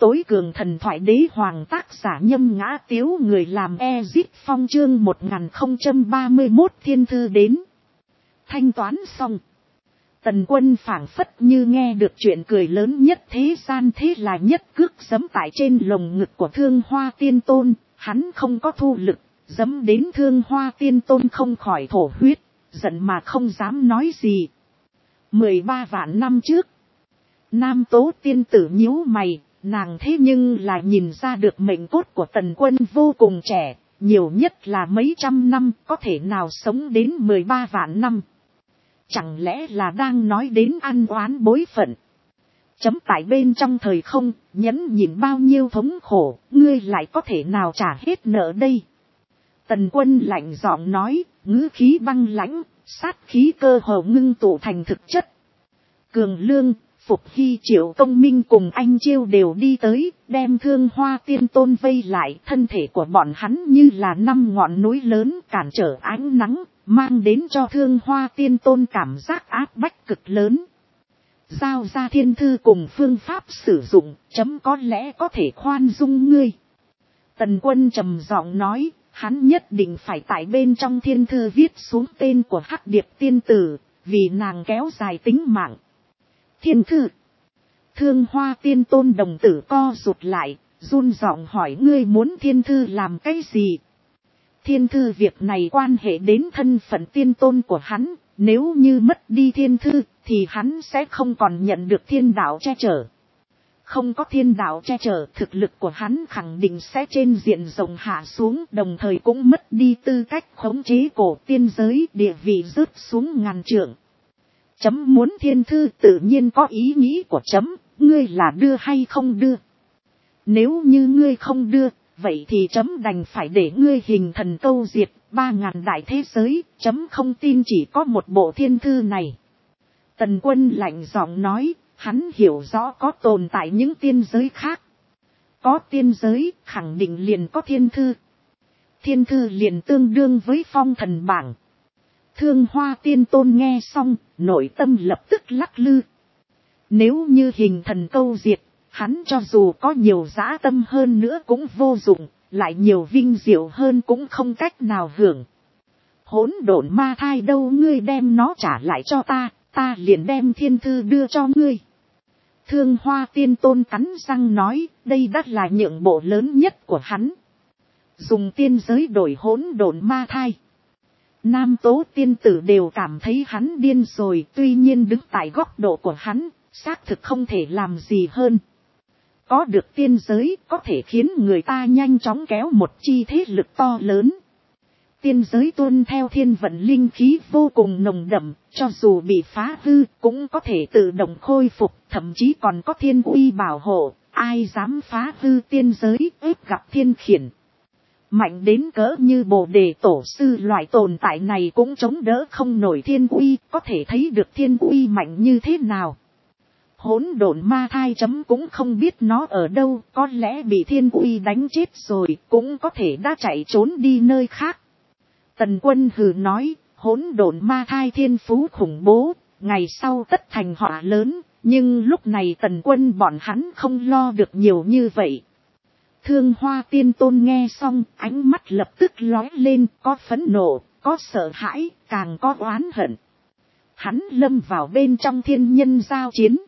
tối cường thần thoại đế hoàng tác giả Nhâm Ngã Tiếu, người làm Ezit Phong, chương 1031 thiên thư đến. Thanh toán xong. Tần Quân phảng phất như nghe được chuyện cười lớn nhất thế gian, thế là nhất cước giẫm tại trên lồng ngực của Thương Hoa Tiên Tôn. Hắn không có thu lực, giẫm đến Thương Hoa Tiên Tôn không khỏi thổ huyết, giận mà không dám nói gì. 13 vạn năm trước, Nam Tố tiên tử nhíu mày, nàng thế nhưng là nhìn ra được mệnh cốt của Tần Quân vô cùng trẻ, nhiều nhất là mấy trăm năm, có thể nào sống đến 13 vạn năm. Chẳng lẽ là đang nói đến ăn oán bối phận. Chấm tại bên trong thời không, nhẫn nhịn bao nhiêu thống khổ, ngươi lại có thể nào trả hết nợ đây. Tần Quân lạnh giọng nói, ngữ khí băng lãnh, sát khí cơ hồ ngưng tụ thành thực chất. Cường Lương, Phục Hy, Triệu Công Minh cùng Anh Chiêu đều đi tới, đem Thương Hoa Tiên Tôn vây lại. Thân thể của bọn hắn như là 5 ngọn núi lớn cản trở ánh nắng, mang đến cho Thương Hoa Tiên Tôn cảm giác áp bách cực lớn. Giao ra thiên thư cùng phương pháp sử dụng, chấm có lẽ có thể khoan dung ngươi. Tần Quân trầm giọng nói, hắn nhất định phải tại bên trong thiên thư viết xuống tên của Hắc Điệp tiên tử, vì nàng kéo dài tính mạng. Thiên thư. Thương Hoa Tiên Tôn đồng tử co rụt lại, run giọng hỏi, ngươi muốn thiên thư làm cái gì? Thiên thư việc này quan hệ đến thân phận tiên tôn của hắn, nếu như mất đi thiên thư thì hắn sẽ không còn nhận được thiên đạo che chở. Không có thiên đạo che chở, thực lực của hắn khẳng định sẽ trên diện rộng hạ xuống, đồng thời cũng mất đi tư cách khống chế cổ tiên giới, địa vị rớt xuống ngàn trượng. Chấm muốn thiên thư tự nhiên có ý nghĩ của chấm, ngươi là đưa hay không đưa. Nếu như ngươi không đưa, vậy thì chấm đành phải để ngươi hình thần câu diệt 3.000 đại thế giới, chấm không tin chỉ có một bộ thiên thư này. Tần Quân lạnh giọng nói, hắn hiểu rõ có tồn tại những tiên giới khác. Có tiên giới, khẳng định liền có thiên thư. Thiên thư liền tương đương với phong thần bảng. Thương Hoa Tiên Tôn nghe xong, nội tâm lập tức lắc lư. Nếu như hình thần câu diệt, hắn cho dù có nhiều dã tâm hơn nữa cũng vô dụng, lại nhiều vinh diệu hơn cũng không cách nào hưởng. Hỗn độn ma thai đâu, ngươi đem nó trả lại cho ta, ta liền đem thiên thư đưa cho ngươi. Thương Hoa Tiên Tôn cắn răng nói, đây đắt là nhượng bộ lớn nhất của hắn. Dùng tiên giới đổi hỗn độn ma thai. Nam Tố tiên tử đều cảm thấy hắn điên rồi, tuy nhiên đứng tại góc độ của hắn, xác thực không thể làm gì hơn. Có được tiên giới có thể khiến người ta nhanh chóng kéo một chi thế lực to lớn. Tiên giới tuân theo thiên vận linh khí vô cùng nồng đậm, cho dù bị phá hư cũng có thể tự động khôi phục, thậm chí còn có thiên uy bảo hộ, ai dám phá hư tiên giới ép gặp thiên khiển. Mạnh đến cỡ như Bồ Đề Tổ sư loại tồn tại này cũng chống đỡ không nổi thiên uy, có thể thấy được thiên uy mạnh như thế nào. Hỗn độn ma thai chấm cũng không biết nó ở đâu, có lẽ bị thiên uy đánh chết rồi, cũng có thể đã chạy trốn đi nơi khác. Tần Quân hừ nói, hỗn độn ma thai thiên phú khủng bố, ngày sau tất thành họa lớn, nhưng lúc này Tần Quân bọn hắn không lo được nhiều như vậy. Thương Hoa Tiên Tôn nghe xong, ánh mắt lập tức lóe lên, có phẫn nộ, có sợ hãi, càng có oán hận. Hắn lâm vào bên trong thiên nhân giao chiến.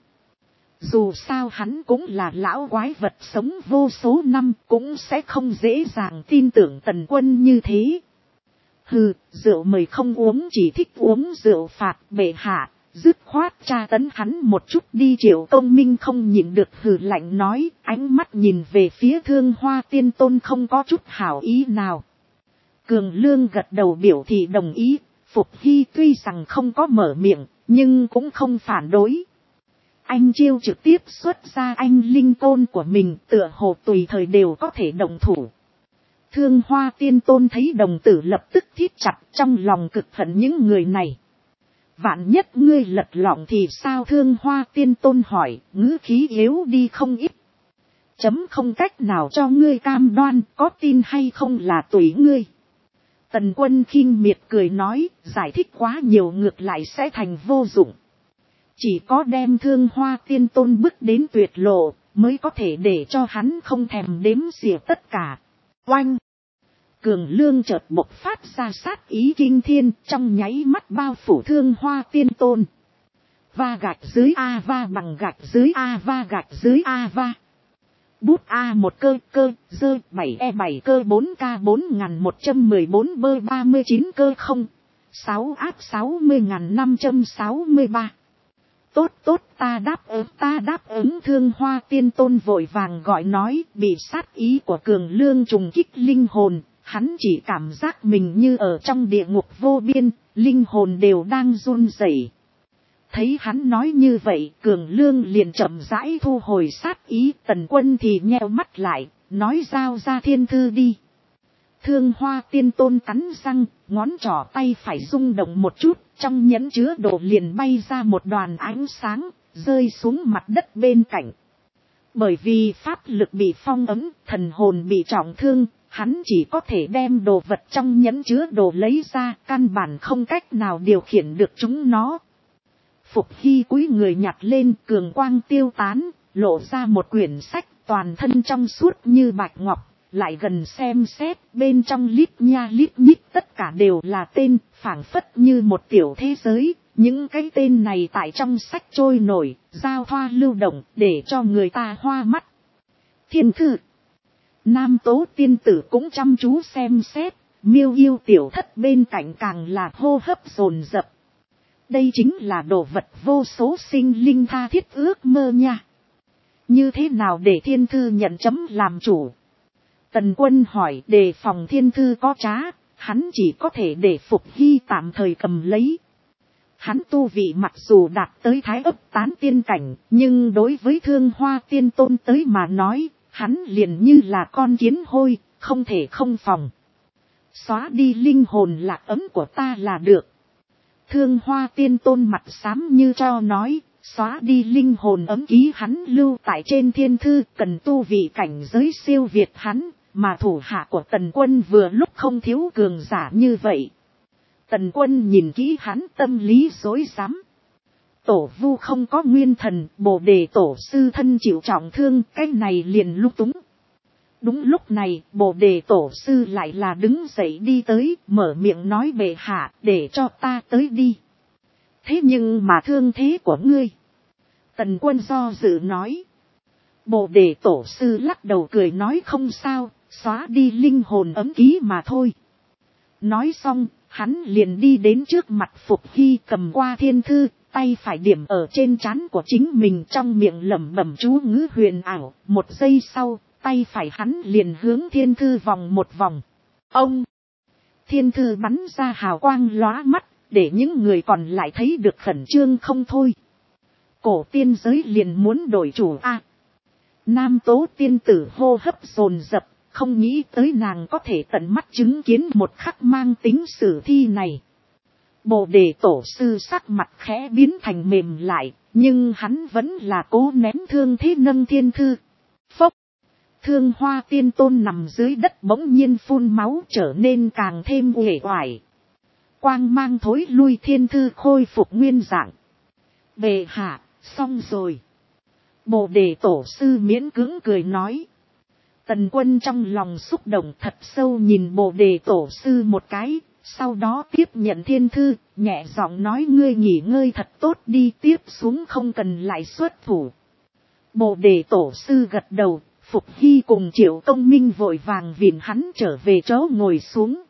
Dù sao hắn cũng là lão quái vật sống vô số năm, cũng sẽ không dễ dàng tin tưởng Tần Quân như thế. Hừ, rượu mời không uống, chỉ thích uống rượu phạt, bệ hạ, dứt khoát tra tấn hắn một chút đi. Triệu Công Minh không nhịn được hừ lạnh nói, ánh mắt nhìn về phía Thương Hoa Tiên Tôn không có chút hảo ý nào. Cường Lương gật đầu biểu thị đồng ý, Phục Hy tuy rằng không có mở miệng, nhưng cũng không phản đối. Anh Chiêu trực tiếp xuất ra anh linh tôn của mình, tựa hồ tùy thời đều có thể động thủ. Thương Hoa Tiên Tôn thấy đồng tử lập tức thít chặt, trong lòng cực hận những người này. Vạn nhất ngươi lật lọng thì sao? Thương Hoa Tiên Tôn hỏi, ngữ khí yếu đi không ít. Chấm không cách nào cho ngươi cam đoan, có tin hay không là tùy ngươi. Tần Quân khinh miệt cười nói, giải thích quá nhiều ngược lại sẽ thành vô dụng. Chỉ có đem Thương Hoa Tiên Tôn bước đến tuyệt lộ, mới có thể để cho hắn không thèm đếm xỉa tất cả. Oanh! Cường Lương chợt bộc phát ra sát ý kinh thiên, trong nháy mắt bao phủ Thương Hoa Tiên Tôn. Va gạch dưới A va bằng gạch dưới A va gạch dưới A va. Bút A một cơ cơ dơ 7E7 cơ 4K 4114 bơ 39 cơ 0. 6 áp 60.563. Tốt tốt ta đáp ứng Thương Hoa Tiên Tôn vội vàng gọi nói, bị sát ý của Cường Lương trùng kích linh hồn, hắn chỉ cảm giác mình như ở trong địa ngục vô biên, linh hồn đều đang run rẩy. Thấy hắn nói như vậy, Cường Lương liền chậm rãi thu hồi sát ý, Tần Quân thì nheo mắt lại, nói giao ra thiên thư đi. Thương Hoa Tiên Tôn cắn răng, ngón trỏ tay phải rung động một chút, trong nhẫn chứa đồ liền bay ra một đoàn ánh sáng, rơi xuống mặt đất bên cạnh. Bởi vì pháp lực bị phong ấn, thần hồn bị trọng thương, hắn chỉ có thể đem đồ vật trong nhẫn chứa đồ lấy ra, căn bản không cách nào điều khiển được chúng nó. Phục Hy cúi người nhặt lên, cường quang tiêu tán, lộ ra một quyển sách toàn thân trong suốt như bạch ngọc. Lại gần xem xét, bên trong lít nha lít nhít tất cả đều là tên, phảng phất như một tiểu thế giới. Những cái tên này tại trong sách trôi nổi, giao thoa lưu động, để cho người ta hoa mắt. Thiên thư. Nam Tố tiên tử cũng chăm chú xem xét, Miêu Yêu tiểu thất bên cạnh càng là hô hấp dồn dập. Đây chính là đồ vật vô số sinh linh tha thiết ước mơ nha. Như thế nào để thiên thư nhận chấm làm chủ? Tần Quân hỏi, đề phòng thiên thư có trá, hắn chỉ có thể để Phục Hy tạm thời cầm lấy. Hắn tu vị mặc dù đạt tới thái ấp tán tiên cảnh, nhưng đối với Thương Hoa Tiên Tôn tới mà nói, hắn liền như là con kiến hôi, không thể không phòng. Xóa đi linh hồn lạc ấm của ta là được. Thương Hoa Tiên Tôn mặt xám như tro nói, xóa đi linh hồn ấm ký hắn lưu tại trên thiên thư, cần tu vị cảnh giới siêu việt hắn. Mà thủ hạ của Tần Quân vừa lúc không thiếu cường giả như vậy. Tần Quân nhìn kỹ hắn tâm lý rối rắm. Tổ vu không có nguyên thần, Bồ Đề tổ sư thân chịu trọng thương, cái này liền lung túng. Đúng lúc này, Bồ Đề tổ sư lại là đứng dậy đi tới, mở miệng nói bệ hạ, để cho ta tới đi. Thế nhưng mà thương thế của ngươi. Tần Quân do dự nói. Bồ Đề tổ sư lắc đầu cười nói không sao. Xóa đi linh hồn ấm ký mà thôi. Nói xong, hắn liền đi đến trước mặt Phục Hy cầm qua thiên thư, tay phải điểm ở trên trán của chính mình trong miệng lẩm bẩm chú ngữ huyền ảo. Một giây sau, tay phải hắn liền hướng thiên thư vòng một vòng. Ông! Thiên thư bắn ra hào quang lóa mắt, để những người còn lại thấy được khẩn trương không thôi. Cổ tiên giới liền muốn đổi chủ a. Nam Tố tiên tử hô hấp dồn dập. Không nghĩ tới nàng có thể tận mắt chứng kiến một khắc mang tính sử thi này. Bồ Đề tổ sư sắc mặt khẽ biến thành mềm lại, nhưng hắn vẫn là cố nén thương thế nâng thiên thư. Phốc! Thương Hoa Tiên Tôn nằm dưới đất bỗng nhiên phun máu trở nên càng thêm uể oải. Quang mang thối lui thiên thư khôi phục nguyên dạng. Bệ hạ, xong rồi. Bồ Đề tổ sư miễn cưỡng cười nói. Tần Quân trong lòng xúc động thật sâu nhìn Bồ Đề tổ sư một cái, sau đó tiếp nhận thiên thư, nhẹ giọng nói ngươi nghỉ ngơi thật tốt đi, tiếp xuống không cần lại xuất thủ. Bồ Đề tổ sư gật đầu, Phục Hy cùng Triệu Công Minh vội vàng vịn hắn trở về chỗ ngồi xuống.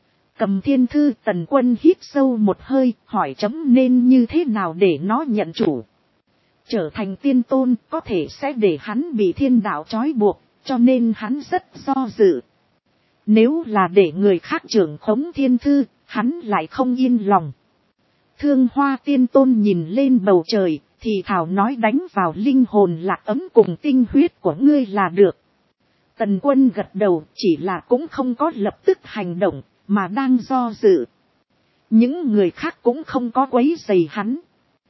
Cầm thiên thư, Tần Quân hít sâu một hơi, hỏi chấm nên như thế nào để nó nhận chủ. Trở thành tiên tôn có thể sẽ để hắn bị thiên đạo trói buộc. Cho nên hắn rất do dự. Nếu là để người khác trưởng khống thiên thư, hắn lại không yên lòng. Thương Hoa Tiên Tôn nhìn lên bầu trời, thì thảo nói đánh vào linh hồn lạc ấm cùng tinh huyết của ngươi là được. Tần Quân gật đầu, chỉ là cũng không có lập tức hành động, mà đang do dự. Những người khác cũng không có quấy rầy hắn.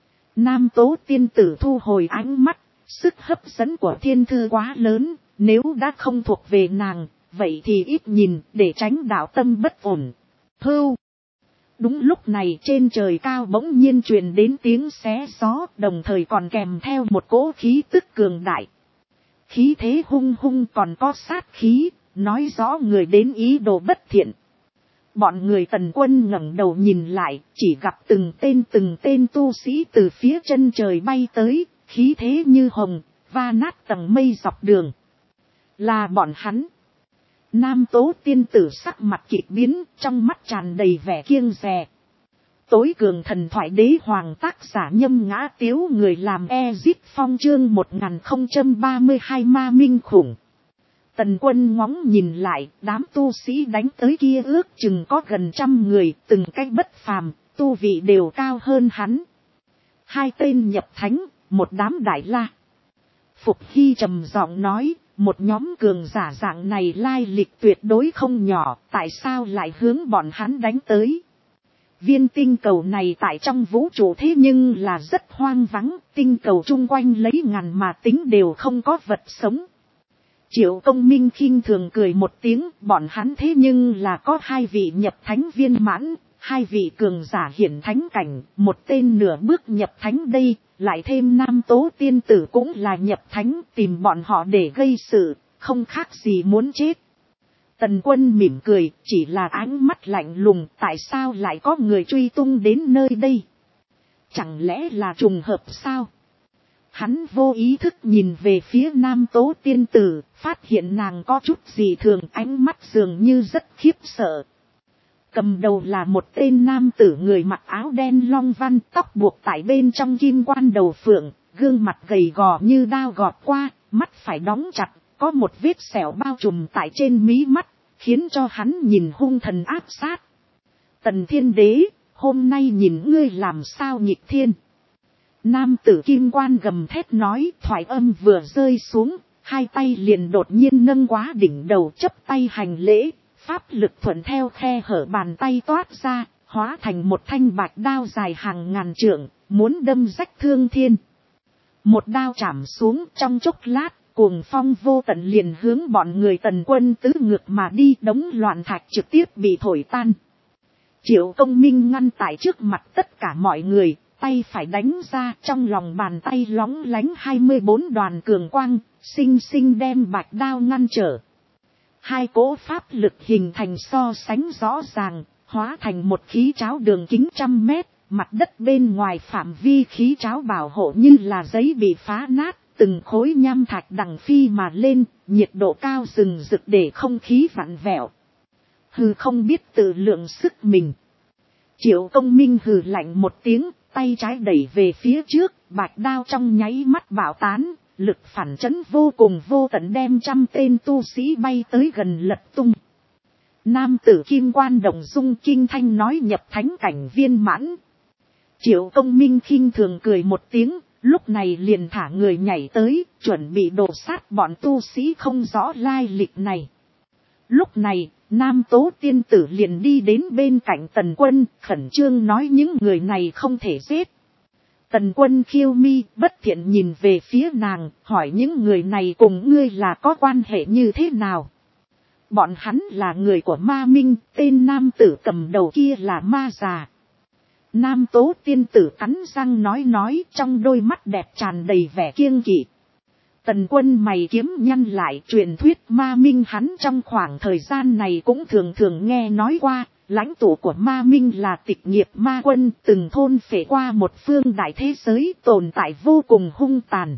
Nam Tố tiên tử thu hồi ánh mắt, sức hấp dẫn của thiên thư quá lớn. Nếu đã không thuộc về nàng, vậy thì ít nhìn để tránh đạo tâm bất ổn. Hưu! Đúng lúc này trên trời cao bỗng nhiên truyền đến tiếng xé gió, đồng thời còn kèm theo một cỗ khí tức cường đại. khí thế hung hung còn có sát khí, nói rõ người đến ý đồ bất thiện. Bọn người Tần Quân ngẩng đầu nhìn lại, chỉ gặp từng tên tu sĩ từ phía chân trời bay tới, khí thế như hồng, va nát tầng mây dọc đường. Là bọn hắn. Nam Tố tiên tử sắc mặt kịch biến, trong mắt tràn đầy vẻ kiêng dè. Tối cường thần thoại đế hoàng tác giả Nhâm Ngã Tiếu, người làm Ezip Phong chương 1032 ma minh khủng. Tần Quân ngóng nhìn lại, đám tu sĩ đánh tới kia ước chừng có gần 100 người, từng cách bất phàm, tu vị đều cao hơn hắn. 2 tên nhập thánh, một đám đại la. Phục Hy trầm giọng nói, một nhóm cường giả dạng này lai lịch tuyệt đối không nhỏ, tại sao lại hướng bọn hắn đánh tới? Viên tinh cầu này tại trong vũ trụ thế nhưng là rất hoang vắng, tinh cầu chung quanh lấy ngàn mà tính đều không có vật sống. Triệu Công Minh khinh thường cười một tiếng, bọn hắn thế nhưng là có 2 vị nhập thánh viên mãn, 2 vị cường giả hiển thánh cảnh, một tên nửa bước nhập thánh đây, lại thêm Nam Tố tiên tử cũng là nhập thánh, tìm bọn họ để gây sự, không khác gì muốn chết. Tần Quân mỉm cười, chỉ là ánh mắt lạnh lùng, tại sao lại có người truy tung đến nơi đây? Chẳng lẽ là trùng hợp sao? Hắn vô ý thức nhìn về phía Nam Tố tiên tử, phát hiện nàng có chút gì thường, ánh mắt dường như rất khiếp sợ. Cầm đầu là một tên nam tử người mặc áo đen long văn, tóc buộc tại bên trong kim quan đầu phượng, gương mặt gầy gò như đao gọt qua, mắt phải đóng chặt, có một vết sẹo bao trùm tại trên mí mắt, khiến cho hắn nhìn hung thần áp sát. Tần Thiên Đế, hôm nay nhìn ngươi làm sao nghịch thiên. Nam tử kim quan gầm thét nói, thoại âm vừa rơi xuống, 2 tay liền đột nhiên nâng quá đỉnh đầu, chấp tay hành lễ, pháp lực thuận theo khe hở bàn tay toát ra, hóa thành một thanh bạch đao dài hàng ngàn trượng, muốn đâm rách thương thiên. Một đao chạm xuống, trong chốc lát, cuồng phong vô tận liền hướng bọn người Tần Quân tứ ngược mà đi, đống loạn thạch trực tiếp bị thổi tan. Triệu Công Minh ngăn tại trước mặt tất cả mọi người, tay phải đánh ra, trong lòng bàn tay lóng lánh 24 đoàn cường quang, xinh xinh đem bạch đao ngăn trở. 2 cỗ pháp lực hình thành so sánh rõ ràng, hóa thành một khí tráo đường kính 100 mét, mặt đất bên ngoài phạm vi khí tráo bảo hộ như là giấy bị phá nát, từng khối nham thạch đằng phi mà lên, nhiệt độ cao rừng rực để không khí vặn vẹo. Hừ, không biết tự lượng sức mình. Triệu Công Minh hừ lạnh một tiếng, tay trái đẩy về phía trước, bạch đao trong nháy mắt bạo tán, lực phản chấn vô cùng vô tận đem 100 tên tu sĩ bay tới gần lật tung. Nam tử kim quan động dung kinh thanh nói nhập thánh cảnh viên mãn. Triệu Công Minh khinh thường cười một tiếng, lúc này liền thả người nhảy tới, chuẩn bị đổ sát bọn tu sĩ không rõ lai lịch này. Lúc này, Nam Tố tiên tử liền đi đến bên cạnh Tần Quân, khẩn trương nói những người này không thể giết. Tần Quân khiêu mi, bất thiện nhìn về phía nàng, hỏi những người này cùng ngươi là có quan hệ như thế nào? Bọn hắn là người của ma minh, tên nam tử cầm đầu kia là ma già. Nam Tố tiên tử cắn răng nói trong đôi mắt đẹp tràn đầy vẻ kiêng kỵ. Tần Quân mày kiếm nhăn lại, truyền thuyết ma minh hắn trong khoảng thời gian này cũng thường thường nghe nói qua, lãnh tụ của ma minh là Tịch Nghiệp ma quân, từng thôn phệ qua một phương đại thế giới, tồn tại vô cùng hung tàn.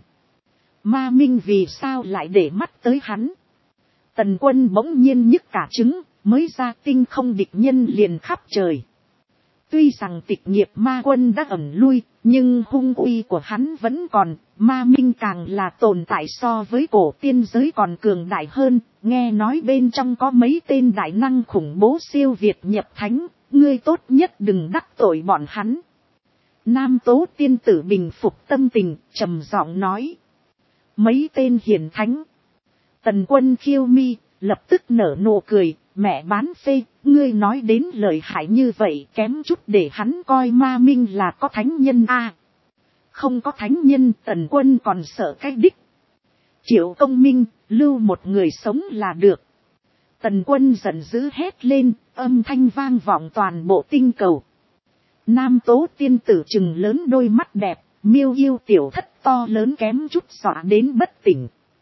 Ma minh vì sao lại để mắt tới hắn? Tần Quân bỗng nhiên nhức cả trứng, mới ra tinh không địch nhân liền khắp trời. Tuy rằng Tịch Nghiệp ma quân đã ẩn lui, nhưng hung uy của hắn vẫn còn, ma minh càng là tồn tại so với cổ tiên giới còn cường đại hơn, nghe nói bên trong có mấy tên đại năng khủng bố siêu việt nhập thánh, ngươi tốt nhất đừng đắc tội bọn hắn. Nam Tố tiên tử bình phục tâm tình, trầm giọng nói. Mấy tên hiển thánh. Tần Quân khiêu mi, lập tức nở nụ cười, mẹ bán phê, ngươi nói đến lời hại như vậy kém chút để hắn coi ma minh là có thánh nhân a. Không có thánh nhân, Tần Quân còn sợ cái đích. Triệu Công Minh, lưu một người sống là được. Tần Quân giận dữ hét lên, âm thanh vang vọng toàn bộ tinh cầu. Nam Tố tiên tử trừng lớn đôi mắt đẹp, miêu yêu tiểu thất to lớn kém chút dọa đến bất tỉnh.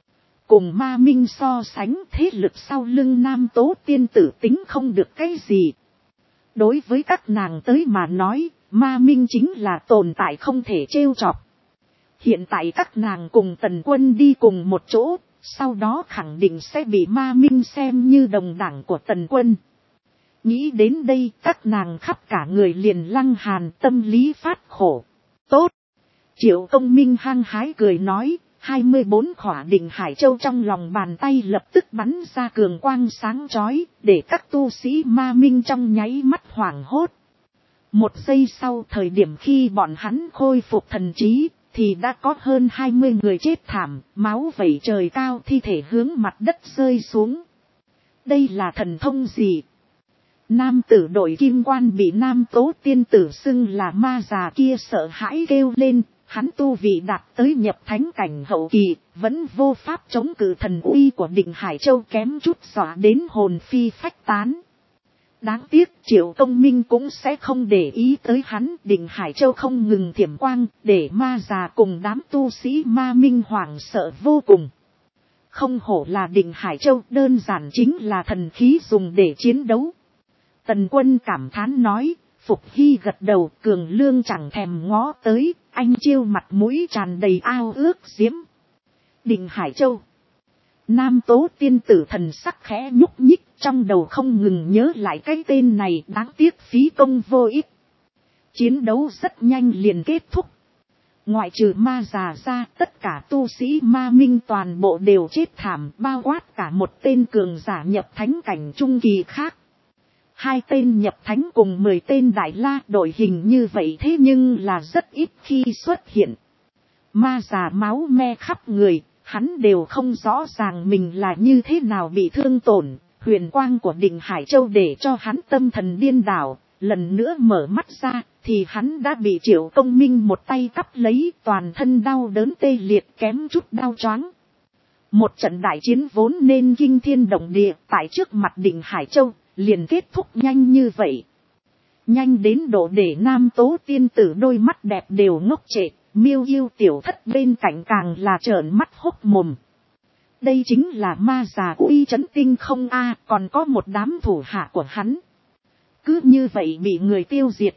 cùng ma minh so sánh thế lực sau lưng nam tố tiên tử tính không được cái gì. Đối với các nàng tới mà nói, ma minh chính là tồn tại không thể trêu chọc. Hiện tại các nàng cùng Tần Quân đi cùng một chỗ, sau đó khẳng định sẽ bị ma minh xem như đồng đảng của Tần Quân. Nghĩ đến đây các nàng khắp cả người liền lăng hàn, tâm lý phát khổ. Tốt! Triệu Công Minh hăng hái cười nói, 24 khỏa Định Hải Châu trong lòng bàn tay lập tức bắn ra cường quang sáng chói, để các tu sĩ ma minh trong nháy mắt hoảng hốt. Một giây sau thời điểm khi bọn hắn khôi phục thần trí, thì đã có hơn 20 người chết thảm, máu vẩy trời cao, thi thể hướng mặt đất rơi xuống. Đây là thần thông gì? Nam tử đội kim quan bị nam tố tiên tử xưng là ma già kia sợ hãi kêu lên, hắn tu vị đạt tới nhập thánh cảnh hậu kỳ, vẫn vô pháp chống cự thần uy của Định Hải Châu, kém chút dọa đến hồn phi phách tán. Đáng tiếc Triệu Công Minh cũng sẽ không để ý tới hắn. Định Hải Châu không ngừng thiểm quang, để ma già cùng đám tu sĩ ma minh hoảng sợ vô cùng. Không hổ là Định Hải Châu, đơn giản chính là thần khí dùng để chiến đấu. Tần Quân cảm thán nói. Phục Hy gật đầu, Cường Lương chẳng thèm ngó tới, anh Chiêu mặt mũi tràn đầy ao ước diễm. Định Hải Châu. Nam tố tiên tử thần sắc khẽ nhúc nhích, trong đầu không ngừng nhớ lại cái tên này, đáng tiếc phí công vô ích. Chiến đấu rất nhanh liền kết thúc. Ngoại trừ ma già ra, tất cả tu sĩ ma minh toàn bộ đều chết thảm, bao quát cả một tên cường giả nhập thánh cảnh trung kỳ khác. 2 tên nhập thánh cùng 10 tên đại la đội hình như vậy thế nhưng là rất ít khi xuất hiện. Ma già máu me khắp người, hắn đều không rõ ràng mình là như thế nào bị thương tổn. Huyền quang của Định Hải Châu để cho hắn tâm thần điên đảo, lần nữa mở mắt ra thì hắn đã bị Triệu Công Minh một tay cắp lấy, toàn thân đau đớn tê liệt, kém chút đau choáng. Một trận đại chiến vốn nên kinh thiên động địa tại trước mặt Định Hải Châu, liền kết thúc nhanh như vậy. Nhanh đến độ để nam tố tiên tử đôi mắt đẹp đều ngốc trệ, Miêu Yêu tiểu thất bên cạnh càng là trợn mắt hốc mồm. Đây chính là ma già uy chấn tinh không a, còn có một đám thủ hạ của hắn. Cứ như vậy bị người tiêu diệt.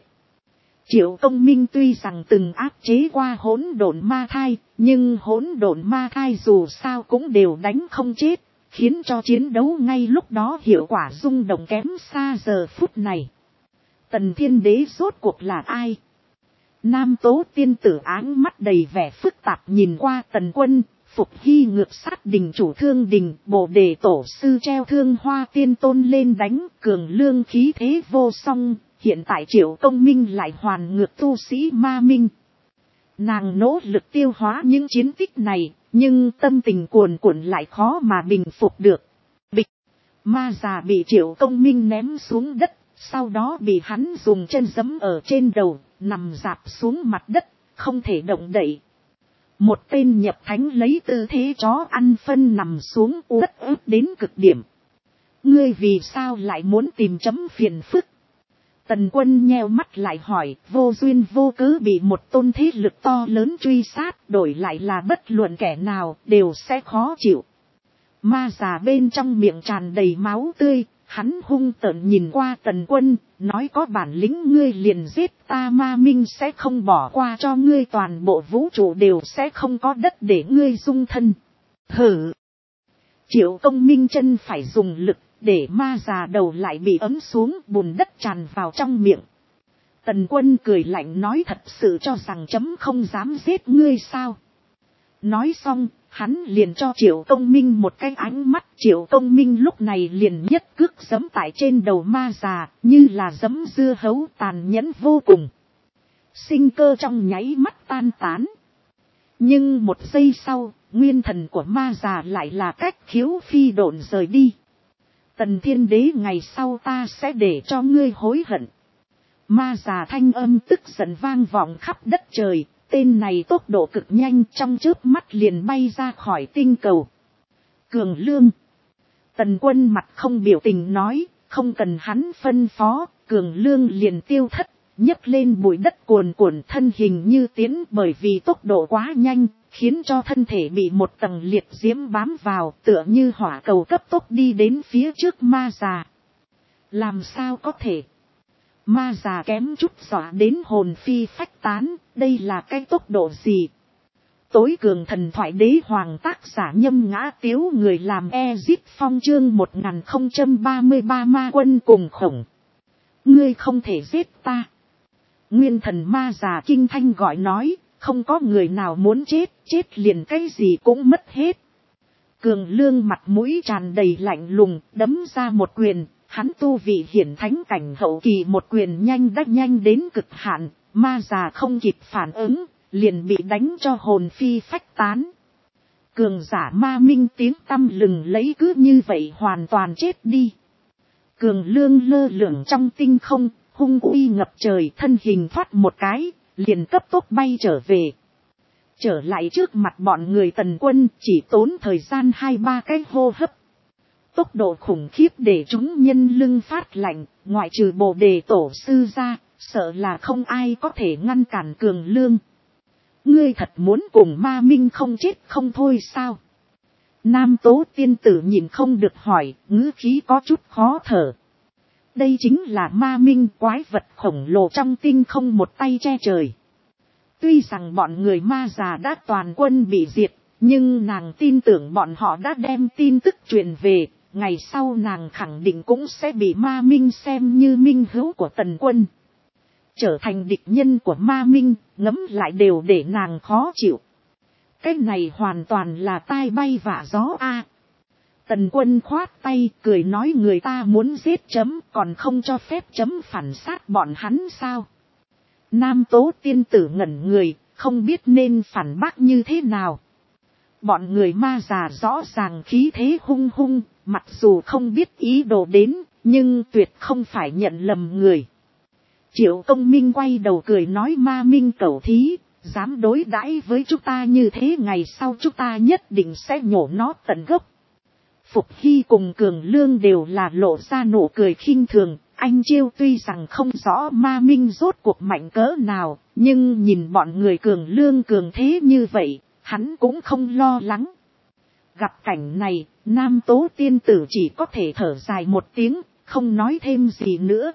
Triệu Công Minh tuy rằng từng áp chế qua hỗn độn ma thai, nhưng hỗn độn ma thai dù sao cũng đều đánh không chết, khiến cho chiến đấu ngay lúc đó hiệu quả rung động kém xa giờ phút này. Tần Thiên Đế rốt cuộc là ai? Nam tố tiên tử áng mắt đầy vẻ phức tạp nhìn qua Tần Quân. Phục Hy ngược sát đình chủ Thương Đình, Bồ Đề tổ sư treo Thương Hoa tiên tôn lên đánh, Cường Lương khí thế vô song. Hiện tại Triệu Công Minh lại hoàn ngược tu sĩ ma minh. Nàng nỗ lực tiêu hóa những chiến tích này, nhưng tâm tình cuồn cuộn lại khó mà bình phục được. Bịch, ma già bị Triệu Công Minh ném xuống đất, sau đó bị hắn dùng chân giẫm ở trên đầu, nằm rạp xuống mặt đất, không thể động đậy. Một tên nhập thánh lấy tư thế chó ăn phân nằm xuống, uất ức đến cực điểm. Ngươi vì sao lại muốn tìm chấm phiền phức? Tần Quân nheo mắt lại hỏi, vô duyên vô cớ bị một tôn thế lực to lớn truy sát, đổi lại là bất luận kẻ nào đều sẽ khó chịu. Ma già bên trong miệng tràn đầy máu tươi, hắn hung tợn nhìn qua Tần Quân, nói có bản lĩnh ngươi liền giết ta, ma minh sẽ không bỏ qua cho ngươi, toàn bộ vũ trụ đều sẽ không có đất để ngươi dung thân. Hử! Triệu Công Minh chân phải dùng lực, để ma già đầu lại bị ấm xuống, bùn đất tràn vào trong miệng. Tần Quân cười lạnh nói, thật sự cho rằng chấm không dám giết ngươi sao? Nói xong, hắn liền cho Triệu Công Minh một cái ánh mắt. Triệu Công Minh lúc này liền nhất cước giẫm tại trên đầu ma già, như là giẫm dưa hấu, tàn nhẫn vô cùng. Sinh cơ trong nháy mắt tan tán. Nhưng một giây sau, nguyên thần của ma già lại là cách khiếu phi độn rời đi. Tần Thiên Đế, ngày sau ta sẽ để cho ngươi hối hận. Ma già thanh âm tức giận vang vọng khắp đất trời. Tên này tốc độ cực nhanh, trong chớp mắt liền bay ra khỏi tinh cầu. Cường Lương. Tần Quân mặt không biểu tình nói, không cần hắn phân phó, Cường Lương liền tiêu thất, nhấc lên bụi đất cuồn cuộn, thân hình như tiến, bởi vì tốc độ quá nhanh, khiến cho thân thể bị một tầng liệt diễm bám vào, tựa như hỏa cầu cấp tốc đi đến phía trước ma già. Làm sao có thể? Ma già kém chút dọa đến hồn phi phách tán, đây là cái tốc độ gì? Tối cường thần thoại đế hoàng tác giả Nhâm Ngã Tiếu, người làm Ezip Phong chương 1033 ma quân cùng khổng. Ngươi không thể giết ta. Nguyên thần ma già kinh thanh gọi nói, không có người nào muốn chết, chết liền cái gì cũng mất hết. Cường Lương mặt mũi tràn đầy lạnh lùng, đấm ra một quyền, hắn tu vị hiển thánh cảnh hậu kỳ, một quyền nhanh đến cực hạn, ma già không kịp phản ứng, liền bị đánh cho hồn phi phách tán. Cường giả ma minh tiếng tăm lừng lấy cứ như vậy hoàn toàn chết đi. Cường Lương lơ lửng trong tinh không, hung uy ngập trời, thân hình thoát một cái, liền cấp tốc bay trở về. Trở lại trước mặt bọn người Tần Quân chỉ tốn thời gian 2-3 cái hô hấp. Tốc độ khủng khiếp để chúng nhân lưng phát lạnh, ngoại trừ Bồ Đề tổ sư ra, sợ là không ai có thể ngăn cản Cường Lương. Ngươi thật muốn cùng ma minh không chết không thôi sao? Nam Tố tiên tử nhìn không được hỏi, ngữ khí có chút khó thở. Đây chính là ma minh, quái vật khổng lồ trong tinh không một tay che trời. Tuy rằng bọn người ma già đã toàn quân bị diệt, nhưng nàng tin tưởng bọn họ đã đem tin tức truyền về, ngày sau nàng khẳng định cũng sẽ bị ma minh xem như minh hữu của Tần Quân. Trở thành địch nhân của ma minh, ngẫm lại đều để nàng khó chịu. Cái này hoàn toàn là tai bay vạ gió a. Tần Quân khoát tay cười nói, người ta muốn giết chấm còn không cho phép chấm phản sát bọn hắn sao? Nam Tố tiên tử ngẩn người, không biết nên phản bác như thế nào. Bọn người ma già rõ ràng khí thế hung hung, mặc dù không biết ý đồ đến, nhưng tuyệt không phải nhận lầm người. Triệu Công Minh quay đầu cười nói, ma minh cẩu thí, dám đối đãi với chúng ta như thế, ngày sau chúng ta nhất định sẽ nhổ nó tận gốc. Phục Hy cùng Cường Lương đều là lộ ra nụ cười khinh thường. Anh Chiêu tuy rằng không rõ ma minh rốt cuộc mạnh cỡ nào, nhưng nhìn bọn người Cường Lương cường thế như vậy, hắn cũng không lo lắng. Gặp cảnh này, Nam Tố tiên tử chỉ có thể thở dài một tiếng, không nói thêm gì nữa.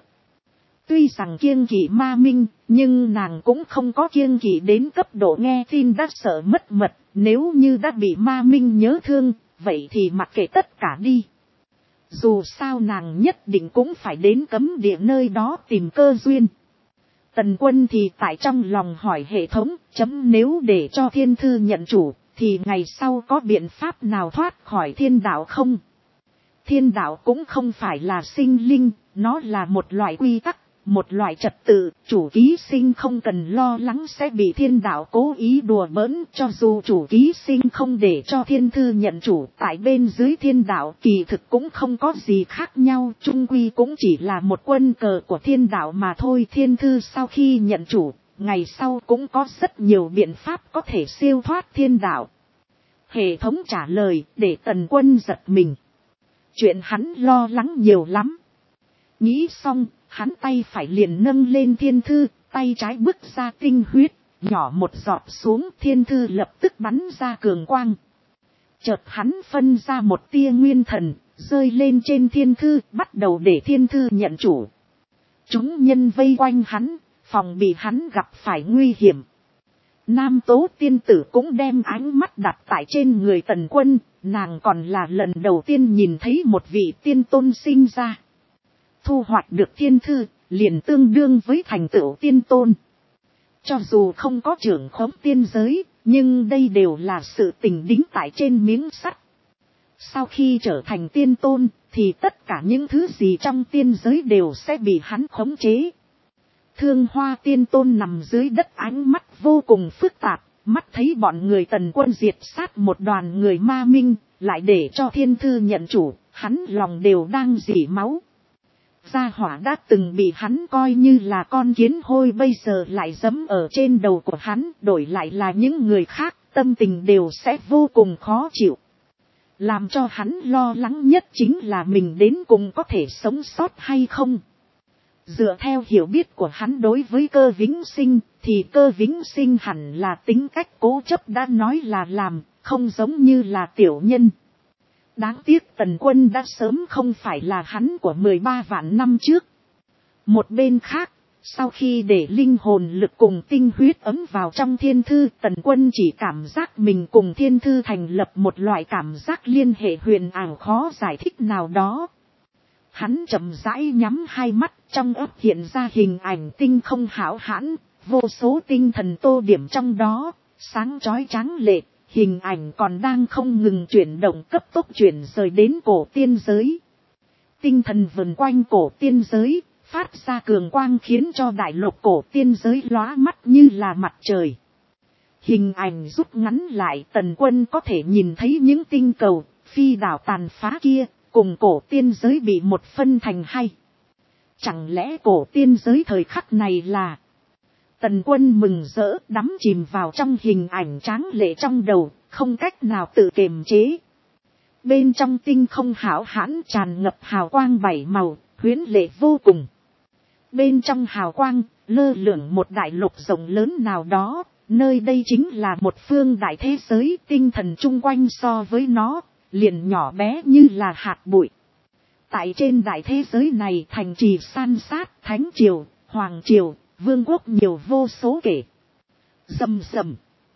Tuy rằng kiêng kỵ ma minh, nhưng nàng cũng không có kiêng kỵ đến cấp độ nghe tin đã sợ mất mật, nếu như đã bị ma minh nhớ thương, vậy thì mặc kệ tất cả đi. Dù sao nàng nhất định cũng phải đến cấm địa nơi đó tìm cơ duyên. Tần Quân thì tại trong lòng hỏi hệ thống, chấm nếu để cho thiên thư nhận chủ, thì ngày sau có biện pháp nào thoát khỏi thiên đạo không? Thiên đạo cũng không phải là sinh linh, nó là một loại quy tắc, một loại trật tự, chủ ký sinh không cần lo lắng sẽ bị thiên đạo cố ý đùa bỡn, cho dù chủ ký sinh không để cho thiên thư nhận chủ, tại bên dưới thiên đạo kỳ thực cũng không có gì khác nhau, chung quy cũng chỉ là một quân cờ của thiên đạo mà thôi. Thiên thư sau khi nhận chủ, ngày sau cũng có rất nhiều biện pháp có thể siêu thoát thiên đạo. Hệ thống trả lời để Tần Quân giật mình. Chuyện hắn lo lắng nhiều lắm. Nghĩ xong, hắn tay phải liền nâng lên thiên thư, tay trái bứt ra tinh huyết, nhỏ một giọt xuống, thiên thư lập tức bắn ra cường quang. Chợt hắn phân ra một tia nguyên thần, rơi lên trên thiên thư, bắt đầu để thiên thư nhận chủ. Chúng nhân vây quanh hắn, phòng bị hắn gặp phải nguy hiểm. Nam Tố tiên tử cũng đem ánh mắt đặt tại trên người Tần Quân, nàng còn là lần đầu tiên nhìn thấy một vị tiên tôn sinh ra. Thu hoạch được thiên thư, liền tương đương với thành tựu tiên tôn. Cho dù không có trưởng khống tiên giới, nhưng đây đều là sự tình đính tại trên miếng sắt. Sau khi trở thành tiên tôn, thì tất cả những thứ gì trong tiên giới đều sẽ bị hắn khống chế. Thương Hoa tiên tôn nằm dưới đất, ánh mắt vô cùng phức tạp, mắt thấy bọn người Tần Quân diệt sát một đoàn người ma minh, lại để cho thiên thư nhận chủ, hắn lòng đều đang rỉ máu. Gia hỏa đã từng bị hắn coi như là con kiến hôi, bây giờ lại giẫm ở trên đầu của hắn, đổi lại là những người khác, tâm tình đều sẽ vô cùng khó chịu. Làm cho hắn lo lắng nhất chính là mình đến cùng có thể sống sót hay không. Dựa theo hiểu biết của hắn đối với Cơ Vĩnh Sinh, thì Cơ Vĩnh Sinh hẳn là tính cách cố chấp đã nói là làm, không giống như là tiểu nhân. Đáng tiếc Tần Quân đã sớm không phải là hắn của 13 vạn năm trước. Một bên khác, sau khi để linh hồn lực cùng tinh huyết ấm vào trong thiên thư, Tần Quân chỉ cảm giác mình cùng thiên thư thành lập một loại cảm giác liên hệ huyền ảo khó giải thích nào đó. Hắn chậm rãi nhắm hai mắt, trong ấp hiện ra hình ảnh tinh không hão hãn, vô số tinh thần tô điểm trong đó, sáng chói tráng lệ, hình ảnh còn đang không ngừng chuyển động cấp tốc chuyển rời đến cổ tiên giới. Tinh thần vần quanh cổ tiên giới, phát ra cường quang khiến cho đại lục cổ tiên giới lóa mắt như là mặt trời. Hình ảnh rút ngắn lại, Tần Quân có thể nhìn thấy những tinh cầu, phi đảo tàn phá kia, cùng cổ tiên giới bị một phân thành hai. Chẳng lẽ cổ tiên giới thời khắc này là... Tần Quân mừng rỡ đắm chìm vào trong hình ảnh tráng lệ trong đầu, không cách nào tự kiềm chế. Bên trong tinh không hão hãn tràn ngập hào quang bảy màu, huyễn lệ vô cùng. Bên trong hào quang, lơ lửng một đại lục rộng lớn nào đó, nơi đây chính là một phương đại thế giới, tinh thần chung quanh so với nó, liền nhỏ bé như là hạt bụi. Tại trên đại thế giới này thành trì san sát, thánh triều, hoàng triều, vương quốc nhiều vô số kể. Rầm rầm.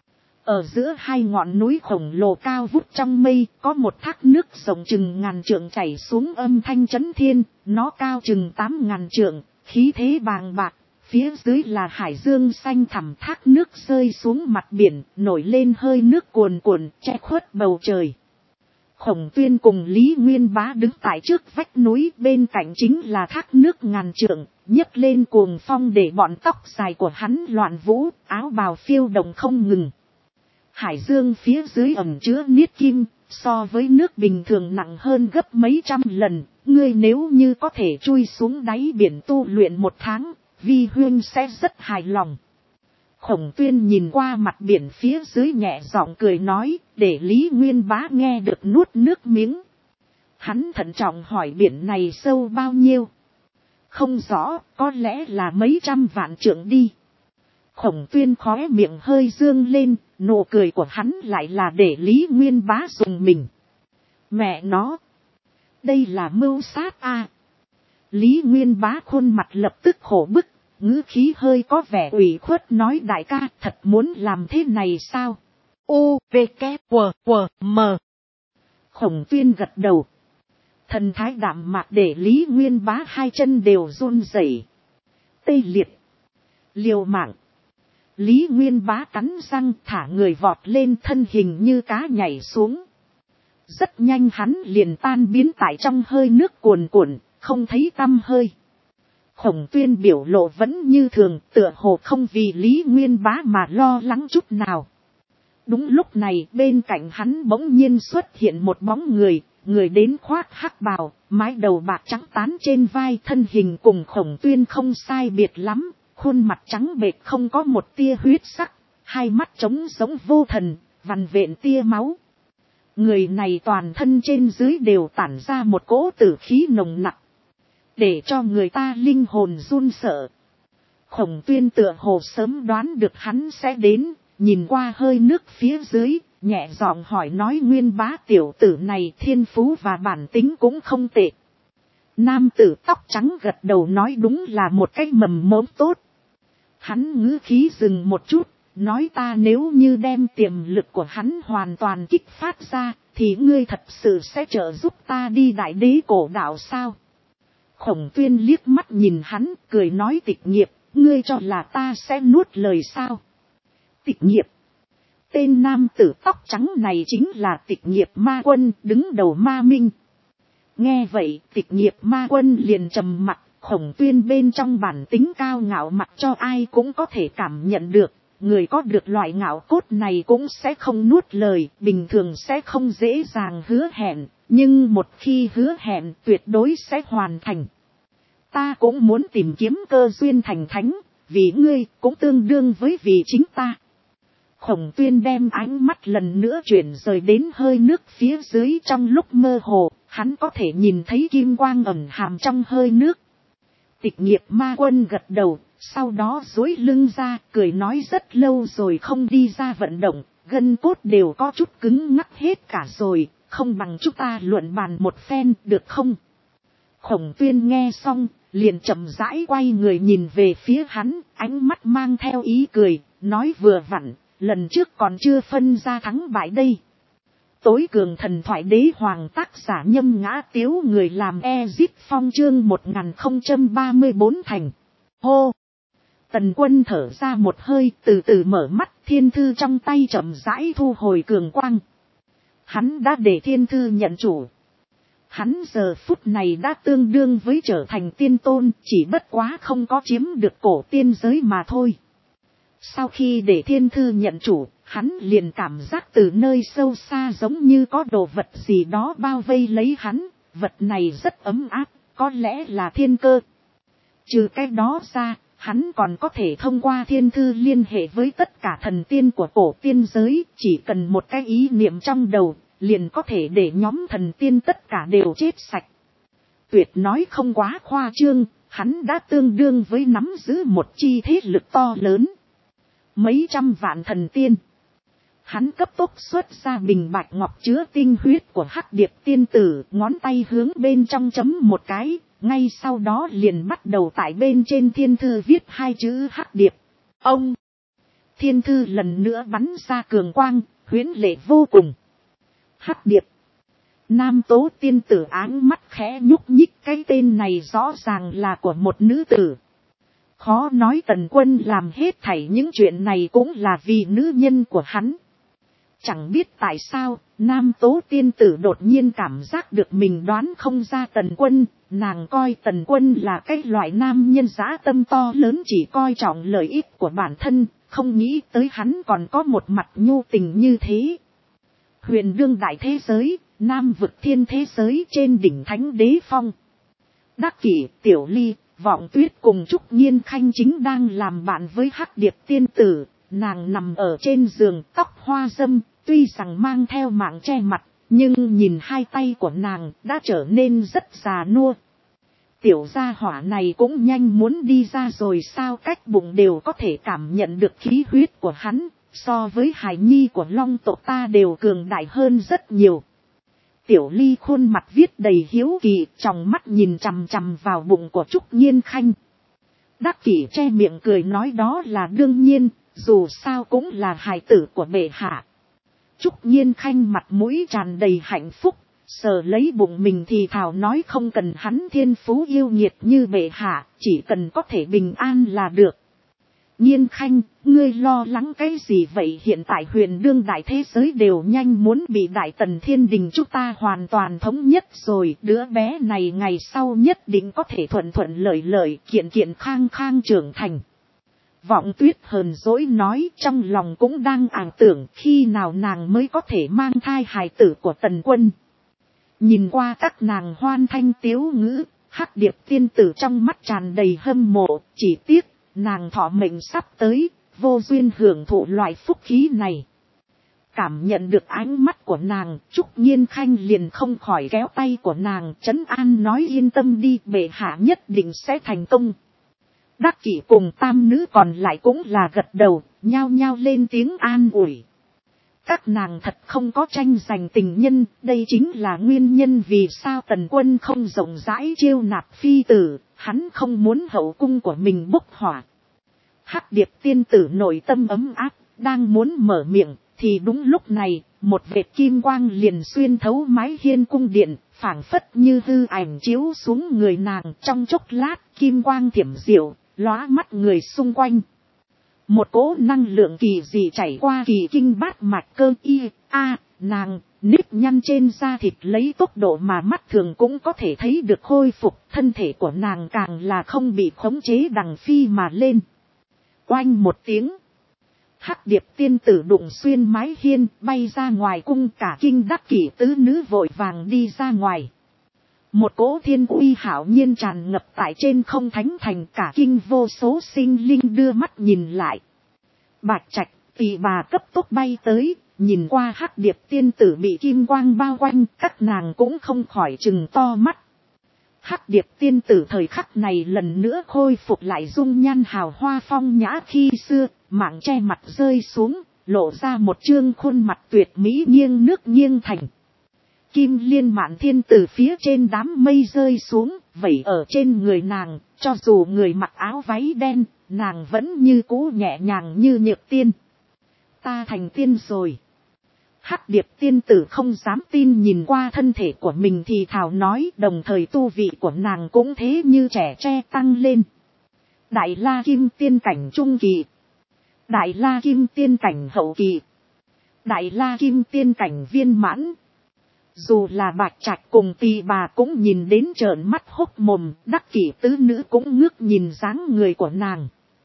Ở giữa hai ngọn núi khổng lồ cao vút trong mây, có một thác nước rộng chừng ngàn trượng chảy xuống âm thanh chấn thiên, nó cao chừng 8.000 trượng, khí thế bàng bạc, phía dưới là hải dương xanh thẳm, thác nước rơi xuống mặt biển, nổi lên hơi nước cuồn cuộn, che khuất bầu trời. Khổng Tuyên cùng Lý Nguyên Bá đứng tại trước vách núi, bên cạnh chính là thác nước ngàn trượng, nhấc lên cuồng phong để bọn tóc dài của hắn loạn vũ, áo bào phiêu động không ngừng. Hải dương phía dưới ẩn chứa niết kim, so với nước bình thường nặng hơn gấp mấy trăm lần, ngươi nếu như có thể chui xuống đáy biển tu luyện 1 tháng, vi huyên sẽ rất hài lòng. Khổng Tuyên nhìn qua mặt biển phía dưới nhẹ giọng cười nói, để Lý Nguyên Bá nghe được nuốt nước miếng. Hắn thận trọng hỏi biển này sâu bao nhiêu? Không rõ, có lẽ là mấy trăm vạn trượng đi. Khổng Tuyên khóe miệng hơi dương lên, nụ cười của hắn lại là để Lý Nguyên Bá dùng mình. Mẹ nó! Đây là mưu sát a. Lý Nguyên Bá khuôn mặt lập tức khổ bức, ngữ khí hơi có vẻ ủy khuất nói đại ca thật muốn làm thế này sao? U, V, K, W, W, M. Khổng Tuyên gật đầu. Thần thái đạm mạc để Lý Nguyên Bá hai chân đều run rẩy. Tê liệt. Liều mạng. Lý Nguyên Bá cắn răng thả người vọt lên, thân hình như cá nhảy xuống. Rất nhanh hắn liền tan biến tại trong hơi nước cuồn cuộn, không thấy tăm hơi. Khổng Tuyên biểu lộ vẫn như thường, tựa hồ không vì Lý Nguyên Bá mà lo lắng chút nào. Đúng lúc này bên cạnh hắn bỗng nhiên xuất hiện một bóng người, người đến khoác hắc bào, mái đầu bạc trắng tán trên vai, thân hình cùng Khổng Tuyên không sai biệt lắm, khuôn mặt trắng bệch không có một tia huyết sắc, hai mắt trống giống vô thần, vằn vện tia máu. Người này toàn thân trên dưới đều tản ra một cỗ tử khí nồng nặc, để cho người ta linh hồn run sợ. Khổng Tuyên tựa hồ sớm đoán được hắn sẽ đến, nhìn qua hơi nước phía dưới, nhẹ giọng hỏi nói Nguyên Bá tiểu tử này thiên phú và bản tính cũng không tệ. Nam tử tóc trắng gật đầu nói đúng là một cái mầm mống tốt. Hắn ngữ khí dừng một chút, nói ta nếu như đem tiềm lực của hắn hoàn toàn kích phát ra, thì ngươi thật sự sẽ trợ giúp ta đi đại đế cổ đạo sao? Khổng Tuyên liếc mắt nhìn hắn, cười nói Tịch Nghiệp, ngươi cho là ta sẽ nuốt lời sao? Tịch Nghiệp. Tên nam tử tóc trắng này chính là Tịch Nghiệp Ma Quân, đứng đầu Ma Minh. Nghe vậy, Tịch Nghiệp Ma Quân liền trầm mặc, Khổng Tuyên bên trong bản tính cao ngạo mặc cho ai cũng có thể cảm nhận được. Người có được loại ngạo cốt này cũng sẽ không nuốt lời, bình thường sẽ không dễ dàng hứa hẹn, nhưng một khi hứa hẹn tuyệt đối sẽ hoàn thành. Ta cũng muốn tìm kiếm cơ duyên thành thánh, vì ngươi cũng tương đương với vì chính ta. Khổng Tuyên đem ánh mắt lần nữa chuyển rời đến hơi nước phía dưới, trong lúc mơ hồ, hắn có thể nhìn thấy kim quang ẩn hàm trong hơi nước. Tịch Nghiệp Ma Quân gật đầu, Sau đó duỗi lưng ra, cười nói rất lâu rồi không đi ra vận động, gân cốt đều có chút cứng ngắc hết cả rồi, không bằng chúng ta luận bàn một phen được không? Khổng Tuyên nghe xong, liền chậm rãi quay người nhìn về phía hắn, ánh mắt mang theo ý cười, nói vừa vặn, lần trước còn chưa phân ra thắng bại đây. Tối cường thần thoại đế hoàng tác giả Nhâm Ngã Tiếu, người làm Ezip Phong, chương 1034 thành. Hô! Tần Quân thở ra một hơi, từ từ mở mắt, thiên thư trong tay chậm rãi thu hồi cường quang. Hắn đã để thiên thư nhận chủ. Hắn giờ phút này đã tương đương với trở thành tiên tôn, chỉ bất quá không có chiếm được cổ tiên giới mà thôi. Sau khi để thiên thư nhận chủ, hắn liền cảm giác từ nơi sâu xa giống như có đồ vật gì đó bao vây lấy hắn, vật này rất ấm áp, có lẽ là thiên cơ. Trừ cái đó ra, hắn còn có thể thông qua thiên thư liên hệ với tất cả thần tiên của cổ tiên giới, chỉ cần một cái ý niệm trong đầu, liền có thể để nhóm thần tiên tất cả đều chết sạch. Tuyệt nói không quá khoa trương, hắn đã tương đương với nắm giữ một chi thế lực to lớn. Mấy trăm vạn thần tiên. Hắn cấp tốc xuất ra bình bạch ngọc chứa tinh huyết của Hắc Điệp tiên tử, ngón tay hướng bên trong chấm một cái, ngay sau đó liền bắt đầu tại bên trên thiên thư viết hai chữ Hắc Điệp. Ông! Thiên thư lần nữa bắn ra cường quang, huyễn lệ vô cùng. Hắc Điệp. Nam tố tiên tử áng mắt khẽ nhúc nhích, cái tên này rõ ràng là của một nữ tử. Khó nói Tần Quân làm hết thảy những chuyện này cũng là vì nữ nhân của hắn. Chẳng biết tại sao, Nam tố tiên tử đột nhiên cảm giác được mình đoán không ra Tần Quân, nàng coi Tần Quân là cái loại nam nhân dã tâm to lớn, chỉ coi trọng lợi ích của bản thân, không nghĩ tới hắn còn có một mặt nhu tình như thế. Huyền đương đại thế giới, Nam vực thiên thế giới, trên đỉnh Thánh Đế Phong. Đắc Kỷ, Tiểu Ly, Vọng Tuyết cùng Trúc Nhiên Khanh chính đang làm bạn với Hắc Điệp tiên tử. Nàng nằm ở trên giường, tóc hoa râm, tuy rằng mang theo mạng che mặt, nhưng nhìn hai tay của nàng đã trở nên rất già nua. Tiểu gia hỏa này cũng nhanh muốn đi ra rồi sao, cách bụng đều có thể cảm nhận được khí huyết của hắn, so với hài nhi của Long tộc ta đều cường đại hơn rất nhiều. Tiểu Ly khuôn mặt viết đầy hiếu kỳ, trong mắt nhìn chằm chằm vào bụng của Trúc Nhiên Khanh. Đắc Kỷ che miệng cười nói đó là đương nhiên, dù sao cũng là hài tử của bệ hạ. Trúc Nhiên Khanh mặt mũi tràn đầy hạnh phúc, sờ lấy bụng mình thì thào nói không cần hắn thiên phú yêu nghiệt như bệ hạ, chỉ cần có thể bình an là được. Nhiên Khanh, ngươi lo lắng cái gì vậy, hiện tại huyền đương đại thế giới đều nhanh muốn bị Đại Tần Thiên Đình chúng ta hoàn toàn thống nhất rồi, đứa bé này ngày sau nhất định có thể thuận thuận lợi lợi, kiện kiện khang khang trưởng thành. Vọng Tuyết hờn dỗi nói, trong lòng cũng đang ảo tưởng khi nào nàng mới có thể mang thai hài tử của Tần Quân. Nhìn qua các nàng hoan thanh tiếu ngữ, Hắc Điệp tiên tử trong mắt tràn đầy hâm mộ, chỉ tiếc nàng thọ mệnh sắp tới, vô duyên hưởng thụ loại phúc khí này. Cảm nhận được ánh mắt của nàng, Trúc Nhiên Khanh liền không khỏi kéo tay của nàng, trấn an nói yên tâm đi, bệ hạ nhất định sẽ thành công. Đắc Kỷ cùng tam nữ còn lại cũng là gật đầu, nhao nhao lên tiếng an ủi. Các nàng thật không có tranh giành tình nhân, đây chính là nguyên nhân vì sao Tần Quân không rộng rãi chiêu nạp phi tử, hắn không muốn hậu cung của mình bốc hỏa. Hắc Điệp tiên tử nội tâm ấm áp, đang muốn mở miệng, thì đúng lúc này, một vệt kim quang liền xuyên thấu mái hiên cung điện, phảng phất như hư ảnh chiếu xuống người nàng, trong chốc lát, kim quang thiểm diệu, lóa mắt người xung quanh. Một cỗ năng lượng kỳ dị chảy qua kỳ kinh bát mạch cơ nàng, nếp nhăn trên da thịt lấy tốc độ mà mắt thường cũng có thể thấy được khôi phục, thân thể của nàng càng là không bị khống chế đằng phi mà lên. Oanh một tiếng, Hắc Điệp tiên tử đụng xuyên mái hiên, bay ra ngoài cung, cả kinh Đắc Kỷ tứ nữ vội vàng đi ra ngoài. Một cỗ thiên uy hạo nhiên tràn ngập tại trên không thánh thành, cả kinh vô số sinh linh đưa mắt nhìn lại. Bạch Trạch, Tỳ bà cấp tốc bay tới, nhìn qua Hắc Điệp tiên tử bị kim quang bao quanh, các nàng cũng không khỏi trừng to mắt. Hắc điệp tiên tử thời khắc này lần nữa khôi phục lại dung nhan hào hoa phong nhã khi xưa, mảng che mặt rơi xuống, lộ ra một trương khuôn mặt tuyệt mỹ nghiêng nước nghiêng thành. Kim liên mạn thiên từ phía trên đám mây rơi xuống, vẩy ở trên người nàng, cho dù người mặc áo váy đen, nàng vẫn như cũ nhẹ nhàng như nhược tiên. Ta thành tiên rồi. Hắc điệp tiên tử không dám tin nhìn qua thân thể của mình thì thào nói, đồng thời tu vị của nàng cũng thế như trẻ tre tăng lên. Đại la kim tiên cảnh trung kỳ, đại la kim tiên cảnh hậu kỳ, đại la kim tiên cảnh viên mãn. Dù là Bạch Trạch cùng Tỳ Bà cũng nhìn đến trợn mắt hốc mồm, Đắc Kỷ tứ nữ cũng ngước nhìn dáng người của nàng.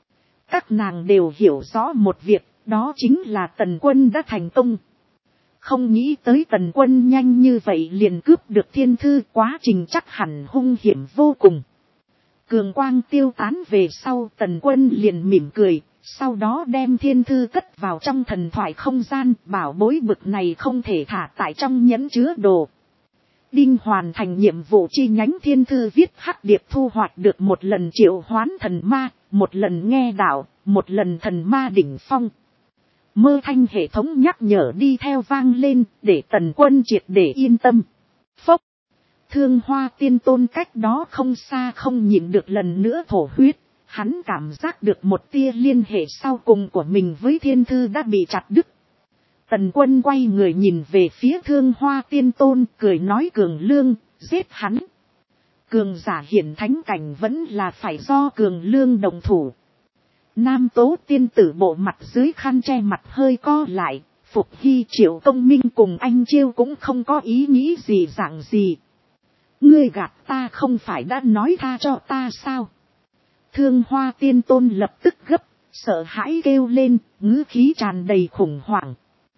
Các nàng đều hiểu rõ một việc, đó chính là Tần Quân đã thành công. Không nghĩ tới Tần Quân nhanh như vậy liền cướp được thiên thư, quá trình chắc hẳn hung hiểm vô cùng. Cường quang tiêu tán về sau, Tần Quân liền mỉm cười, sau đó đem thiên thư cất vào trong thần thoại không gian, bảo bối bực này không thể thả tại trong nhẫn chứa đồ. Đinh hoàn thành nhiệm vụ chi nhánh thiên thư viết hắc điệp thu hoạch được một lần triệu hoán thần ma, một lần nghe đạo, một lần thần ma đỉnh phong. Mơ thanh hệ thống nhắc nhở đi theo vang lên, để Tần Quân triệt để yên tâm. Phốc, Thương Hoa Tiên Tôn cách đó không xa không nhịn được lần nữa thổ huyết. Hắn cảm giác được một tia liên hệ sau cùng của mình với thiên thư đã bị chặt đứt. Tần Quân quay người nhìn về phía Thương Hoa Tiên Tôn, cười nói, Cường Lương, giết hắn. Cường giả hiển thánh cảnh vẫn là phải do Cường Lương đồng thủ. Nam Tố tiên tử bộ mặt dưới khăn che mặt hơi co lại, Phục Hy Triệu Công Minh cùng anh Chiêu cũng không có ý nghĩ gì dạng gì. Ngươi gạt ta không phải đã nói tha cho ta sao? Thương Hoa Tiên Tôn lập tức gấp, sợ hãi kêu lên, ngữ khí tràn đầy khủng hoảng.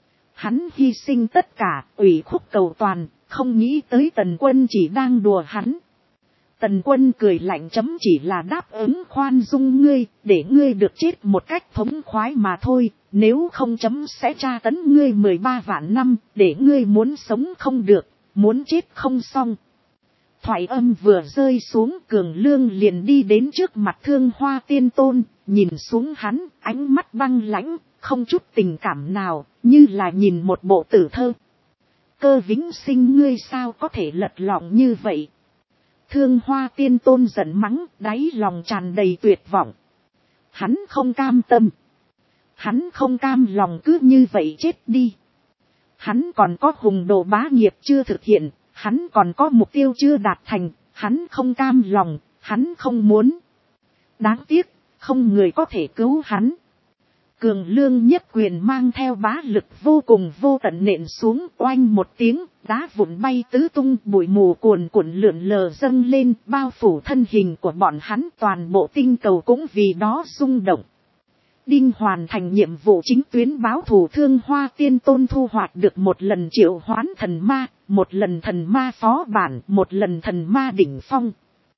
Hắn hy sinh tất cả, ủy khúc cầu toàn, không nghĩ tới Tần Quân chỉ đang đùa hắn. Tần Quân cười lạnh, chấm chỉ là đáp ứng khoan dung ngươi, để ngươi được chết một cách thống khoái mà thôi, nếu không chấm sẽ tra tấn ngươi 13 vạn năm, để ngươi muốn sống không được, muốn chết không xong. Thoại âm vừa rơi xuống, Cường Lương liền đi đến trước mặt Thương Hoa Tiên Tôn, nhìn xuống hắn, ánh mắt băng lãnh, không chút tình cảm nào, như là nhìn một bộ tử thơ. Cơ Vĩnh Sinh, ngươi sao có thể lật lọng như vậy? Thương Hoa Tiên Tôn giận mắng, đáy lòng tràn đầy tuyệt vọng. Hắn không cam tâm. Hắn không cam lòng cứ như vậy chết đi. Hắn còn có hùng đồ bá nghiệp chưa thực hiện. Hắn còn có mục tiêu chưa đạt thành, hắn không cam lòng, hắn không muốn. Đáng tiếc, không người có thể cứu hắn. Cường Lương nhất quyền mang theo bá lực vô cùng vô tận nện xuống, oanh một tiếng, đá vụn bay tứ tung, bụi mù cuồn cuộn lượn lờ dâng lên, bao phủ thân hình của bọn hắn, toàn bộ tinh cầu cũng vì đó rung động. Đinh hoàn thành nhiệm vụ chính tuyến báo thù. Thương Hoa Tiên Tôn thu hoạch được một lần triệu hoán thần ma, một lần thần ma phó bản, một lần thần ma đỉnh phong.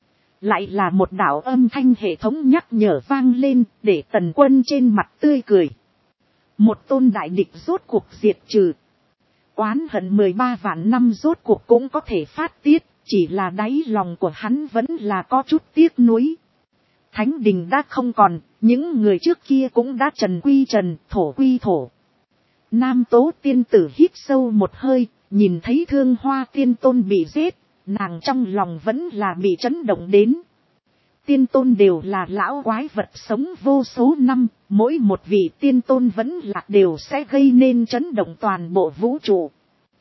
Lại là một đạo âm thanh hệ thống nhắc nhở vang lên, để Tần Quân trên mặt tươi cười. Một tôn đại địch rốt cuộc diệt trừ. Oán hận 13 vạn năm rốt cuộc cũng có thể phát tiết, chỉ là đáy lòng của hắn vẫn là có chút tiếc nuối. Thánh đình đã không còn, những người trước kia cũng đã trần quy trần, thổ quy thổ. Nam Tố tiên tử hít sâu một hơi, nhìn thấy Thương Hoa Tiên Tôn bị giết, nàng trong lòng vẫn là bị chấn động đến. Tiên tôn đều là lão quái vật sống vô số năm, mỗi một vị tiên tôn vẫn lạc đều sẽ gây nên chấn động toàn bộ vũ trụ.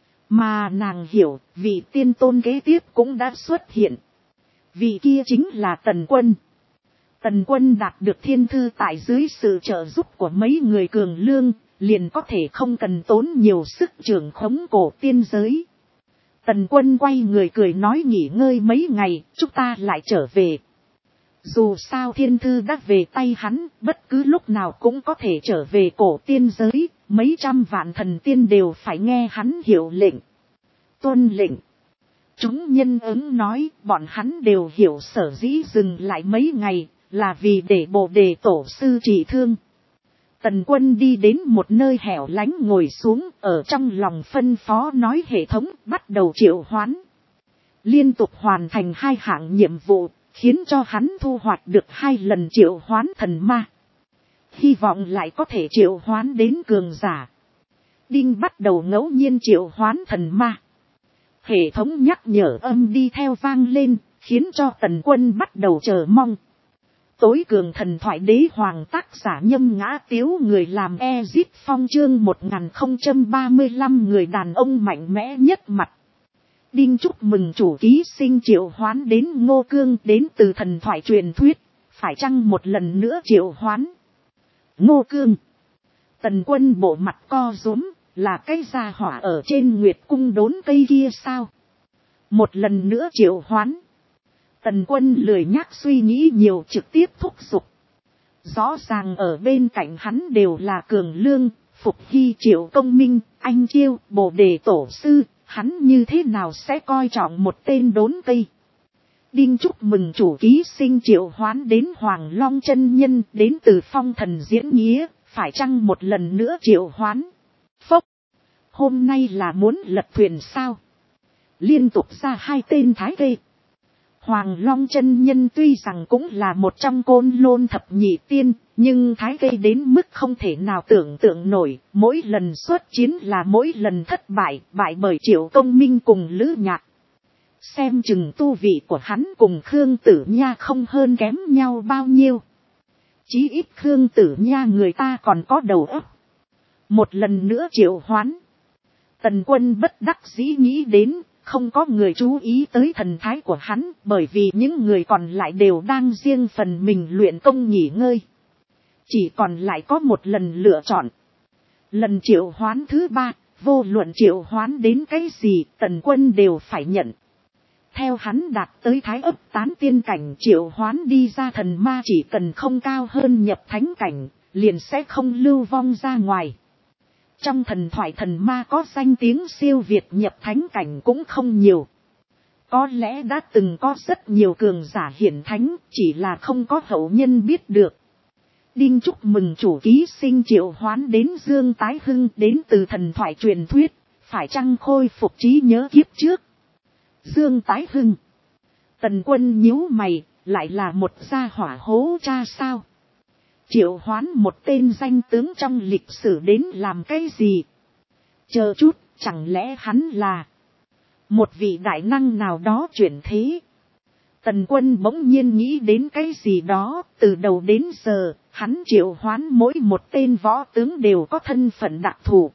Mà nàng hiểu, vị tiên tôn kế tiếp cũng đã xuất hiện. Vị kia chính là Tần Quân. Tần Quân đạt được thiên thư tại dưới sự trợ giúp của mấy người Cường Lương, liền có thể không cần tốn nhiều sức trưởng khống cổ tiên giới. Tần Quân quay người cười nói, nghỉ ngơi mấy ngày, chúng ta lại trở về. Dù sao thiên thư đã về tay hắn, bất cứ lúc nào cũng có thể trở về cổ tiên giới, mấy trăm vạn thần tiên đều phải nghe hắn hiệu lệnh. Tuân lệnh. Chúng nhân ứng nói, bọn hắn đều hiểu sở dĩ dừng lại mấy ngày, là vì để Bồ Đề tổ sư trị thương. Tần Quân đi đến một nơi hẻo lánh ngồi xuống, ở trong lòng phân phó nói, hệ thống bắt đầu triệu hoán. Liên tục hoàn thành 2 hạng nhiệm vụ, khiến cho hắn thu hoạch được 2 lần triệu hoán thần ma. Hy vọng lại có thể triệu hoán đến cường giả. Đinh bắt đầu ngẫu nhiên triệu hoán thần ma. Hệ thống nhắc nhở âm đi theo vang lên, khiến cho Tần Quân bắt đầu chờ mong. Tối cường thần thoại đế hoàng tác giả Nhâm Ngã Tiếu, người làm Ezit Phong chương 1035, người đàn ông mạnh mẽ nhất mặt. Đinh chúc mừng chủ ký sinh triệu hoán đến Ngô Cương, đến từ thần thoại truyền thuyết, phải chăng một lần nữa triệu hoán? Ngô Cương. Tần Quân bộ mặt co rúm, là cái gia hỏa ở trên Nguyệt Cung đốn cây kia sao? Một lần nữa triệu hoán. Tần Quân lười nhác suy nghĩ nhiều, trực tiếp thúc giục. Rõ ràng ở bên cạnh hắn đều là Cường Lương, Phục Hy, Triệu Công Minh, Anh Chiêu, Bồ Đề Tổ Sư, hắn như thế nào sẽ coi trọng một tên đốn cây? Đinh chúc mừng chủ ký sinh triệu hoán đến Hoàng Long chân nhân, đến từ Phong Thần Diễn Nghĩa, phải chăng một lần nữa triệu hoán? Phốc! Hôm nay là muốn lật thuyền sao? Liên tục ra 2 tên thái kê. Hoàng Long chân nhân tuy rằng cũng là một trong Côn Lôn thập nhị tiên, nhưng thái kê đến mức không thể nào tưởng tượng nổi, mỗi lần xuất chiến là mỗi lần thất bại, bại bởi Triệu Công Minh cùng Lữ Nhạc. Xem chừng tu vị của hắn cùng Khương Tử Nha không hơn kém nhau bao nhiêu. Chí ít Khương Tử Nha người ta còn có đầu óc. Một lần nữa triệu hoán. Tần Quân bất đắc dĩ nghĩ đến, không có người chú ý tới thần thái của hắn, bởi vì những người còn lại đều đang riêng phần mình luyện công nghỉ ngơi. Chỉ còn lại có một lần lựa chọn. Lần triệu hoán thứ 3, vô luận triệu hoán đến cái gì, Tần Quân đều phải nhận. Theo hắn đạt tới thái ấp tán tiên cảnh, triệu hoán đi ra thần ma chỉ cần không cao hơn nhập thánh cảnh, liền sẽ không lưu vong ra ngoài. Trong thần thoại thần ma có danh tiếng siêu việt nhập thánh cảnh cũng không nhiều. Có lẽ đã từng có rất nhiều cường giả hiển thánh, chỉ là không có hậu nhân biết được. Đinh chúc mừng chủ ký sinh triệu hoán đến Dương Tái Hưng, đến từ thần thoại truyền thuyết, phải chăng khôi phục trí nhớ kiếp trước? Dương Tái Hưng. Tần Quân nhíu mày, lại là một gia hỏa hố cha sao? Triệu hoán một tên danh tướng trong lịch sử đến làm cái gì? Chờ chút, chẳng lẽ hắn là một vị đại năng nào đó chuyển thế? Tần Quân bỗng nhiên nghĩ đến cái gì đó, từ đầu đến giờ, hắn triệu hoán mỗi một tên võ tướng đều có thân phận đặc thù.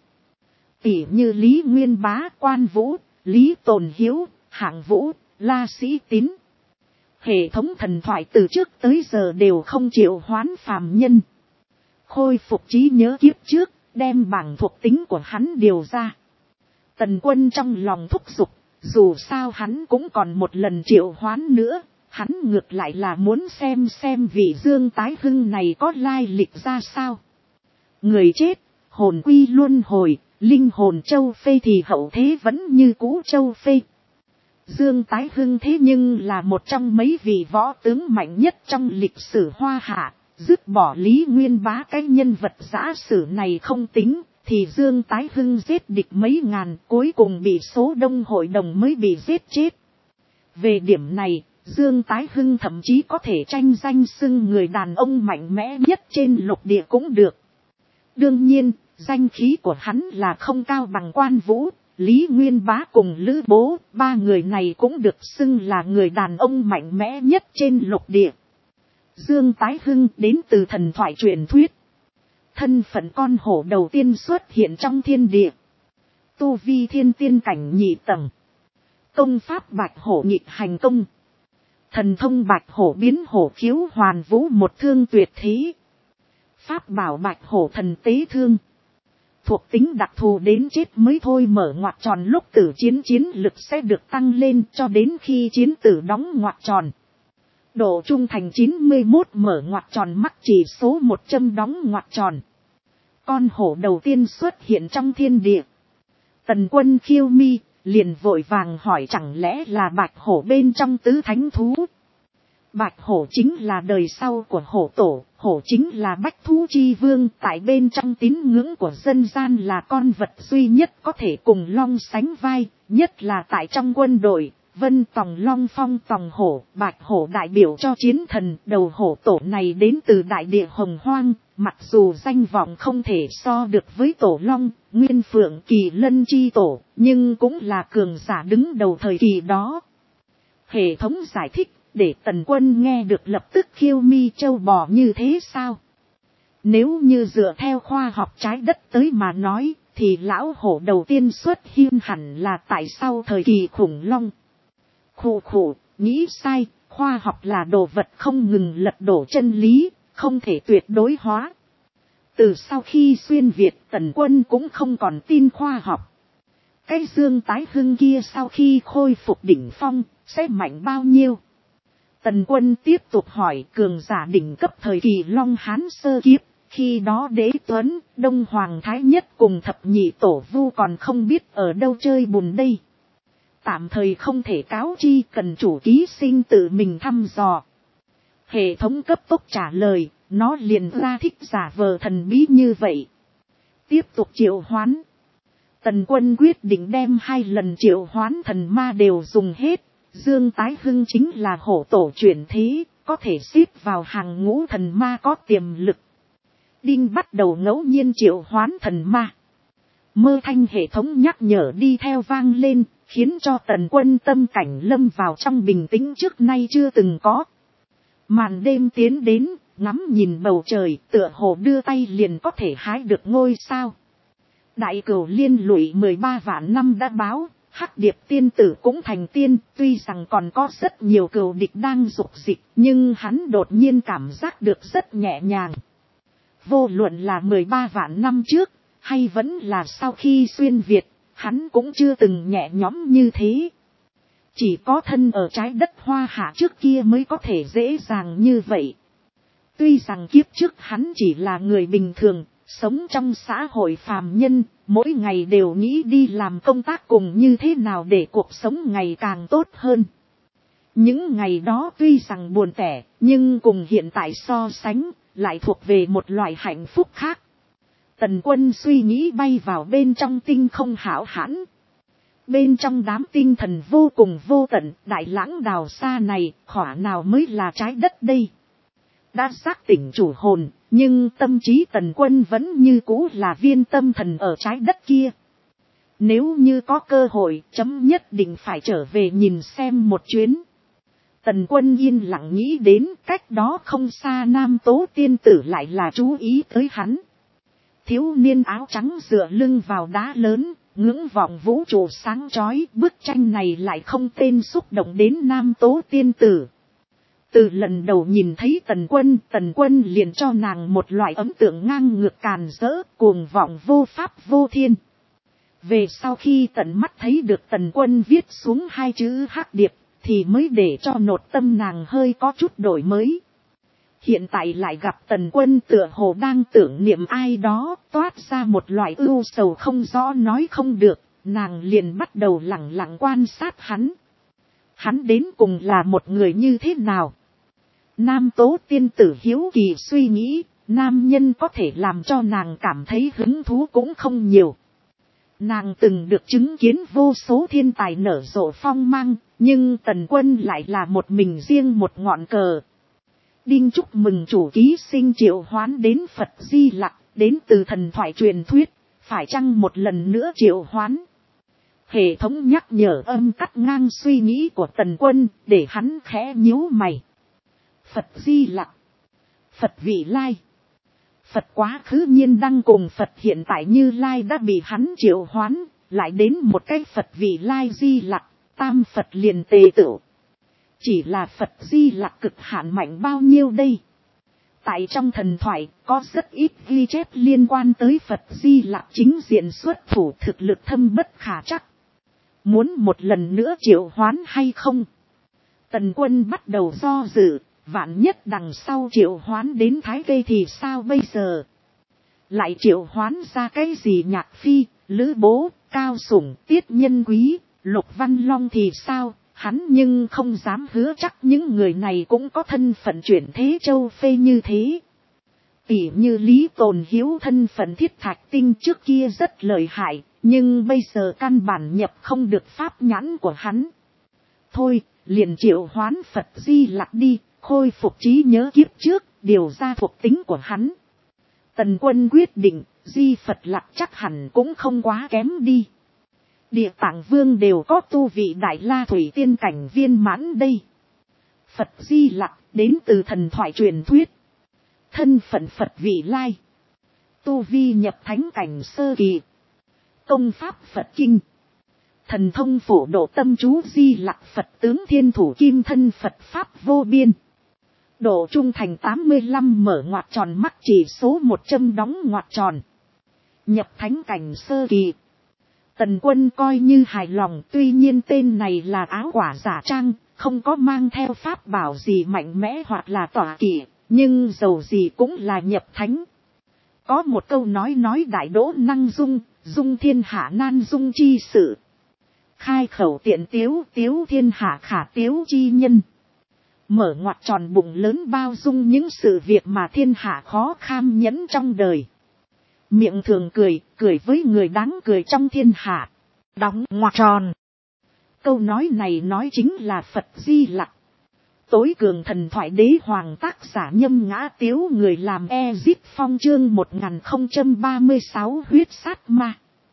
Tỉ như Lý Nguyên Bá, Quan Vũ, Lý Tồn Hiếu, Hạng Vũ, La Sĩ Tín. Hệ thống thần thoại từ trước tới giờ đều không triệu hoán phàm nhân. Khôi phục trí nhớ kiếp trước, đem bảng thuộc tính của hắn điều ra. Tần Quân trong lòng thúc giục, dù sao hắn cũng còn một lần triệu hoán nữa, hắn ngược lại là muốn xem vị Dương Tái Hưng này có lai lịch ra sao. Người chết, hồn quy luân hồi, linh hồn châu phê thì hậu thế vẫn như cũ châu phê. Dương Tái Hưng thế nhưng là một trong mấy vị võ tướng mạnh nhất trong lịch sử Hoa Hạ, dứt bỏ Lý Nguyên Bá cái nhân vật giả sử này không tính, thì Dương Tái Hưng giết địch mấy ngàn, cuối cùng bị số đông hội đồng mới bị giết chết. Về điểm này, Dương Tái Hưng thậm chí có thể tranh danh xưng người đàn ông mạnh mẽ nhất trên lục địa cũng được. Đương nhiên, danh khí của hắn là không cao bằng Quan Vũ, Lý Nguyên Bá cùng Lữ Bố, 3 người này cũng được xưng là người đàn ông mạnh mẽ nhất trên lục địa. Dương Tái Hưng đến từ thần thoại truyền thuyết. Thân phận con hổ đầu tiên xuất hiện trong thiên địa. Tu vi thiên tiên cảnh nhị tầng. Công pháp bạch hổ nghịch hành công. Thần thông bạch hổ biến hổ khiếu hoàn vũ một thương tuyệt thế. Pháp bảo bạch hổ thần tế thương. Thuộc tính đặc thù đến chết mới thôi mở ngoặc tròn, lúc tử chiến chiến lực sẽ được tăng lên cho đến khi chiến tử đóng ngoặc tròn. Độ trung thành 91 mở ngoặc tròn, mắc chỉ số 100 đóng ngoặc tròn. Con hổ đầu tiên xuất hiện trong thiên địa. Tần Quân khiêu mi, liền vội vàng hỏi chẳng lẽ là bạch hổ bên trong tứ thánh thú. Bạch hổ chính là đời sau của hổ tổ, hổ chính là bách thú chi vương, tại bên trong tín ngưỡng của dân gian là con vật duy nhất có thể cùng long sánh vai, nhất là tại trong quân đội, Vân tòng long phong tòng hổ, bạch hổ đại biểu cho chiến thần. Đầu hổ tổ này đến từ đại địa hồng hoang, mặc dù danh vọng không thể so được với tổ long, nguyên phượng kỳ lân chi tổ, nhưng cũng là cường giả đứng đầu thời kỳ đó. Hệ thống giải thích, để Tần Quân nghe được lập tức khiêu mi châu bò như thế sao? Nếu như dựa theo khoa học trái đất tới mà nói, thì lão hổ đầu tiên xuất hiện hẳn là tại sau thời kỳ khủng long. Khụ khụ, nghĩ sai, khoa học là đồ vật không ngừng lật đổ chân lý, không thể tuyệt đối hóa. Từ sau khi xuyên Việt, Tần Quân cũng không còn tin khoa học. Cái dương tái hưng kia sau khi khôi phục đỉnh phong, sẽ mạnh bao nhiêu? Tần Quân tiếp tục hỏi. Cường giả đỉnh cấp thời kỳ Long Hán sơ kiếp, khi đó Đế Tuấn, Đông Hoàng Thái Nhất cùng thập nhị tổ vu còn không biết ở đâu chơi bùn đây. Tạm thời không thể cáo chi, cần chủ ký sinh tự mình thăm dò. Hệ thống cấp tốc trả lời, nó liền ra thích giả vờ thần bí như vậy. Tiếp tục triệu hoán. Tần Quân quyết định đem 2 lần triệu hoán thần ma đều dùng hết. Dương Tái Hưng chính là hổ tổ chuyển thế, có thể xếp vào hàng ngũ thần ma có tiềm lực. Đinh bắt đầu ngẫu nhiên triệu hoán thần ma. Mơ thanh hệ thống nhắc nhở đi theo vang lên, khiến cho Tần Quân tâm cảnh lâm vào trong bình tĩnh trước nay chưa từng có. Màn đêm tiến đến, ngắm nhìn bầu trời, tựa hồ đưa tay liền có thể hái được ngôi sao. Đại cửu liên lụy 13 vạn năm đã báo, Hắc Điệp tiên tử cũng thành tiên, tuy rằng còn có rất nhiều cừu địch đang dục dịch, nhưng hắn đột nhiên cảm giác được rất nhẹ nhàng. Vô luận là 13 vạn năm trước, hay vẫn là sau khi xuyên Việt, hắn cũng chưa từng nhẹ nhõm như thế. Chỉ có thân ở trái đất hoa hạ trước kia mới có thể dễ dàng như vậy. Tuy rằng kiếp trước hắn chỉ là người bình thường, sống trong xã hội phàm nhân, mỗi ngày đều nghĩ đi làm công tác cùng như thế nào để cuộc sống ngày càng tốt hơn. Những ngày đó tuy rằng buồn tẻ, nhưng cùng hiện tại so sánh, lại thuộc về một loại hạnh phúc khác. Tần Quân suy nghĩ bay vào bên trong tinh không hão hãn. Bên trong đám tinh thần vô cùng vô tận, đại lãng đào xa này, khỏa nào mới là trái đất đây. Đã giác tỉnh chủ hồn, nhưng tâm trí Tần Quân vẫn như cũ là viên tâm thần ở trái đất kia. Nếu như có cơ hội, chấm nhất định phải trở về nhìn xem một chuyến. Tần Quân yên lặng nghĩ đến, cách đó không xa Nam Tố tiên tử lại là chú ý tới hắn. Thiếu niên áo trắng dựa lưng vào đá lớn, ngưỡng vọng vũ trụ sáng chói, bức tranh này lại không tên xúc động đến Nam Tố tiên tử. Từ lần đầu nhìn thấy Tần Quân liền cho nàng một loại ấn tượng ngang ngược càn rỡ, cuồng vọng vô pháp vô thiên. Về sau khi tận mắt thấy được Tần Quân viết xuống 2 chữ Hắc Điệp, thì mới để cho nội tâm nàng hơi có chút đổi mới. Hiện tại lại gặp Tần Quân tựa hồ đang tưởng niệm ai đó, toát ra một loại ưu sầu không rõ nói không được, nàng liền bắt đầu lặng lặng quan sát hắn. Hắn đến cùng là một người như thế nào? Nam Tố tiên tử hiếu kỳ suy nghĩ, nam nhân có thể làm cho nàng cảm thấy hứng thú cũng không nhiều. Nàng từng được chứng kiến vô số thiên tài nở rộ phong mang, nhưng Tần Quân lại là một mình riêng một ngọn cờ. Đinh chúc mừng chủ ký sinh triệu hoán đến Phật Di Lặc, đến từ thần thoại truyền thuyết, phải chăng một lần nữa triệu hoán? Hệ thống nhắc nhở âm cắt ngang suy nghĩ của Tần Quân, để hắn khẽ nhíu mày. Phật Di Lặc, Phật Vị Lai, Phật quá khứ nhiên đăng cùng Phật hiện tại Như Lai đã bị hắn triệu hoán, lại đến một cái Phật Vị Lai Di Lặc, tam Phật liền tề tựu. Chỉ là Phật Di Lặc cực hạn mạnh bao nhiêu đây? Tại trong thần thoại, có rất ít ghi chép liên quan tới Phật Di Lặc chính diện xuất thủ, thực lực thâm bất khả chắc. Muốn một lần nữa triệu hoán hay không? Tần Quân bắt đầu do dự, vạn nhất đằng sau triệu hoán đến Thái Cây thì sao bây giờ? Lại triệu hoán ra cái gì Nhạc Phi, Lữ Bố, Cao Sủng, Tiết Nhân Quý, Lục Văn Long thì sao? Hắn nhưng không dám hứa chắc những người này cũng có thân phận chuyển thế châu phê như thế. Tỉ như Lý Tồn Hiếu thân phận Thiết Thạch Tinh trước kia rất lợi hại, nhưng bây giờ căn bản nhập không được pháp nhãn của hắn. Thôi, liền triệu hoán Phật Di Lặc đi, khôi phục trí nhớ kiếp trước, điều ra thuộc tính của hắn. Tần Quân quyết định, Di Phật Lặc chắc hẳn cũng không quá kém đi. Địa Tạng Vương đều có tu vị Đại La Thủy Tiên cảnh viên mãn đây. Phật Di Lặc đến từ thần thoại truyền thuyết. Thân phận Phật vị lai. Tu vi nhập thánh cảnh sơ kỳ. Công pháp Phật kinh. Thần thông phổ độ tâm chú Di Lặc Phật tướng thiên thủ kim thân Phật pháp vô biên. Độ trung thành 85 mở ngoặc tròn mắc chỉ số 100 đóng ngoặc tròn. Nhập thánh cảnh sơ kỳ. Tần Quân coi như hài lòng, tuy nhiên tên này là áo quả giả trang, không có mang theo pháp bảo gì mạnh mẽ hoặc là tỏa kỵ, nhưng dầu gì cũng là nhập thánh. Có một câu nói đại đỗ năng dung, dung thiên hạ nan dung chi sự. Khai khẩu tiện tiếu thiên hạ khả tiếu chi nhân. Mở ngoặc tròn bụng lớn bao dung những sự việc mà thiên hạ khó kham nhẫn trong đời. Miệng thường cười với người đáng cười trong thiên hạ. Đóng ngoặc tròn. Câu nói này nói chính là Phật Di Lặc. Tối cường thần thoại đế hoàng tác giả Nhâm Ngã Tiếu, người làm Ezip Phong chương 1036 huyết sát ma.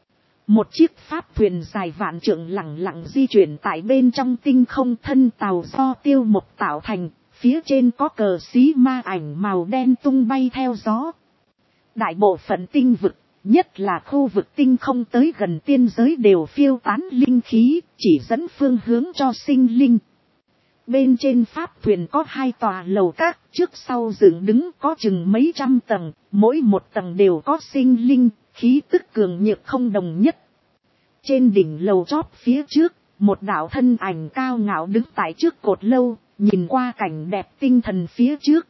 Một chiếc pháp thuyền dài vạn trượng lẳng lặng di chuyển tại bên trong tinh không, thân tàu do tiêu mộc tạo thành, phía trên có cờ xí ma ảnh màu đen tung bay theo gió. Đại bộ phận tinh vực, nhất là khu vực tinh không tới gần tiên giới đều phiêu tán linh khí, chỉ dẫn phương hướng cho sinh linh. Bên trên pháp thuyền có 2 tòa lầu các, trước sau dựng đứng có chừng mấy trăm tầng, mỗi một tầng đều có sinh linh, khí tức cường nhược không đồng nhất. Trên đỉnh lầu chóp phía trước, một đạo thân ảnh cao ngạo đứng tại trước cột lâu, nhìn qua cảnh đẹp tinh thần phía trước.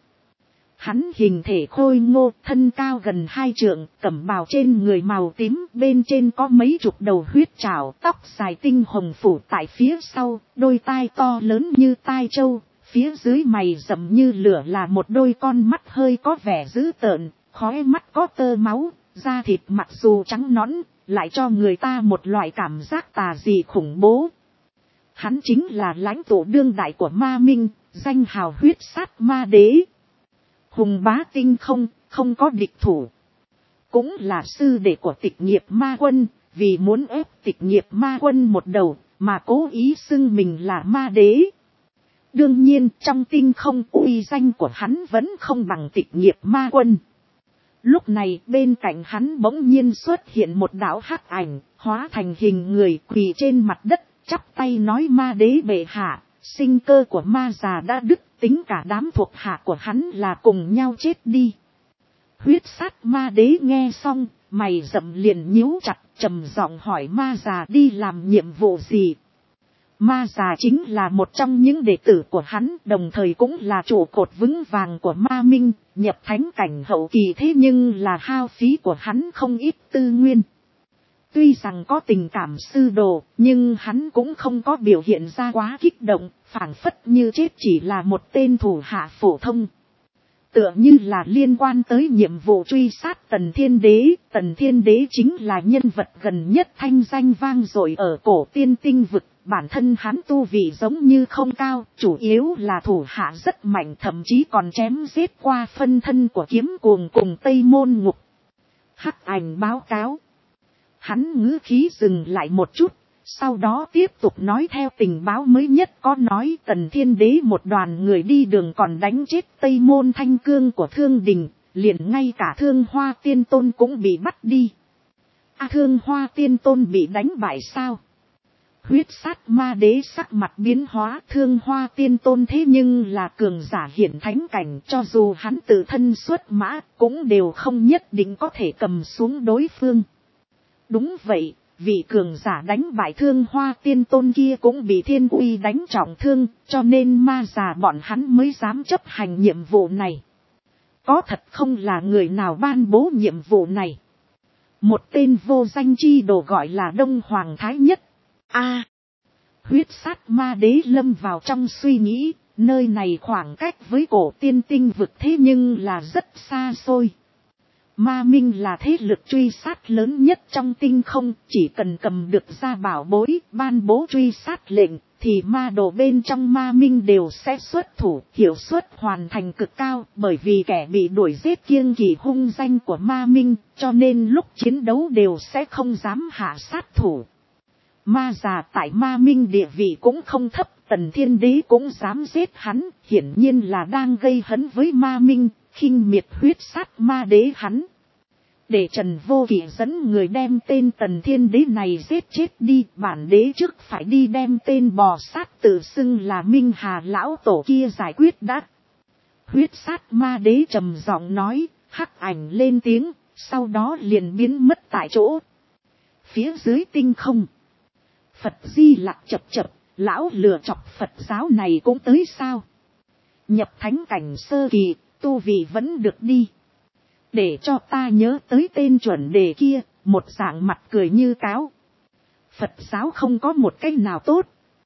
Hắn hình thể khôi ngô, thân cao gần 2 trượng, cẩm bào trên người màu tím, bên trên có mấy chục đầu huyết trảo, tóc dài tinh hồng phủ tại phía sau, đôi tai to lớn như tai trâu, phía dưới mày rậm như lửa là một đôi con mắt hơi có vẻ dữ tợn, khóe mắt có tơ máu, da thịt mặc dù trắng nõn, lại cho người ta một loại cảm giác tà dị khủng bố. Hắn chính là lãnh tụ đương đại của ma minh, danh hào huyết sát ma đế. Hùng bá tinh không có địch thủ. Cũng là sư đệ của Tịch Nghiệp Ma Quân, vì muốn ép Tịch Nghiệp Ma Quân một đầu, mà cố ý xưng mình là ma đế. Đương nhiên trong tinh không uy danh của hắn vẫn không bằng Tịch Nghiệp Ma Quân. Lúc này bên cạnh hắn bỗng nhiên xuất hiện một đạo hắc ảnh, hóa thành hình người quỳ trên mặt đất, chắp tay nói: Ma đế bệ hạ, sinh cơ của ma già đã đứt, tính cả đám thuộc hạ của hắn là cùng nhau chết đi. Huyết sát ma đế nghe xong, mày rậm liền nhíu chặt, trầm giọng hỏi: ma già đi làm nhiệm vụ gì? Ma già chính là một trong những đệ tử của hắn, đồng thời cũng là trụ cột vững vàng của ma minh, nhập thánh cảnh hậu kỳ, thế nhưng là hao phí của hắn không ít tư nguyên. Tuy rằng có tình cảm sư đồ, nhưng hắn cũng không có biểu hiện ra quá kích động, phảng phất như chết chỉ là một tên thủ hạ phổ thông. Tựa như là liên quan tới nhiệm vụ truy sát Tần Thiên Đế. Tần Thiên Đế chính là nhân vật gần nhất thanh danh vang dội ở cổ tiên tinh vực. Bản thân hắn tu vị giống như không cao, chủ yếu là thủ hạ rất mạnh, thậm chí còn chém giết qua phân thân của Kiếm Cuồng cùng Tây Môn Ngục. Hắc ảnh báo cáo. Hắn ngữ khí dừng lại một chút, sau đó tiếp tục nói: theo tình báo mới nhất có nói Tần Thiên Đế một đoàn người đi đường còn đánh chết Tây Môn Thanh Cương của Thương Đình, liền ngay cả Thương Hoa Tiên Tôn cũng bị bắt đi. Thương Hoa Tiên Tôn bị đánh bại sao? Huyết sát ma đế sắc mặt biến hóa. Thương Hoa Tiên Tôn thế nhưng là cường giả hiển thánh cảnh, cho dù hắn tự thân xuất mã cũng đều không nhất định có thể cầm xuống đối phương. Đúng vậy, vị cường giả đánh bại Thương Hoa Tiên Tôn kia cũng bị Thiên Uy đánh trọng thương, cho nên ma già bọn hắn mới dám chấp hành nhiệm vụ này. Có thật không là người nào ban bố nhiệm vụ này? Một tên vô danh chi đồ gọi là Đông Hoàng Thái Nhất. Huyết sát ma đế lâm vào trong suy nghĩ, nơi này khoảng cách với cổ tiên tinh vực thế nhưng là rất xa xôi. Ma minh là thế lực truy sát lớn nhất trong tinh không, chỉ cần cầm được ra bảo bối, ban bố truy sát lệnh, thì ma đồ bên trong ma minh đều sẽ xuất thủ, hiệu suất hoàn thành cực cao, bởi vì kẻ bị đuổi giết kiêng kỵ hung danh của ma minh, cho nên lúc chiến đấu đều sẽ không dám hạ sát thủ. Ma già tại ma minh địa vị cũng không thấp, Tần Thiên Đế cũng dám giết hắn, hiển nhiên là đang gây hấn với ma minh, khinh miệt huyết sát ma đế hắn. Để Trần Vô Kỵ dẫn người đem tên Tần Thiên Đế này giết chết đi, bản đế trước phải đi đem tên bò sát tự xưng là Minh Hà lão tổ kia giải quyết đã. Huyết sát ma đế trầm giọng nói, hắc ảnh lên tiếng, sau đó liền biến mất tại chỗ. Phía dưới tinh không, Phật Di Lặc chập chập, lão lừa chọc Phật giáo này cũng tới sao? Nhập thánh cảnh sơ kỳ, tu vị vẫn được đi. Để cho ta nhớ tới tên chuẩn đề kia, một dạng mặt cười như cáo. Phật giáo không có một cách nào tốt.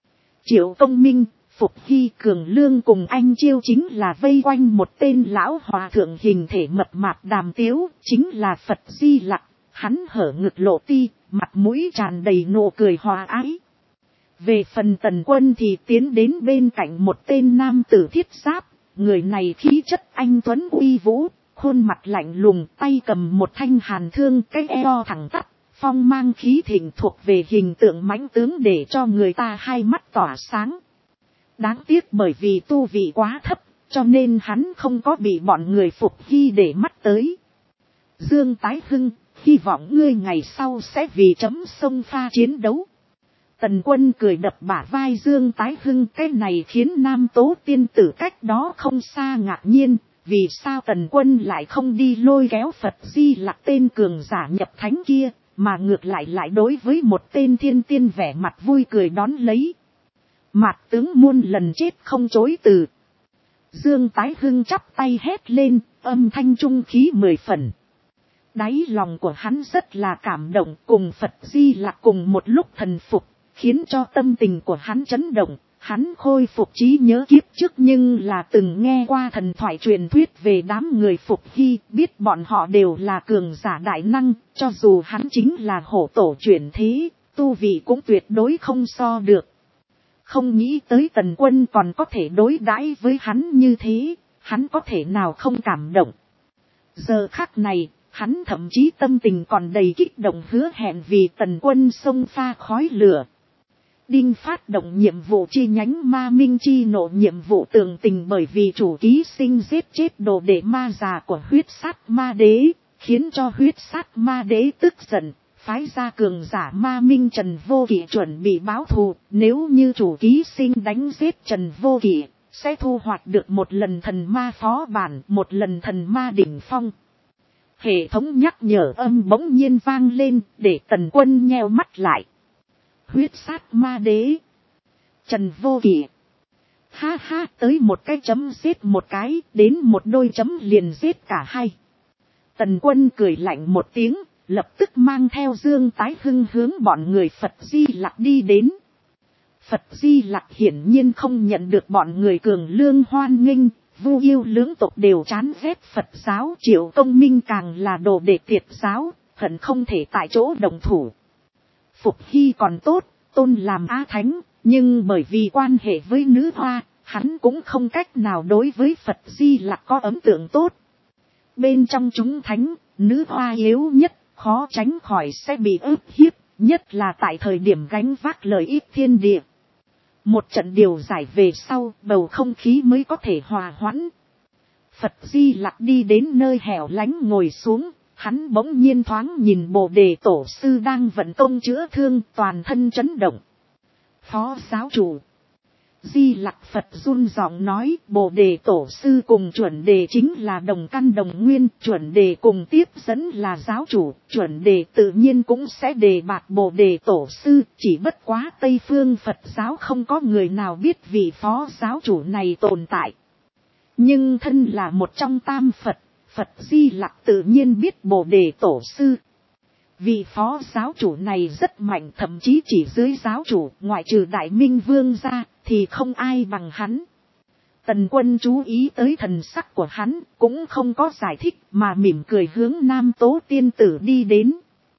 Triệu Công Minh, Phục Hy, Cường Lương cùng anh Chiêu chính là vây quanh một tên lão hòa thượng hình thể mập mạp đàm tiếu, chính là Phật Di Lặc. Hắn hở ngực lộ ti, mặt mũi tràn đầy nụ cười hòa ái. Về phần Tần Quân thì tiến đến bên cạnh một tên nam tử thiết giáp, người này khí chất anh tuấn uy vũ, khuôn mặt lạnh lùng, tay cầm một thanh hàn thương, cái eo thẳng tắp, phong mang khí thịnh, thuộc về hình tượng mãnh tướng để cho người ta hai mắt tỏa sáng. Đáng tiếc bởi vì tu vị quá thấp, cho nên hắn không có bị bọn người Phục Hy để mắt tới. Dương Tái Hưng, hy vọng ngươi ngày sau sẽ vì chấm sông pha chiến đấu. Tần Quân cười đập bả vai Dương Tái Hưng, cái này khiến Nam Tố tiên tử cách đó không xa ngạc nhiên. Vì sao Tần Quân lại không đi lôi kéo Phật Di Lặc tên cường giả nhập thánh kia, mà ngược lại đối với một tên thiên tiên vẻ mặt vui cười đón lấy. Mạt tướng muôn lần chết không chối từ. Dương Tái Hưng chắp tay hét lên, âm thanh trung khí 10 phần. Đáy lòng của hắn rất là cảm động, cùng Phật Di Lặc cùng một lúc thần phục, khiến cho tâm tình của hắn chấn động. Hắn khôi phục trí nhớ kiếp trước nhưng là từng nghe qua thần thoại truyền thuyết về đám người Phục Hy, biết bọn họ đều là cường giả đại năng, cho dù hắn chính là hổ tổ chuyển thế, tu vị cũng tuyệt đối không so được. Không nghĩ tới Tần Quân còn có thể đối đãi với hắn như thế, hắn có thể nào không cảm động. Giờ khắc này, hắn thậm chí tâm tình còn đầy kích động hứa hẹn vì Tần Quân xông pha khói lửa. Đinh phát động nhiệm vụ chi nhánh ma minh chi nộ nhiệm vụ tường tình bởi vì chủ ký sinh giết chết đồ đệ ma già của huyết sát ma đế, khiến cho huyết sát ma đế tức giận, phái ra cường giả ma minh Trần Vô Kỵ chuẩn bị báo thù, nếu như chủ ký sinh đánh giết Trần Vô Kỵ, sẽ thu hoạch được một lần thần ma phó bản, một lần thần ma đỉnh phong. Hệ thống nhắc nhở âm bỗng nhiên vang lên, để Tần Quân nheo mắt lại. Huyết sát ma đế, Trần Vô Kỵ. Ha ha, tới một cái chấm giết một cái, đến một đôi chấm liền giết cả hai. Tần Quân cười lạnh một tiếng, lập tức mang theo Dương Tái Hưng hướng bọn người Phật Di Lặc đi đến. Phật Di Lặc hiển nhiên không nhận được bọn người Cường Lương hoan nghênh, Vu Yêu lưỡng tộc đều chán ghét Phật giáo, Triệu Công Minh càng là đồ đệ tiệt giáo, hận không thể tại chỗ đồng thủ. Phục Hy còn tốt, tôn làm Á Thánh, nhưng bởi vì quan hệ với nữ hoa, hắn cũng không cách nào đối với Phật Di Lặc có ấn tượng tốt. Bên trong chúng thánh, nữ hoa yếu nhất, khó tránh khỏi sẽ bị ức hiếp, nhất là tại thời điểm gánh vác lợi ích thiên địa. Một trận điều giải về sau, bầu không khí mới có thể hòa hoãn. Phật Di Lặc đi đến nơi hẻo lánh ngồi xuống, hắn bỗng nhiên thoáng nhìn Bồ Đề Tổ sư đang vận công chữa thương, toàn thân chấn động. Phó giáo chủ Di Lặc Phật run giọng nói, Bồ Đề Tổ sư cùng chuẩn đề chính là đồng căn đồng nguyên, chuẩn đề cùng tiếp dẫn là giáo chủ, chuẩn đề tự nhiên cũng sẽ đề bạt Bồ Đề Tổ sư, chỉ bất quá Tây phương Phật giáo không có người nào biết vị phó giáo chủ này tồn tại. Nhưng thân là một trong tam Phật, Phật Di Lặc tự nhiên biết Bồ Đề Tổ sư. Vị phó giáo chủ này rất mạnh, thậm chí chỉ dưới giáo chủ, ngoại trừ Đại Minh Vương ra, thì không ai bằng hắn. Tần Quân chú ý tới thần sắc của hắn, cũng không có giải thích mà mỉm cười hướng Nam Tố tiên tử đi đến.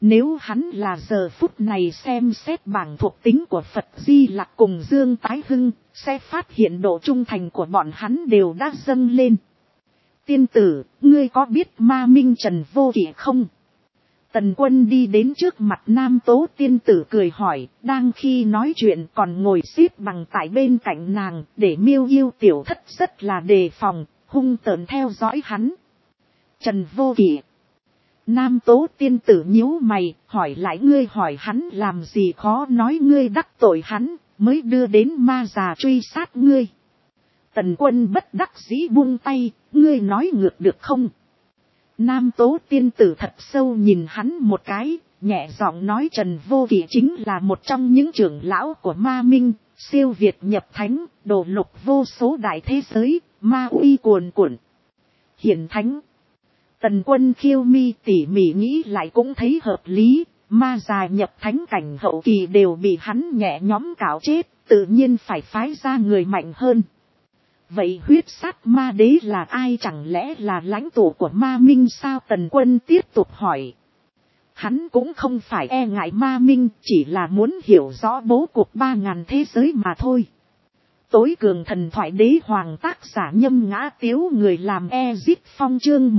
Nếu hắn là giờ phút này xem xét bảng thuộc tính của Phật Di Lặc cùng Dương Tái Hưng, sẽ phát hiện độ trung thành của bọn hắn đều đã dâng lên. Tiên tử, ngươi có biết Ma Minh Trần Vô Kỵ không? Tần Quân đi đến trước mặt Nam Tố tiên tử cười hỏi, đang khi nói chuyện còn ngồi xếp bằng tại bên cạnh nàng, để Miêu Yêu tiểu thất rất là đề phòng, hung tợn theo dõi hắn. Trần Vô Kỵ. Nam Tố tiên tử nhíu mày, hỏi lại ngươi hỏi hắn làm gì khó nói ngươi đắc tội hắn, mới đưa đến ma già truy sát ngươi. Tần Quân bất đắc dĩ buông tay, ngươi nói ngược được không? Nam Tố tiên tử thật sâu nhìn hắn một cái, nhẹ giọng nói Trần Vô Kỵ chính là một trong những trưởng lão của Ma Minh, siêu việt nhập thánh, đổ lục vô số đại thế giới, ma uy cuồn cuộn. Hiển thánh. Tần Quân khiêu mi tỉ mỉ nghĩ lại cũng thấy hợp lý, ma già nhập thánh cảnh hậu kỳ đều bị hắn nhẹ nhõm cào chết, tự nhiên phải phái ra người mạnh hơn. Vậy huyết sát ma đế là ai, chẳng lẽ là lãnh tụ của Ma Minh sao? Tần Quân tiếp tục hỏi. Hắn cũng không phải e ngại Ma Minh, chỉ là muốn hiểu rõ bố cục 3000 thế giới mà thôi. Tối cường thần thoại đế hoàng tác giả Nhâm Ngã Tiếu, người làm Ezit Phong chương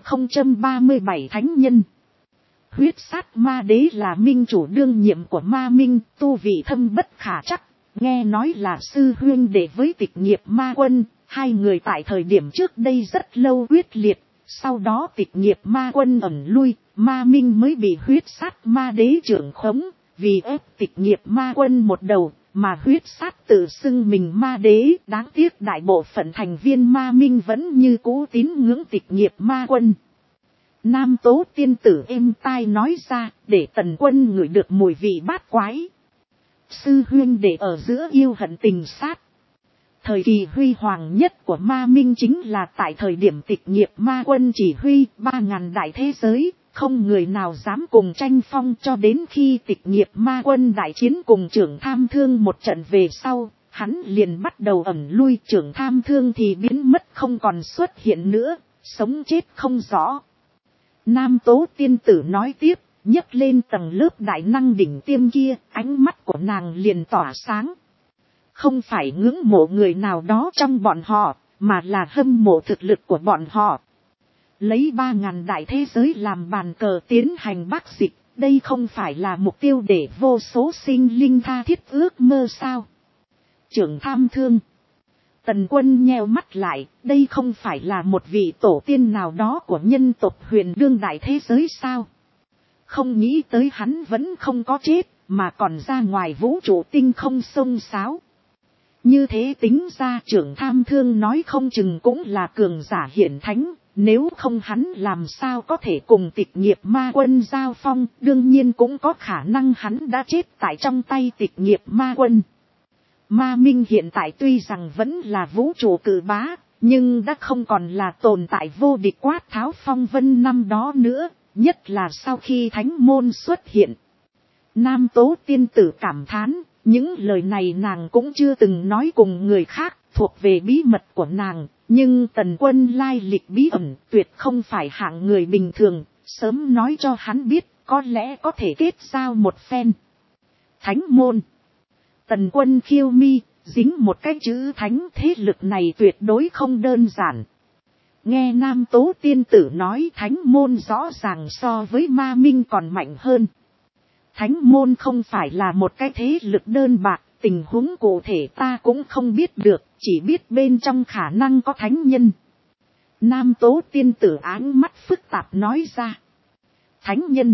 1037 thánh nhân. Huyết sát ma đế là minh chủ đương nhiệm của Ma Minh, tu vị thâm bất khả chắc. Nghe nói là sư huynh đệ với Tịch Nghiệp Ma Quân, hai người tại thời điểm trước đây rất lâu quyết liệt, sau đó Tịch Nghiệp Ma Quân ẩn lui, Ma Minh mới bị huyết sát ma đế trưởng khống, vì ép Tịch Nghiệp Ma Quân một đầu, mà huyết sát tự xưng mình ma đế. Đáng tiếc đại bộ phận thành viên Ma Minh vẫn như cũ tín ngưỡng Tịch Nghiệp Ma Quân. Nam Tố tiên tử êm tai nói ra, để Tần Quân ngửi được mùi vị bát quái. Sư huynh đệ ở giữa yêu hận tình sát. Thời kỳ huy hoàng nhất của Ma Minh chính là tại thời điểm Tịch Nghiệp Ma Quân chỉ huy 3000 đại thế giới, không người nào dám cùng tranh phong, cho đến khi Tịch Nghiệp Ma Quân đại chiến cùng Trưởng Tham Thương một trận về sau, hắn liền bắt đầu ẩn lui, Trưởng Tham Thương thì biến mất không còn xuất hiện nữa, sống chết không rõ. Nam Tố tiên tử nói tiếp, nhấc lên tầng lớp đại năng đỉnh tiêm kia, ánh mắt của nàng liền tỏa sáng. Không phải ngưỡng mộ người nào đó trong bọn họ, mà là hâm mộ thực lực của bọn họ. Lấy 3000 đại thế giới làm bàn cờ tiến hành bắc dịch, đây không phải là mục tiêu để vô số sinh linh tha thiết ước mơ sao? Trưởng Tham Thương. Tần Quân nheo mắt lại, đây không phải là một vị tổ tiên nào đó của nhân tộc huyền đương đại thế giới sao? Không nghĩ tới hắn vẫn không có chết, mà còn ra ngoài vũ trụ tinh không xông xáo. Như thế tính ra Trưởng Tham Thương nói không chừng cũng là cường giả hiển thánh, nếu không hắn làm sao có thể cùng Tịch Nghiệp Ma Quân giao phong, đương nhiên cũng có khả năng hắn đã chết tại trong tay Tịch Nghiệp Ma Quân. Ma Minh hiện tại tuy rằng vẫn là vũ trụ cử bá, nhưng đã không còn là tồn tại vô địch quát tháo phong vân năm đó nữa, nhất là sau khi thánh môn xuất hiện. Nam Tố tiên tử cảm thán, những lời này nàng cũng chưa từng nói cùng người khác, thuộc về bí mật của nàng, nhưng Tần Quân lai lịch bí ẩn, tuyệt không phải hạng người bình thường, sớm nói cho hắn biết, có lẽ có thể kết giao một phen. Thánh môn. Tần Quân khiêu mi, dính một cái chữ thánh, thế lực này tuyệt đối không đơn giản. Nghe Nam Tố tiên tử nói thánh môn rõ ràng so với Ma Minh còn mạnh hơn. Thánh môn không phải là một cái thế lực đơn bạc, tình huống cụ thể ta cũng không biết được, chỉ biết bên trong khả năng có thánh nhân. Nam Tố tiên tử áng mắt phức tạp nói ra. Thánh nhân.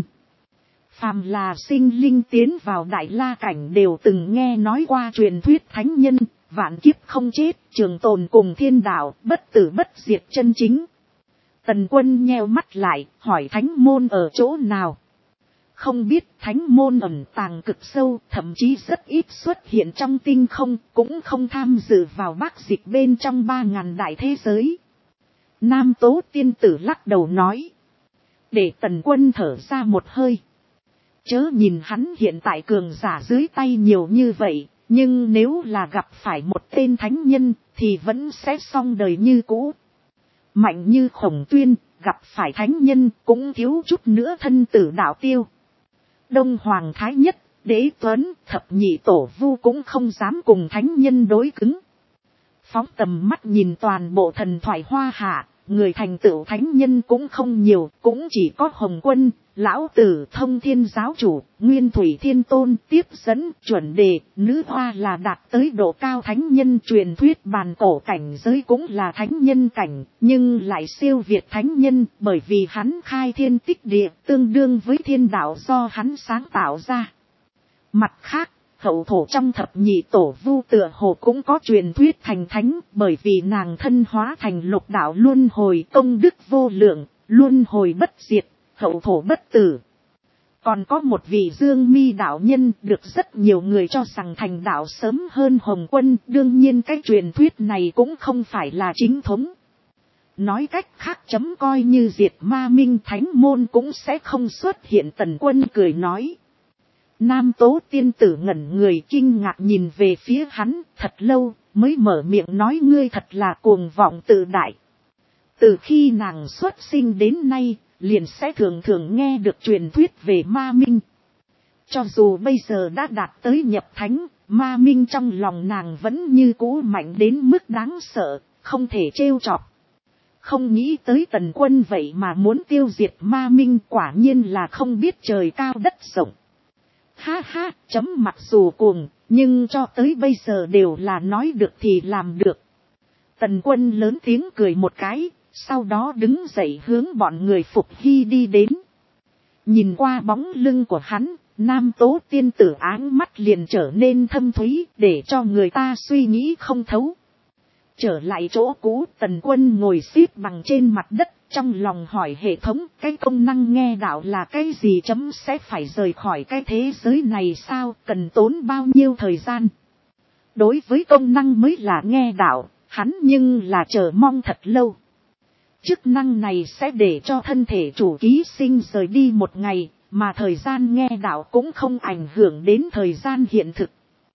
Phàm là sinh linh tiến vào Đại La Cảnh đều từng nghe nói qua truyền thuyết thánh nhân, vạn kiếp không chết, trường tồn cùng thiên đạo, bất tử bất diệt chân chính. Tần Quân nheo mắt lại, hỏi thánh môn ở chỗ nào? Không biết, thánh môn ẩn tàng cực sâu, thậm chí rất ít xuất hiện trong tinh không, cũng không tham dự vào bắc dịch bên trong 3000 đại thế giới. Nam Tố tiên tử lắc đầu nói. Để Tần Quân thở ra một hơi. Chớ nhìn hắn hiện tại cường giả dưới tay nhiều như vậy, nhưng nếu là gặp phải một tên thánh nhân, thì vẫn sẽ xong đời như cũ. Mạnh như Khổng Tuyên, gặp phải thánh nhân cũng thiếu chút nữa thân tử đạo tiêu. Đông Hoàng Thái Nhất, Đế Tuấn, thập nhị tổ vu cũng không dám cùng thánh nhân đối cứng. Phóng tầm mắt nhìn toàn bộ thần thoại hoa hạ, người thành tựu thánh nhân cũng không nhiều, cũng chỉ có Hồng Quân, Lão Tử, Thông Thiên Giáo Chủ, Nguyên Thủy Thiên Tôn, tiếp dẫn, chuẩn đề, nữ hoa là đạt tới độ cao thánh nhân. Truyền thuyết bàn cổ cảnh giới cũng là thánh nhân cảnh, nhưng lại siêu việt thánh nhân, bởi vì hắn khai thiên tích địa, tương đương với thiên đạo do hắn sáng tạo ra. Mặt khác, hậu thổ trong thập nhị tổ vu tựa hồ cũng có truyền thuyết thành thánh, bởi vì nàng thân hóa thành lục đạo luân hồi, công đức vô lượng, luân hồi bất diệt, hậu thổ bất tử. Còn có một vị Dương Mi đạo nhân được rất nhiều người cho rằng thành đạo sớm hơn Hồng Quân, đương nhiên cái truyền thuyết này cũng không phải là chính thống. Nói cách khác chấm coi như diệt ma minh thánh môn cũng sẽ không xuất hiện. Tần Quân cười nói. Nam Tố tiên tử ngẩn người kinh ngạc nhìn về phía hắn, thật lâu, mới mở miệng nói ngươi thật là cuồng vọng tự đại. Từ khi nàng xuất sinh đến nay, liền sẽ thường thường nghe được truyền thuyết về ma minh. Cho dù bây giờ đã đạt tới nhập thánh, ma minh trong lòng nàng vẫn như cũ mạnh đến mức đáng sợ, không thể trêu chọc. Không nghĩ tới Tần Quân vậy mà muốn tiêu diệt ma minh, quả nhiên là không biết trời cao đất rộng. Ha ha, chấm mặc dù cuồng, nhưng cho tới bây giờ đều là nói được thì làm được. Tần Quân lớn tiếng cười một cái, sau đó đứng dậy hướng bọn người Phục Hy đi đến. Nhìn qua bóng lưng của hắn, Nam Tố tiên tử áng mắt liền trở nên thâm thúy, để cho người ta suy nghĩ không thấu. Trở lại chỗ cũ, Tần Quân ngồi xếp bằng trên mặt đất, trong lòng hỏi hệ thống, cái công năng nghe đạo là cái gì, chấm sẽ phải rời khỏi cái thế giới này sao, cần tốn bao nhiêu thời gian. Đối với công năng mới là nghe đạo, hắn nhưng là chờ mong thật lâu. Chức năng này sẽ để cho thân thể chủ ký sinh rời đi một ngày, mà thời gian nghe đạo cũng không ảnh hưởng đến thời gian hiện thực.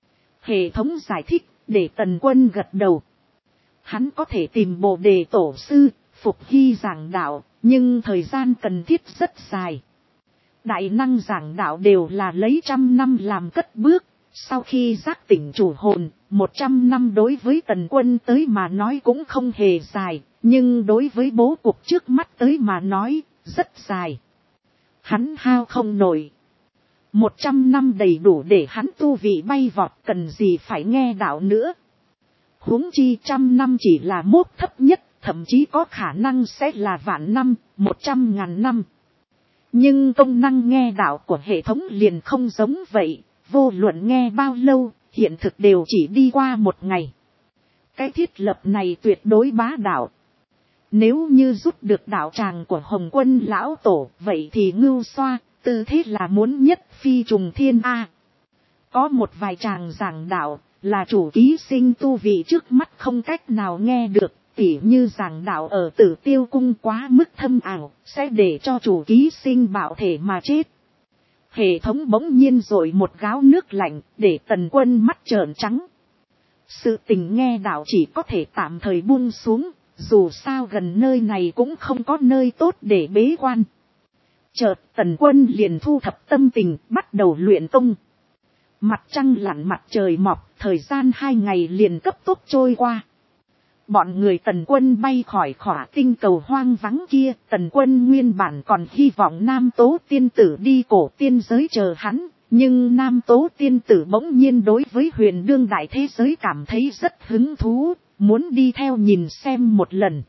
Hệ thống giải thích, để Tần Quân gật đầu. Hắn có thể tìm Bồ Đề Tổ sư, Phục Hy giảng đạo, nhưng thời gian cần thiết rất dài. Đại năng giảng đạo đều là lấy 100 năm làm cất bước, sau khi giác tỉnh chủ hồn, 100 năm đối với Tần Quân tới mà nói cũng không hề dài, nhưng đối với bố cục trước mắt tới mà nói, rất dài. Hắn hao không nổi. 100 năm đầy đủ để hắn tu vị bay vọt, cần gì phải nghe đạo nữa. Huống chi 100 năm chỉ là mốt thấp nhất, thậm chí có khả năng sẽ là vạn năm, 100.000 năm. Nhưng công năng nghe đạo của hệ thống liền không giống vậy, vô luận nghe bao lâu, hiện thực đều chỉ đi qua một ngày. Cái thiết lập này tuyệt đối bá đạo. Nếu như rút được đạo tràng của Hồng Quân lão tổ, vậy thì ngưu xoa, tư thế là muốn nhất phi trùng thiên A. Có một vài tràng giảng đạo, là chủ ký sinh tu vị trước mắt không cách nào nghe được, tỉ như giảng đạo ở Tử Tiêu cung quá mức thâm ảo, sẽ để cho chủ ký sinh bạo thể mà chết. Hệ thống bỗng nhiên rội một gáo nước lạnh, để Tần Quân mắt trợn trắng. Sự tình nghe đạo chỉ có thể tạm thời buông xuống, dù sao gần nơi này cũng không có nơi tốt để bế quan. Chợt Tần Quân liền thu thập tâm tình, bắt đầu luyện công. Mặt trăng lặn mặt trời mọc, thời gian 2 ngày liền cấp tốc trôi qua. Bọn người Tần Quân bay khỏi khỏa tinh cầu hoang vắng kia, Tần Quân nguyên bản còn hy vọng Nam Tố tiên tử đi cổ tiên giới chờ hắn, nhưng Nam Tố tiên tử bỗng nhiên đối với huyền đương đại thế giới cảm thấy rất hứng thú, muốn đi theo nhìn xem một lần.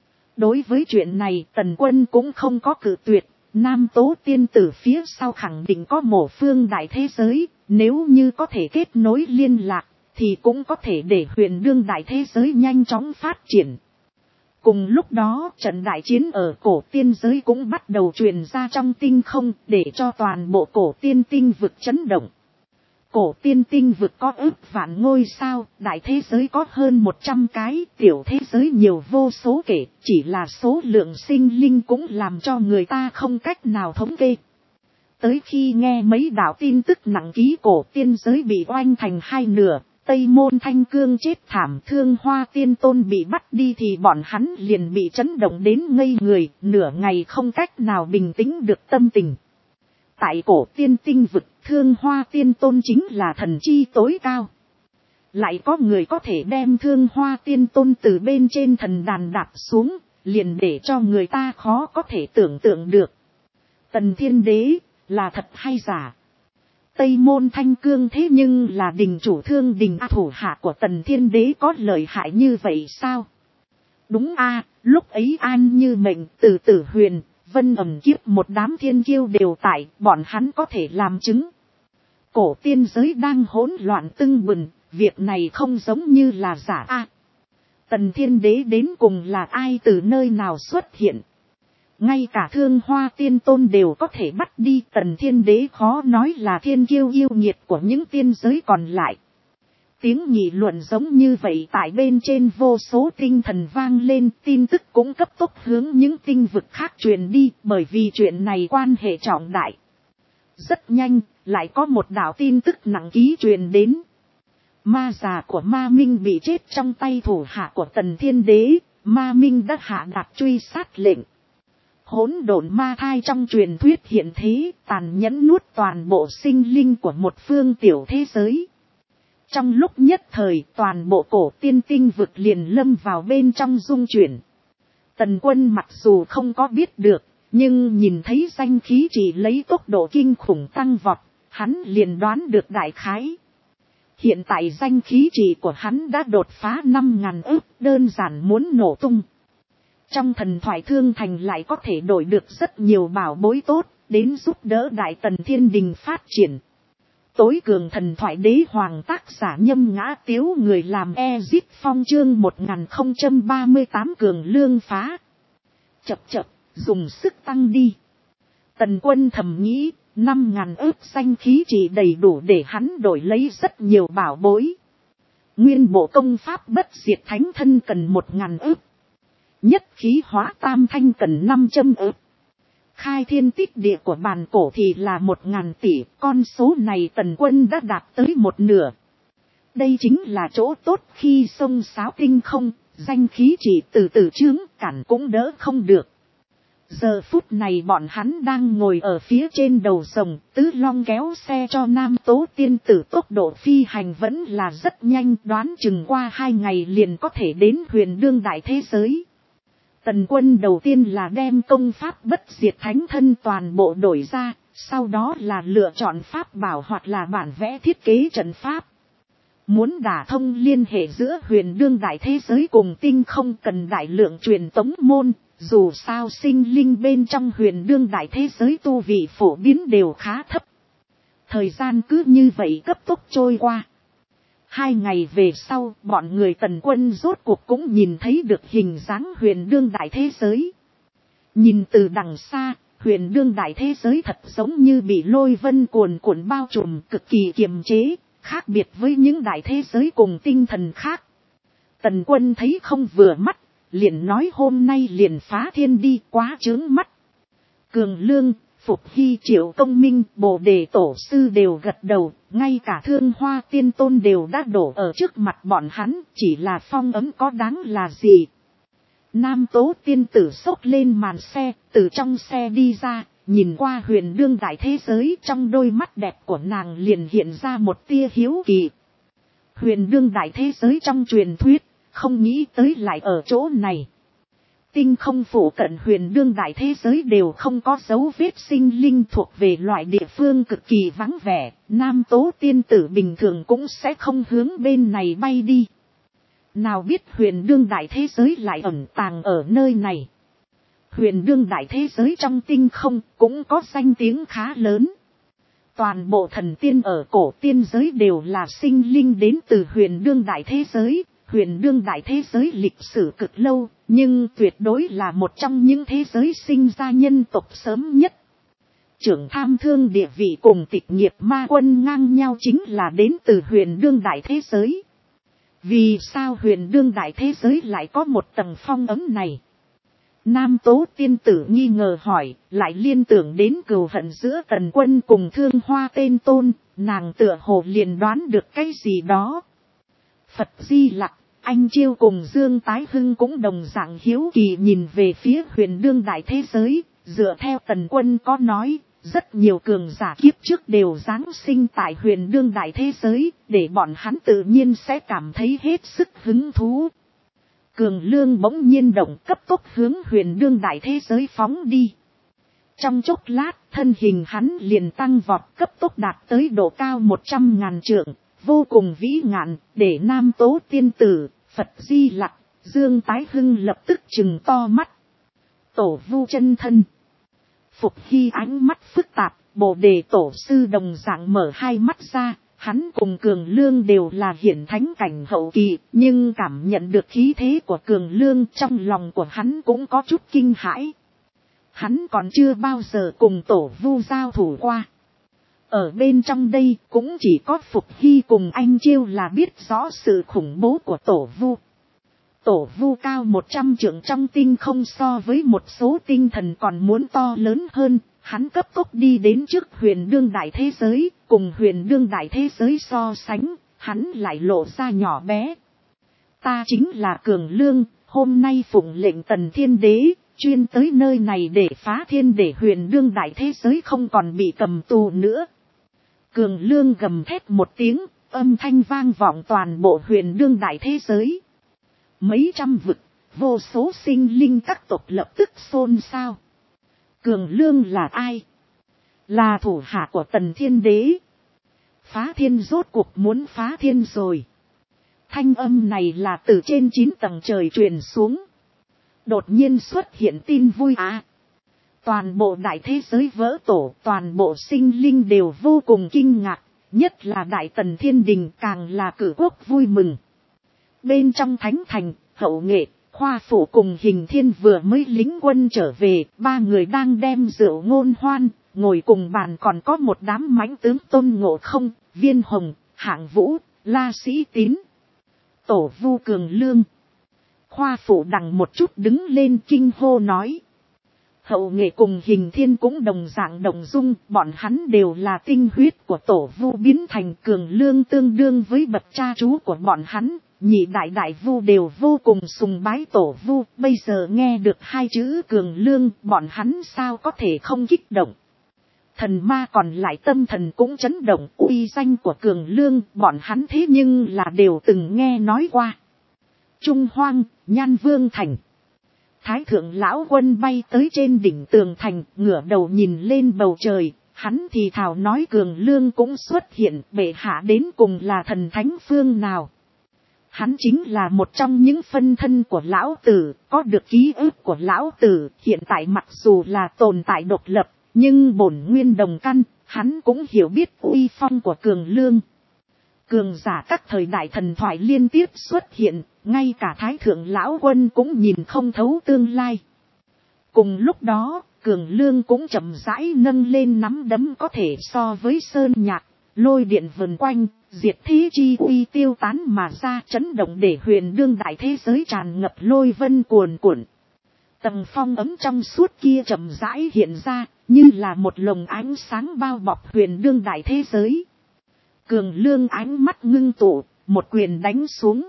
Đối với chuyện này Tần Quân cũng không có cự tuyệt, Nam Tố tiên tử phía sau khẳng định có một phương đại thế giới, nếu như có thể kết nối liên lạc, thì cũng có thể để huyền đương đại thế giới nhanh chóng phát triển. Cùng lúc đó trận đại chiến ở cổ tiên giới cũng bắt đầu truyền ra trong tinh không, để cho toàn bộ cổ tiên tinh vực chấn động. Cổ tiên tinh vực có ức vạn ngôi sao, đại thế giới có hơn 100 cái, tiểu thế giới nhiều vô số kể, chỉ là số lượng sinh linh cũng làm cho người ta không cách nào thống kê. Tới khi nghe mấy đạo tin tức nặng ký cổ tiên giới bị oanh thành 2 nửa, Tây Môn Thanh Cương chết thảm, Thương Hoa Tiên Tôn bị bắt đi thì bọn hắn liền bị chấn động đến ngây người, nửa ngày không cách nào bình tĩnh được tâm tình. tại cổ tiên tinh vực, Thương Hoa Tiên Tôn chính là thần chi tối cao. Lại có người có thể đem Thương Hoa Tiên Tôn từ bên trên thần đàn đạp xuống, liền để cho người ta khó có thể tưởng tượng được. Tần Thiên Đế, là thật hay giả? Tây Môn Thanh Cương thế nhưng là đình chủ Thương Đình thủ hạ của Tần Thiên Đế, có lợi hại như vậy sao? Đúng a, lúc ấy An Như Mệnh, Từ Tử Huyền, Vân Ẩm Kiếp một đám thiên kiêu đều tại, bọn hắn có thể làm chứng. Cổ tiên giới đang hỗn loạn tưng bừng, việc này không giống như là giả a. Tần Thiên Đế đến cùng là ai, từ nơi nào xuất hiện? Ngay cả Thương Hoa Tiên Tôn đều có thể bắt đi, Tần Thiên Đế khó nói là thiên kiêu yêu nghiệt của những tiên giới còn lại. Tiếng nghị luận giống như vậy tại bên trên vô số tinh thần vang lên, tin tức cũng cấp tốc hướng những tinh vực khác truyền đi, bởi vì chuyện này quan hệ trọng đại. Rất nhanh, lại có một đạo tin tức nặng ký truyền đến. Ma già của Ma Minh bị chết trong tay thủ hạ của Tần Thiên Đế, Ma Minh đã hạ đạt truy sát lệnh. Hỗn độn ma thai trong truyền thuyết hiện thế, tàn nhẫn nuốt toàn bộ sinh linh của một phương tiểu thế giới. Trong lúc nhất thời, toàn bộ cổ tiên tinh vực liền lâm vào bên trong dung chuyển. Tần Quân mặc dù không có biết được, nhưng nhìn thấy danh khí chỉ lấy tốc độ kinh khủng tăng vọt, hắn liền đoán được đại khái. Hiện tại danh khí chỉ của hắn đã đột phá 5.000 ức, đơn giản muốn nổ tung. Trong thần thoại Thương Thành lại có thể đổi được rất nhiều bảo bối tốt, đến giúp đỡ Đại Tần Thiên Đình phát triển. Tối cường thần thoại đế hoàng tác giả Nhâm Ngã Tiếu, người làm Ezip Phong chương 1038 cường lương phá. Chập chập, dùng sức tăng đi. Tần Quân thầm nghĩ, 5.000 ức danh khí chỉ đầy đủ để hắn đổi lấy rất nhiều bảo bối. Nguyên bộ công pháp bất diệt thánh thân cần 1.000 ức. Nhất khí hóa tam thanh cần 500 ức. Khai thiên tích địa của bàn cổ thì là 1.000 tỷ, con số này Tần Quân đã đạt tới một nửa. Đây chính là chỗ tốt khi sông sáo tinh không, danh khí chỉ từ từ chướng cản cũng đỡ không được. Giờ phút này bọn hắn đang ngồi ở phía trên đầu rồng, Tứ Long kéo xe cho Nam Tố tiên tử, tốc độ phi hành vẫn là rất nhanh, đoán chừng qua 2 ngày liền có thể đến huyền đương đại thế giới. Tần Quân đầu tiên là đem công pháp bất diệt thánh thân toàn bộ đổi ra, sau đó là lựa chọn pháp bảo hoặc là bản vẽ thiết kế trận pháp. Muốn đả thông liên hệ giữa huyền đương đại thế giới cùng tinh không cần đại lượng truyền tống môn, dù sao sinh linh bên trong huyền đương đại thế giới tu vị phổ biến đều khá thấp. Thời gian cứ như vậy cấp tốc trôi qua. 2 ngày về sau, bọn người Tần Quân rốt cuộc cũng nhìn thấy được hình dáng huyền đương đại thế giới. Nhìn từ đằng xa, huyền đương đại thế giới thật giống như bị lôi vân cuồn cuộn bao trùm, cực kỳ kiềm chế, khác biệt với những đại thế giới cùng tinh thần khác. Tần Quân thấy không vừa mắt, liền nói hôm nay liền phá thiên đi, quá chướng mắt. Cường Lương, Phục Hy, Triệu Công Minh, Bồ Đề Tổ Sư đều gật đầu, ngay cả Thương Hoa Tiên Tôn đều đã đổ ở trước mặt bọn hắn, chỉ là phong ấm có đáng là gì. Nam Tố tiên tử xốc lên màn xe, từ trong xe đi ra, nhìn qua huyền đương đại thế giới, trong đôi mắt đẹp của nàng liền hiện ra một tia hiếu kỳ. Huyền đương đại thế giới trong truyền thuyết, không nghĩ tới lại ở chỗ này. Tinh không phủ cận huyền đương đại thế giới đều không có dấu vết sinh linh, thuộc về loại địa phương cực kỳ vắng vẻ, Nam Tố tiên tử bình thường cũng sẽ không hướng bên này bay đi. Nào biết huyền đương đại thế giới lại ẩn tàng ở nơi này. Huyền đương đại thế giới trong tinh không cũng có danh tiếng khá lớn. Toàn bộ thần tiên ở cổ tiên giới đều là sinh linh đến từ huyền đương đại thế giới. Huyền đương đại thế giới lịch sử cực lâu, nhưng tuyệt đối là một trong những thế giới sinh ra nhân tộc sớm nhất. Trưởng tham thương địa vị cùng tịch nghiệp ma quân ngang nhau chính là đến từ huyền đương đại thế giới. Vì sao huyền đương đại thế giới lại có một tầng phong ấm này? Nam Tố tiên tử nghi ngờ hỏi, lại liên tưởng đến cừu hận giữa Tần Quân cùng Thương Hoa Tên Tôn, nàng tựa hồ liền đoán được cái gì đó. Phật Di Lặc, Anh Chiêu cùng Dương Tái Hưng cũng đồng dạng hiếu kỳ nhìn về phía huyền đương đại thế giới, dựa theo Tần Quân có nói, Rất nhiều cường giả kiếp trước đều giáng sinh tại huyền đương đại thế giới, để bọn hắn tự nhiên sẽ cảm thấy hết sức hứng thú. Cường Lương bỗng nhiên động, cấp tốc hướng huyền đương đại thế giới phóng đi. Trong chốc lát, thân hình hắn liền tăng vọt, cấp tốc đạt tới độ cao 100.000 trượng, vô cùng vĩ ngạn, để Nam Tố Tiên Tử, Phật Di Lặc, Dương Tái Hưng lập tức trừng to mắt. Tổ Vu chân thân. Phục Hy ánh mắt phức tạp, Bồ Đề Tổ sư đồng dạng mở hai mắt ra. Hắn cùng Cường Lương đều là hiển thánh cảnh hậu kỳ, nhưng cảm nhận được khí thế của Cường Lương, trong lòng của hắn cũng có chút kinh hãi. Hắn còn chưa bao giờ cùng Tổ Vu giao thủ qua. Ở bên trong đây cũng chỉ có Phục Hy cùng anh Chiêu là biết rõ sự khủng bố của Tổ Vu. Tổ Vu cao 100 trượng trong tinh không, so với một số tinh thần còn muốn to lớn hơn. Hắn cấp tốc đi đến trước huyền đương đại thế giới, cùng huyền đương đại thế giới so sánh, hắn lại lộ ra nhỏ bé. Ta chính là Cường Lương, hôm nay phụng lệnh Tần Thiên Đế, chuyên tới nơi này để phá thiên, để huyền đương đại thế giới không còn bị cầm tù nữa. Cường Lương gầm thét một tiếng, âm thanh vang vọng toàn bộ huyền đương đại thế giới. Mấy trăm vực, vô số sinh linh các tộc lập tức xôn xao. Cường Lương là ai? Là thủ hạ của Tần Thiên Đế. Phá thiên rốt cuộc muốn phá thiên rồi. Thanh âm này là từ trên 9 tầng trời truyền xuống. Đột nhiên xuất hiện tin vui Toàn bộ đại thế giới vỡ tổ, toàn bộ sinh linh đều vô cùng kinh ngạc. Nhất là Đại Tần Thiên Đình càng là cử quốc vui mừng. Bên trong thánh thành, Hậu Nghệ, Khoa Phủ cùng Hình Thiên vừa mới lính quân trở về, ba người đang đem rượu ngôn hoan, ngồi cùng bàn còn có một đám mãnh tướng Tôn Ngộ Không, Viên Hồng, Hạng Vũ, La Sĩ Tín, Tổ Vu Cường Lương. Khoa Phủ đằng một chút đứng lên kinh hô nói. Hậu Nghệ cùng Hình Thiên cũng đồng dạng đồng dung, bọn hắn đều là tinh huyết của Tổ Vu biến thành. Cường Lương tương đương với bậc cha chú của bọn hắn. Nhị đại đại vu đều vô cùng sùng bái Tổ Vu, bây giờ nghe được hai chữ Cường Lương, bọn hắn sao có thể không kích động. Thần ma còn lại tâm thần cũng chấn động, uy danh của Cường Lương, bọn hắn thế nhưng là đều từng nghe nói qua. Trung Hoang, Nhan Vương Thành. Thái thượng lão quân bay tới trên đỉnh tường thành, ngửa đầu nhìn lên bầu trời, hắn thì thào nói Cường Lương cũng xuất hiện, bệ hạ đến cùng là thần thánh phương nào. Hắn chính là một trong những phân thân của lão tử, có được ký ức của lão tử, hiện tại mặc dù là tồn tại độc lập, nhưng bổn nguyên đồng căn, hắn cũng hiểu biết uy phong của Cường Lương. Cường giả các thời đại thần thoại liên tiếp xuất hiện, ngay cả Thái thượng lão quân cũng nhìn không thấu tương lai. Cùng lúc đó, Cường Lương cũng chậm rãi nâng lên nắm đấm có thể so với sơn nhạc, lôi điện vần quanh, diệt thế chi uy tiêu tán mà ra, chấn động để huyền đương đại thế giới tràn ngập lôi vân cuồn cuộn. Tầng phong ấm trong suốt kia chậm rãi hiện ra, như là một lồng ánh sáng bao bọc huyền đương đại thế giới. Cường Lương ánh mắt ngưng tụ, một quyền đánh xuống.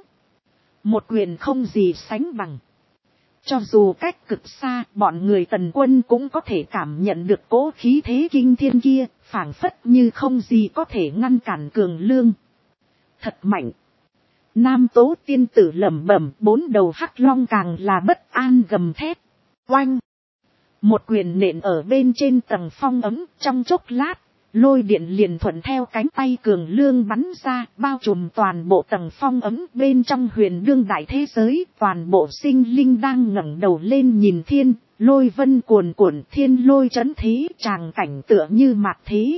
Một quyền không gì sánh bằng. Cho dù cách cực xa, bọn người Tần quân cũng có thể cảm nhận được cỗ khí thế kinh thiên kia, phảng phất như không gì có thể ngăn cản Cường Lương. Thật mạnh. Nam Tố Tiên Tử lẩm bẩm, bốn đầu hắc long càng là bất an gầm thét. Oanh! Một quyền nện ở bên trên tầng phong ấm, trong chốc lát, lôi điện liền thuận theo cánh tay Cường Lương bắn ra, bao trùm toàn bộ tầng phong ấm. Bên trong huyền đương đại thế giới, toàn bộ sinh linh đang ngẩng đầu lên nhìn thiên, lôi vân cuồn cuộn, thiên lôi chấn thế, tràng cảnh tựa như mạt thế.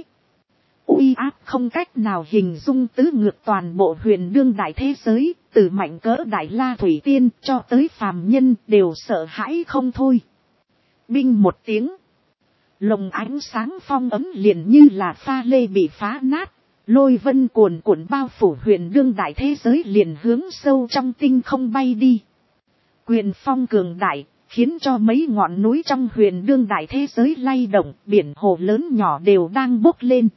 Uy áp không cách nào hình dung, tứ ngược toàn bộ huyền đương đại thế giới, từ mạnh cỡ Đại La Thủy Tiên cho tới phàm nhân đều sợ hãi không thôi. Binh một tiếng. Lồng ánh sáng phong ấm liền như là pha lê bị phá nát, lôi vân cuồn cuộn bao phủ huyền đương đại thế giới liền hướng sâu trong tinh không bay đi. Quyền phong cường đại, khiến cho mấy ngọn núi trong huyền đương đại thế giới lay động, biển hồ lớn nhỏ đều đang bốc lên.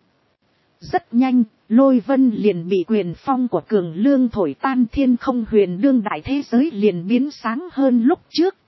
Rất nhanh, lôi vân liền bị quyền phong của Cường Lương thổi tan, thiên không huyền đương đại thế giới liền biến sáng hơn lúc trước.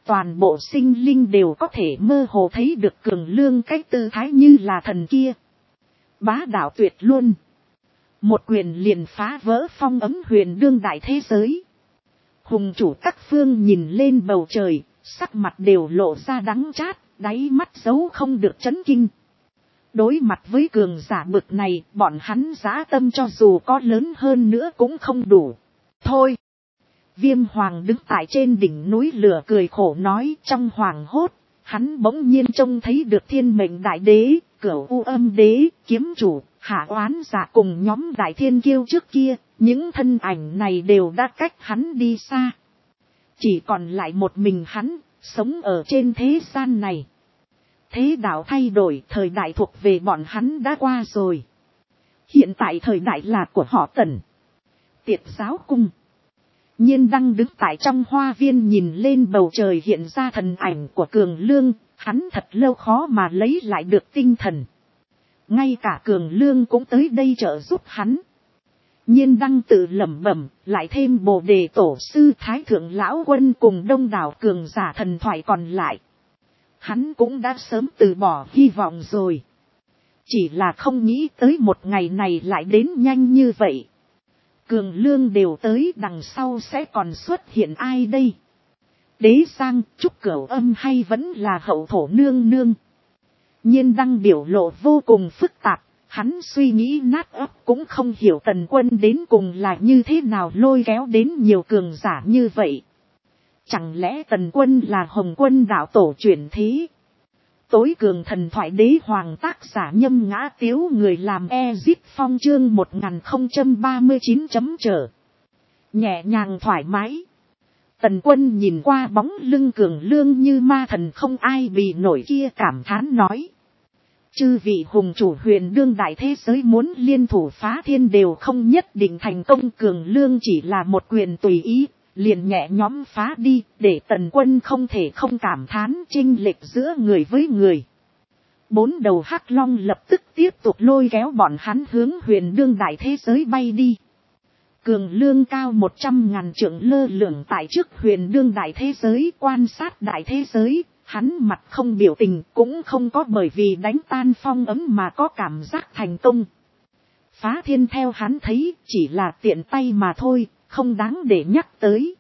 toàn bộ sinh linh đều có thể mơ hồ thấy được Cường Lương cái tư thái như là thần kia. Bá đạo tuyệt luôn. Một quyền liền phá vỡ phong ấm huyền đương đại thế giới. Hùng chủ các phương nhìn lên bầu trời, sắc mặt đều lộ ra đắng chát, đáy mắt giấu không được chấn kinh. Đối mặt với cường giả bực này, bọn hắn dã tâm cho dù có lớn hơn nữa cũng không đủ. Thôi! Viêm Hoàng đứng tại trên đỉnh núi lửa cười khổ nói, trong hoàng hốt, hắn bỗng nhiên trông thấy được thiên mệnh đại đế, Cửu U Âm đế, kiếm chủ, Hạ Oán giả cùng nhóm đại thiên kiêu trước kia, những thân ảnh này đều đã cách hắn đi xa. Chỉ còn lại một mình hắn, sống ở trên thế gian này. Thế đạo thay đổi, thời đại thuộc về bọn hắn đã qua rồi. Hiện tại thời đại là của họ Tần. Tiệt giáo cung. Nhiên Đăng đứng tại trong hoa viên nhìn lên bầu trời hiện ra thần ảnh của Cường Lương, hắn thật lâu khó mà lấy lại được tinh thần. Ngay cả Cường Lương cũng tới đây trợ giúp hắn. Nhiên Đăng tự lẩm bẩm, lại thêm Bồ Đề Tổ sư Thái Thượng Lão Quân cùng đông đảo cường giả thần thoại còn lại. Hắn cũng đã sớm từ bỏ hy vọng rồi. Chỉ là không nghĩ tới một ngày này lại đến nhanh như vậy. Cường Lương đều tới, đằng sau sẽ còn xuất hiện ai đây? Đế Giang, Trúc Cửu Âm hay vẫn là Hậu Thổ nương nương? Nhiên Đăng biểu lộ vô cùng phức tạp, hắn suy nghĩ nát óc cũng không hiểu Tần Quân đến cùng là như thế nào lôi kéo đến nhiều cường giả như vậy. Chẳng lẽ Tần Quân là Hồng Quân đạo tổ chuyển thế? Tối cường thần thoại đế hoàng tác giả Nhâm Ngã Tiếu, người làm Ezip Phong chương 1039 chấm trở. Nhẹ nhàng thoải mái. Tần Quân nhìn qua bóng lưng Cường Lương như ma thần không ai bì nổi kia, cảm thán nói. Chư vị hùng chủ huyền đương đại thế giới muốn liên thủ phá thiên đều không nhất định thành công. Cường Lương chỉ là một quyền tùy ý, liền nhẹ nhóm phá đi, để Tần Quân không thể không cảm thán chênh lệch giữa người với người. Bốn đầu hắc long lập tức tiếp tục lôi kéo bọn hắn hướng huyền đương đại thế giới bay đi. Cường Lương cao 100.000 trượng lơ lửng tại trước huyền đương đại thế giới, quan sát đại thế giới, hắn mặt không biểu tình, cũng không có bởi vì đánh tan phong ấm mà có cảm giác thành công. Phá thiên theo hắn thấy chỉ là tiện tay mà thôi, không đáng để nhắc tới.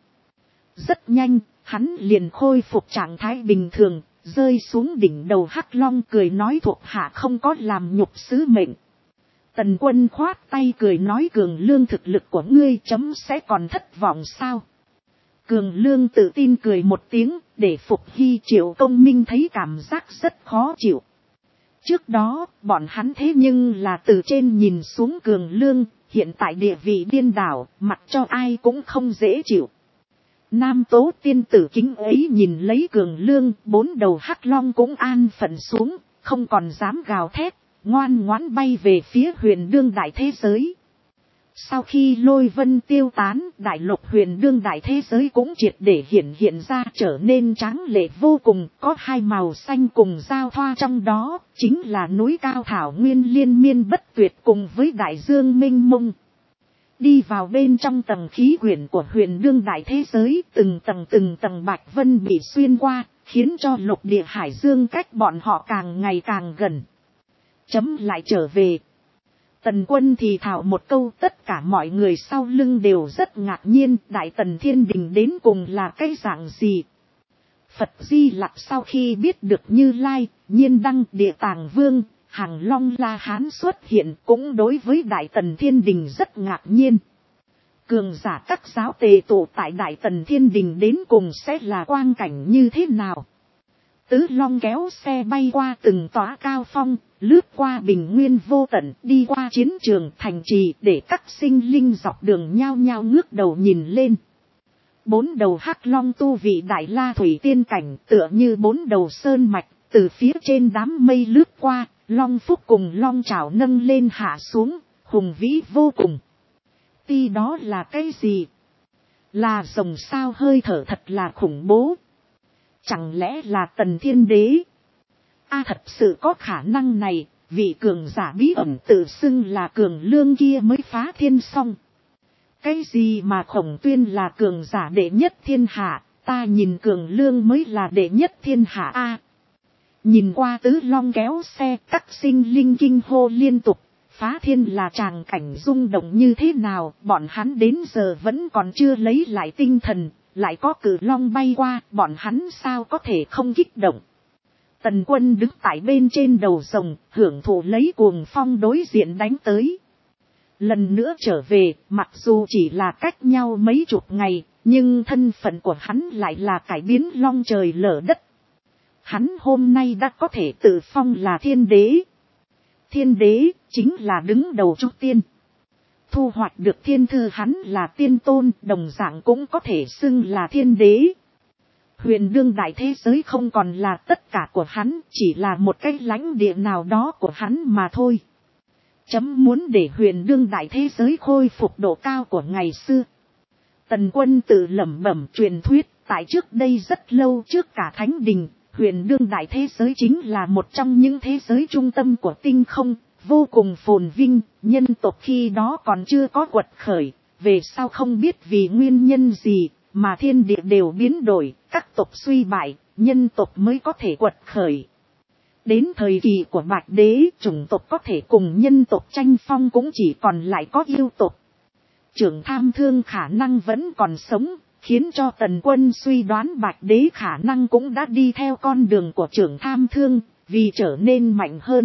Rất nhanh, hắn liền khôi phục trạng thái bình thường, rơi xuống đỉnh đầu hắc long cười nói thuộc hạ không có làm nhục sứ mệnh. Tần Quân khoát tay cười nói Cường Lương thực lực của ngươi chấm sẽ còn thất vọng sao? Cường Lương tự tin cười một tiếng, để Phục Hy Triệu Công Minh thấy cảm giác rất khó chịu. Trước đó, bọn hắn thế nhưng là từ trên nhìn xuống Cường Lương, hiện tại địa vị điên đảo, mặc cho ai cũng không dễ chịu. Nam Tố tiên tử kính ấy nhìn lấy Cường Lương, bốn đầu hắc long cũng an phận xuống, không còn dám gào thét, ngoan ngoãn bay về phía huyền đương đại thế giới. Sau khi lôi vân tiêu tán, đại lục huyền đương đại thế giới cũng triệt để hiện ra, trở nên tráng lệ vô cùng, có hai màu xanh cùng giao thoa trong đó, chính là núi cao thảo nguyên liên miên bất tuyệt cùng với đại dương mênh mông. Đi vào bên trong tầng khí quyển của huyền đương đại thế giới, từng tầng bạch vân bị xuyên qua, khiến cho lục địa hải dương cách bọn họ càng ngày càng gần. Chấm lại trở về. Tần Quân thì thảo một câu, tất cả mọi người sau lưng đều rất ngạc nhiên, Đại Tần Thiên Đình đến cùng là cái dạng gì. Phật Di Lặc sau khi biết được Như Lai, Nhiên Đăng, Địa Tàng Vương, Hàng Long La Hán xuất hiện, cũng đối với Đại Tần Thiên Đình rất ngạc nhiên. Cường giả các giáo tề tụ tại Đại Tần Thiên Đình đến cùng sẽ là quang cảnh như thế nào? Tứ Long kéo xe bay qua từng tòa cao phong, lướt qua bình nguyên vô tận, đi qua chiến trường thành trì, để các sinh linh dọc đường nhao nhao ngước đầu nhìn lên. Bốn đầu hắc long tu vị đại la thủy tiên cảnh, tựa như bốn đầu sơn mạch, từ phía trên đám mây lướt qua, long phúc cùng long trảo nâng lên hạ xuống, hùng vĩ vô cùng. Ti đó là cái gì? Là rồng sao? Hơi thở thật là khủng bố. Chẳng lẽ là Tần Thiên Đế? Thật sự có khả năng này, vị cường giả bí ẩn tự xưng là Cường Lương kia mới phá thiên xong. Cái gì mà Khổng Tuyên là cường giả đệ nhất thiên hạ, Ta nhìn Cường Lương mới là đệ nhất thiên hạ a. Nhìn qua Tứ Long kéo xe, các sinh linh kinh hô liên tục. Phá thiên là tràng cảnh rung động như thế nào, bọn hắn đến giờ vẫn còn chưa lấy lại tinh thần, lại có Cử Long bay qua, bọn hắn sao có thể không kích động. Tần Quân đứng tại bên trên đầu rồng, hưởng thụ lấy cuồng phong đối diện đánh tới. Lần nữa trở về, mặc dù chỉ là cách nhau mấy chục ngày, nhưng thân phận của hắn lại là cải biến long trời lở đất. Hắn hôm nay đã có thể tự phong là thiên đế. Thiên đế chính là đứng đầu trúc tiên. Thu hoạch được thiên thư hắn là tiên tôn, đồng dạng cũng có thể xưng là thiên đế. Huyền đương đại thế giới không còn là tất cả của hắn, chỉ là một cái lãnh địa nào đó của hắn mà thôi. Chấm muốn để huyền đương đại thế giới khôi phục độ cao của ngày xưa. Tần Quân tự lẩm bẩm truyền thuyết, tại trước đây rất lâu trước cả thánh đình, huyền đương đại thế giới chính là một trong những thế giới trung tâm của tinh không, vô cùng phồn vinh, nhân tộc khi đó còn chưa có quật khởi, về sau không biết vì nguyên nhân gì, mà thiên địa đều biến đổi, các tộc suy bại, nhân tộc mới có thể quật khởi. Đến thời kỳ của Bạch Đế, chủng tộc có thể cùng nhân tộc tranh phong cũng chỉ còn lại có yêu tộc. Trưởng Tham Thương khả năng vẫn còn sống, khiến cho Tần Quân suy đoán Bạch Đế khả năng cũng đã đi theo con đường của Trưởng Tham Thương, vì trở nên mạnh hơn.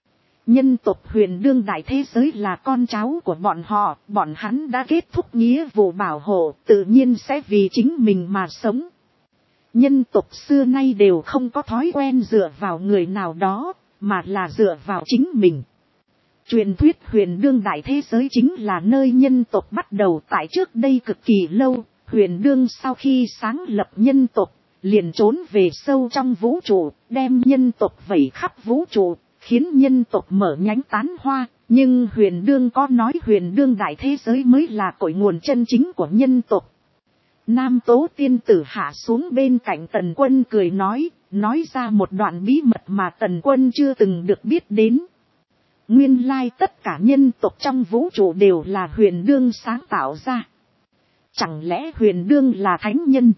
Nhân tộc huyền đương đại thế giới là con cháu của bọn hắn đã kết thúc nghĩa vụ bảo hộ, tự nhiên sẽ vì chính mình mà sống. Nhân tộc xưa nay đều không có thói quen dựa vào người nào đó, mà là dựa vào chính mình. Truyền thuyết huyền đương đại thế giới chính là nơi nhân tộc bắt đầu tại trước đây cực kỳ lâu, huyền đương sau khi sáng lập nhân tộc, liền trốn về sâu trong vũ trụ, đem nhân tộc vẩy khắp vũ trụ, khiến nhân tộc mở nhánh tán hoa, nhưng huyền đương có nói huyền đương đại thế giới mới là cội nguồn chân chính của nhân tộc. Nam Tố tiên tử hạ xuống bên cạnh Tần Quân cười nói ra một đoạn bí mật mà Tần Quân chưa từng được biết đến. Nguyên lai tất cả nhân tộc trong vũ trụ đều là huyền đương sáng tạo ra. Chẳng lẽ huyền đương là thánh nhân?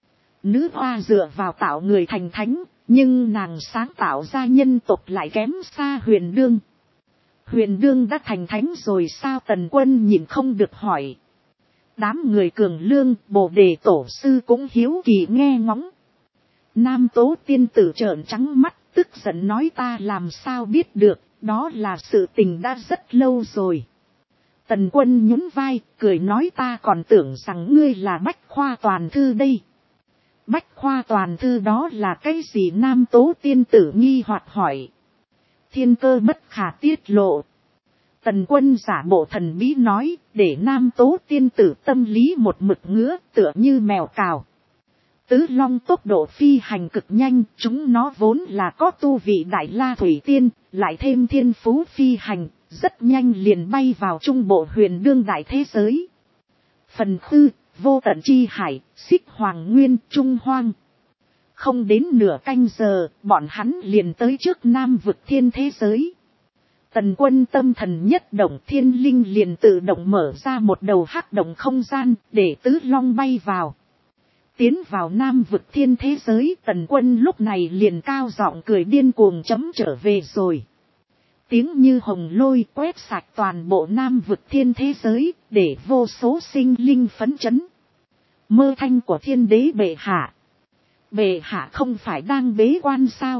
Nữ hoa dựa vào tạo người thành thánh, nhưng nàng sáng tạo ra nhân tộc lại kém xa huyền đương. Huyền đương đã thành thánh rồi sao? Tần Quân nhìn không được hỏi. Đám người Cường Lương, Bồ Đề tổ sư cũng hiếu kỳ nghe ngóng. Nam Tố tiên tử trợn trắng mắt, tức giận nói ta làm sao biết được, đó là sự tình đã rất lâu rồi. Tần Quân nhún vai, cười nói ta còn tưởng rằng ngươi là Bách Khoa Toàn Thư đây. Bách Khoa Toàn Thư đó là cái gì? Nam Tố tiên tử nghi hoặc hỏi. Thiên cơ bất khả tiết lộ. Tần Quân giả bộ thần bí nói, để Nam Tố tiên tử tâm lý một mực ngứa, tựa như mèo cào. Tứ Long tốc độ phi hành cực nhanh, chúng nó vốn là có tu vị Đại La Thủy Tiên, lại thêm thiên phú phi hành, rất nhanh liền bay vào trung bộ huyền đương đại thế giới. Phần Khư, Vô Tận Chi Hải, Xích Hoàng Nguyên, Trung Hoang. Không đến nửa canh giờ, bọn hắn liền tới trước Nam vực thiên thế giới. Tần Quân tâm thần nhất động, thiên linh liền tự động mở ra một đầu hắc động không gian, để Tứ Long bay vào. Tiến vào Nam vực thiên thế giới, Tần Quân lúc này liền cao giọng cười điên cuồng chấm trở về rồi. Tiếng như hồng lôi quét sạch toàn bộ Nam vực thiên thế giới, để vô số sinh linh phấn chấn. Mơ thanh của thiên đế bệ hạ. Bệ hạ không phải đang bế quan sao?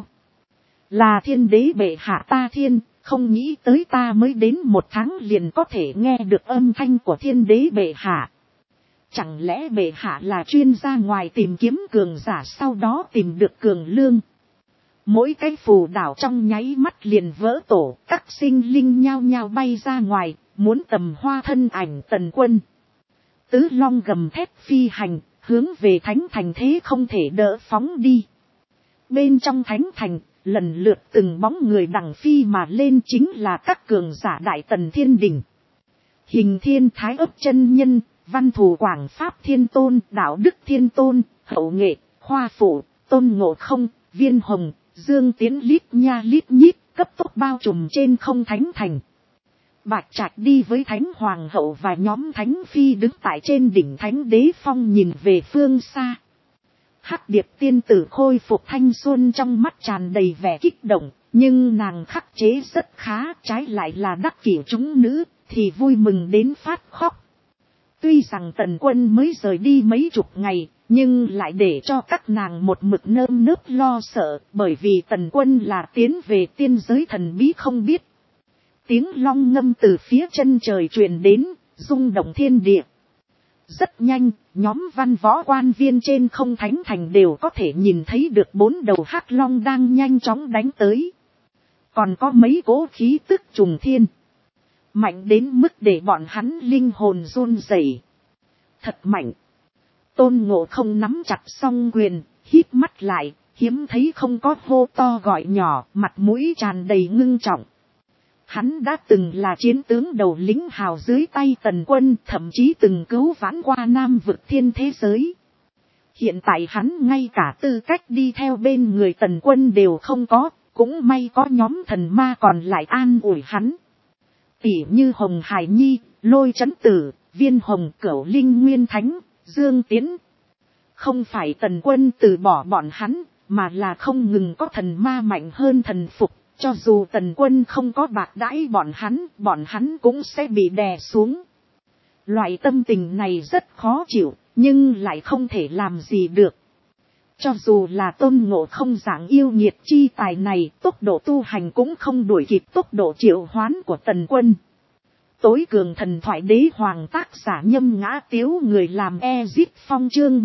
Là thiên đế bệ hạ ta thiên, không nghĩ tới ta mới đến 1 tháng liền có thể nghe được âm thanh của thiên đế bệ hạ. Chẳng lẽ bệ hạ là chuyên ra ngoài tìm kiếm cường giả sau đó tìm được Cường Lương? Mỗi cái phù đảo trong nháy mắt liền vỡ tổ, các sinh linh nhao nhao bay ra ngoài, muốn tầm hoa thân ảnh Tần Quân. Tứ Long gầm thét phi hành, hướng về thánh thành thế không thể đỡ phóng đi. Bên trong thánh thành, lần lượt từng bóng người đằng phi mà lên chính là các cường giả Đại Tần Thiên Đình. Hình Thiên Thái Ấp chân nhân, Văn Thù Quảng Pháp Thiên Tôn, Đạo Đức Thiên Tôn, Hậu Nghệ, Khoa Phụ, Tôn Ngộ Không, Viên Hồng, Dương Tiến lít nha lít nhít, cấp tốc bao trùm trên không thánh thành. Bạch Trạch đi với Thánh Hoàng hậu và nhóm Thánh Phi đứng tại trên đỉnh Thánh Đế Phong nhìn về phương xa. Hắc điệp tiên tử khôi phục thanh xuân trong mắt tràn đầy vẻ kích động, nhưng nàng khắc chế rất khá, trái lại là đắc kỷ chúng nữ, thì vui mừng đến phát khóc. Tuy rằng Tần Quân mới rời đi mấy chục ngày, nhưng lại để cho các nàng một mực nơm nớp lo sợ, bởi vì Tần Quân là tiến về tiên giới thần bí không biết. Tiếng long ngâm từ phía chân trời truyền đến, rung động thiên địa. Rất nhanh, nhóm văn võ quan viên trên không thánh thành đều có thể nhìn thấy được 4 đầu hắc long đang nhanh chóng đánh tới. Còn có mấy cỗ khí tức trùng thiên. Mạnh đến mức để bọn hắn linh hồn run rẩy. Thật mạnh. Tôn Ngộ Không nắm chặt song quyền, hít mắt lại, hiếm thấy không có hô to gọi nhỏ, mặt mũi tràn đầy ngưng trọng. Hắn đã từng là chiến tướng đầu lĩnh hào dưới tay Tần Quân, thậm chí từng cứu vãn qua Nam vực thiên thế giới. Hiện tại hắn ngay cả tư cách đi theo bên người Tần Quân đều không có, cũng may có nhóm thần ma còn lại an ủi hắn. Tỉ như Hồng Hải Nhi, Lôi Chấn Tử, Viên Hồng, Cửu Linh Nguyên Thánh, Dương Tiến. Không phải Tần Quân từ bỏ bọn hắn, mà là không ngừng có thần ma mạnh hơn thần phục. Cho dù Tần Quân không có bạc đãi bọn hắn cũng sẽ bị đè xuống. Loại tâm tình này rất khó chịu, nhưng lại không thể làm gì được. Cho dù là Tôn Ngộ Không dạng yêu nghiệt chi tài này, tốc độ tu hành cũng không đuổi kịp tốc độ triệu hoán của Tần Quân. Tối cường thần thoại đế hoàng tác giả Nhâm Ngã Tiếu, người làm Ezip Phong chương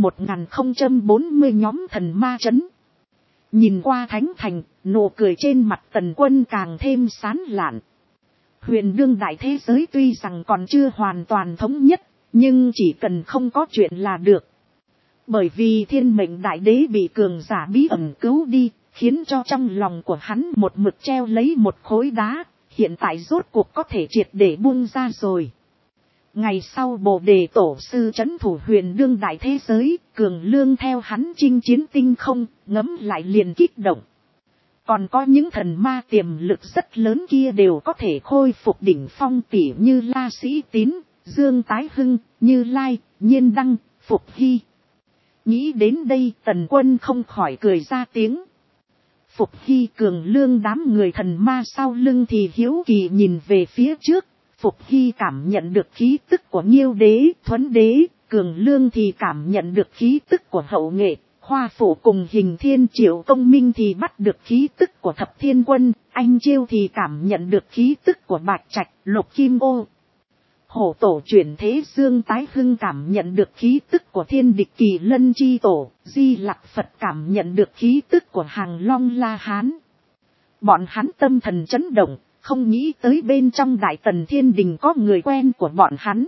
1040 nhóm thần ma chấn. Nhìn qua thánh thành, nụ cười trên mặt Tần Quân càng thêm sán lạn. Huyền đương đại thế giới tuy rằng còn chưa hoàn toàn thống nhất, nhưng chỉ cần không có chuyện là được. Bởi vì thiên mệnh đại đế bị cường giả bí ẩn cứu đi, khiến cho trong lòng của hắn một mực treo lấy một khối đá, hiện tại rốt cuộc có thể triệt để buông ra rồi. Ngày sau Bồ Đề Tổ sư trấn thủ huyền đương đại thế giới, Cường Lương theo hắn chinh chiến tinh không, ngấm lại liền kích động. Còn có những thần ma tiềm lực rất lớn kia đều có thể khôi phục đỉnh phong, tỉ như La Sĩ Tín, Dương Tái Hưng, Như Lai, Nhiên Đăng, Phục Hy. Nghĩ đến đây Tần Quân không khỏi cười ra tiếng. Phục Hy, Cường Lương đám người thần ma sau lưng thì hiếu kỳ nhìn về phía trước. Phục Hy cảm nhận được khí tức của Nhiêu Đế, Thuấn Đế, Cường Lương thì cảm nhận được khí tức của Hậu Nghệ, Hoa Phổ cùng Hình Thiên, Triệu Công Minh thì bắt được khí tức của Thập Thiên Quân, Anh Chiêu thì cảm nhận được khí tức của Bạch Trạch, Lục Kim Ô. Hổ Tổ chuyển thế Dương Tái Hưng cảm nhận được khí tức của Thiên Địch Kỳ Lân Chi Tổ, Di Lặc Phật cảm nhận được khí tức của Hàng Long La Hán. Bọn hắn tâm thần chấn động, không nghĩ tới bên trong Đại Tần Thiên Đình có người quen của bọn hắn.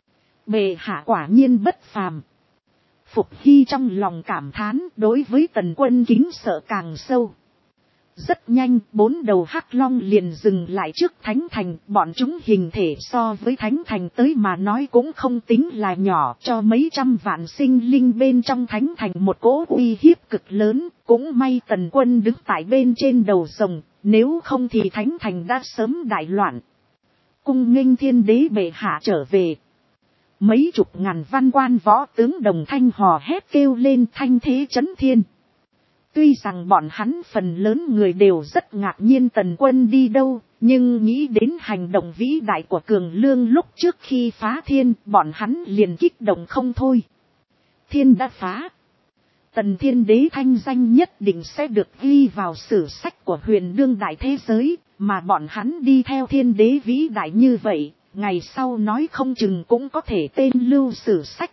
Bệ hạ quả nhiên bất phàm. Phục Hy trong lòng cảm thán, đối với Tần Quân kính sợ càng sâu. Rất nhanh, 4 đầu hắc long liền dừng lại trước thánh thành, bọn chúng hình thể so với thánh thành tới mà nói cũng không tính là nhỏ, cho mấy trăm vạn sinh linh bên trong thánh thành một cỗ uy hiếp cực lớn, cũng may Tần Quân đứng tại bên trên đầu rồng, nếu không thì thánh thành đã sớm đại loạn. Cung nghênh Thiên Đế bệ hạ trở về. Mấy chục ngàn văn quan võ tướng đồng thanh hò hét kêu lên thanh thế chấn thiên. Tuy rằng bọn hắn phần lớn người đều rất ngạc nhiên Tần Quân đi đâu, nhưng nghĩ đến hành động vĩ đại của Cường Lương lúc trước khi phá thiên, bọn hắn liền kích động không thôi. Thiên đã phá. Tần Thiên Đế thanh danh nhất định sẽ được ghi vào sử sách của huyền đương đại thế giới, mà bọn hắn đi theo Thiên Đế vĩ đại như vậy, ngày sau nói không chừng cũng có thể tên lưu sử sách.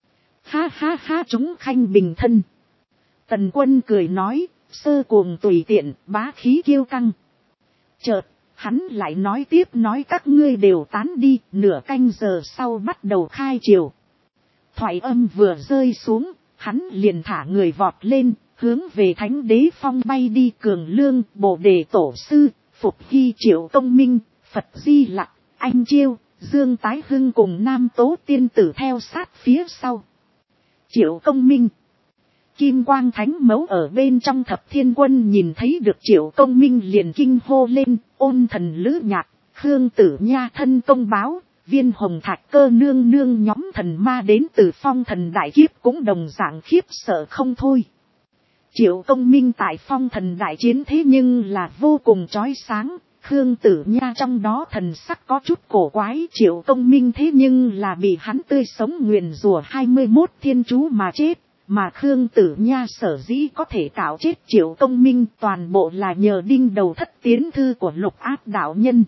Ha ha ha, chúng khanh bình thân. Tần Quân cười nói, sơ cuồng tùy tiện, bá khí kiêu căng. Chợt, hắn lại nói tiếp nói các ngươi đều tán đi, nửa canh giờ sau bắt đầu khai triều. Thoại âm vừa rơi xuống, hắn liền thả người vọt lên, hướng về Thánh Đế Phong bay đi. Cường Lương, Bồ Đề Tổ sư, Phục Hy, Triệu Công Minh, Phật Di Lặc, Anh Chiêu, Dương Tái Hưng cùng Nam Tố Tiên Tử theo sát phía sau. Triệu Công Minh, Kim Quang Thánh Mẫu ở bên trong Thập Thiên Quân nhìn thấy được Triệu Công Minh liền kinh hô lên, ôn thần Lữ Nhạc, Khương Tử Nha thân công báo, Viên hồng thạch cơ nương nương nhóm thần ma đến từ phong thần đại kiếp cũng đồng dạng khiếp sợ không thôi. Triệu Công Minh tại phong thần đại chiến thế nhưng là vô cùng chói sáng. Khương Tử Nha trong đó thần sắc có chút cổ quái. Triệu Công Minh thế nhưng là bị hắn tươi sống nguyền rủa 21 thiên chú mà chết. Mà Khương Tử Nha sở dĩ có thể cạo chết Triệu Công Minh toàn bộ là nhờ đinh đầu thất tiến thư của Lục Áp đạo nhân.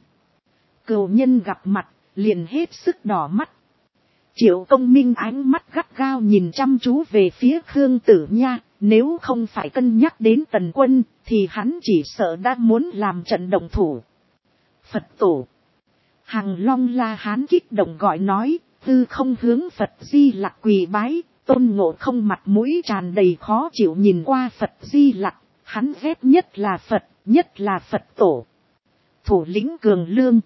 Cừu nhân gặp mặt liền hết sức đỏ mắt. Triệu Công Minh ánh mắt gắt gao nhìn chăm chú về phía Khương Tử Nha. Nếu không phải cân nhắc đến Tần Quân thì hắn chỉ sợ đã muốn làm trận động thủ. Phật tổ. Hằng Long La Hán kích động gọi nói, hư không hướng Phật Di Lặc quỳ bái. Tôn Ngộ Không mặt mũi tràn đầy khó chịu nhìn qua Phật Di Lặc, hắn ghét nhất là Phật, nhất là Phật tổ. Thủ lĩnh Cường Lương.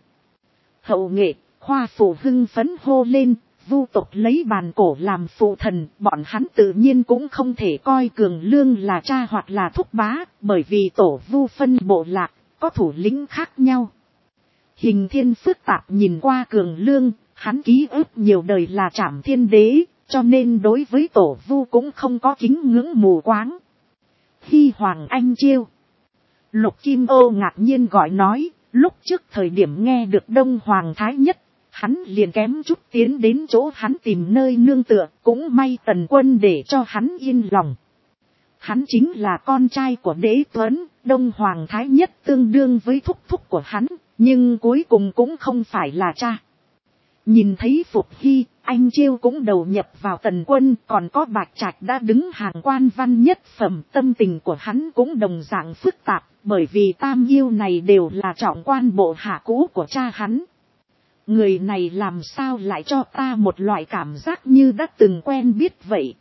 Hậu nghệ, Khoa Phụ hưng phấn hô lên, vu tộc lấy bàn cổ làm phụ thần, bọn hắn tự nhiên cũng không thể coi Cường Lương là cha hoặc là thúc bá, bởi vì tổ vu phân bộ lạc, có thủ lĩnh khác nhau. Hình Thiên phức tạp nhìn qua Cường Lương, hắn ký ức nhiều đời là Trảm Thiên Đế, cho nên đối với tổ vu cũng không có kính ngưỡng mù quáng. Hy Hoàng Anh Chiêu. Lục Kim Ô ngạc nhiên gọi nói, lúc trước thời điểm nghe được Đông Hoàng Thái Nhất, hắn liền kém chút tiến đến chỗ hắn tìm nơi nương tựa, cũng may Tần Quân để cho hắn yên lòng. Hắn chính là con trai của Đế Tuấn, Đông Hoàng Thái Nhất tương đương với thúc thúc của hắn, nhưng cuối cùng cũng không phải là cha. Nhìn thấy Phục Hy, Anh Chiêu cũng đầu nhập vào Tần Quân, còn có Bạch Trạch đã đứng hàng quan văn nhất phẩm, tâm tình của hắn cũng đồng dạng phức tạp, bởi vì tam yêu này đều là trọng quan bộ hạ cũ của cha hắn. Người này làm sao lại cho ta một loại cảm giác như đã từng quen biết vậy.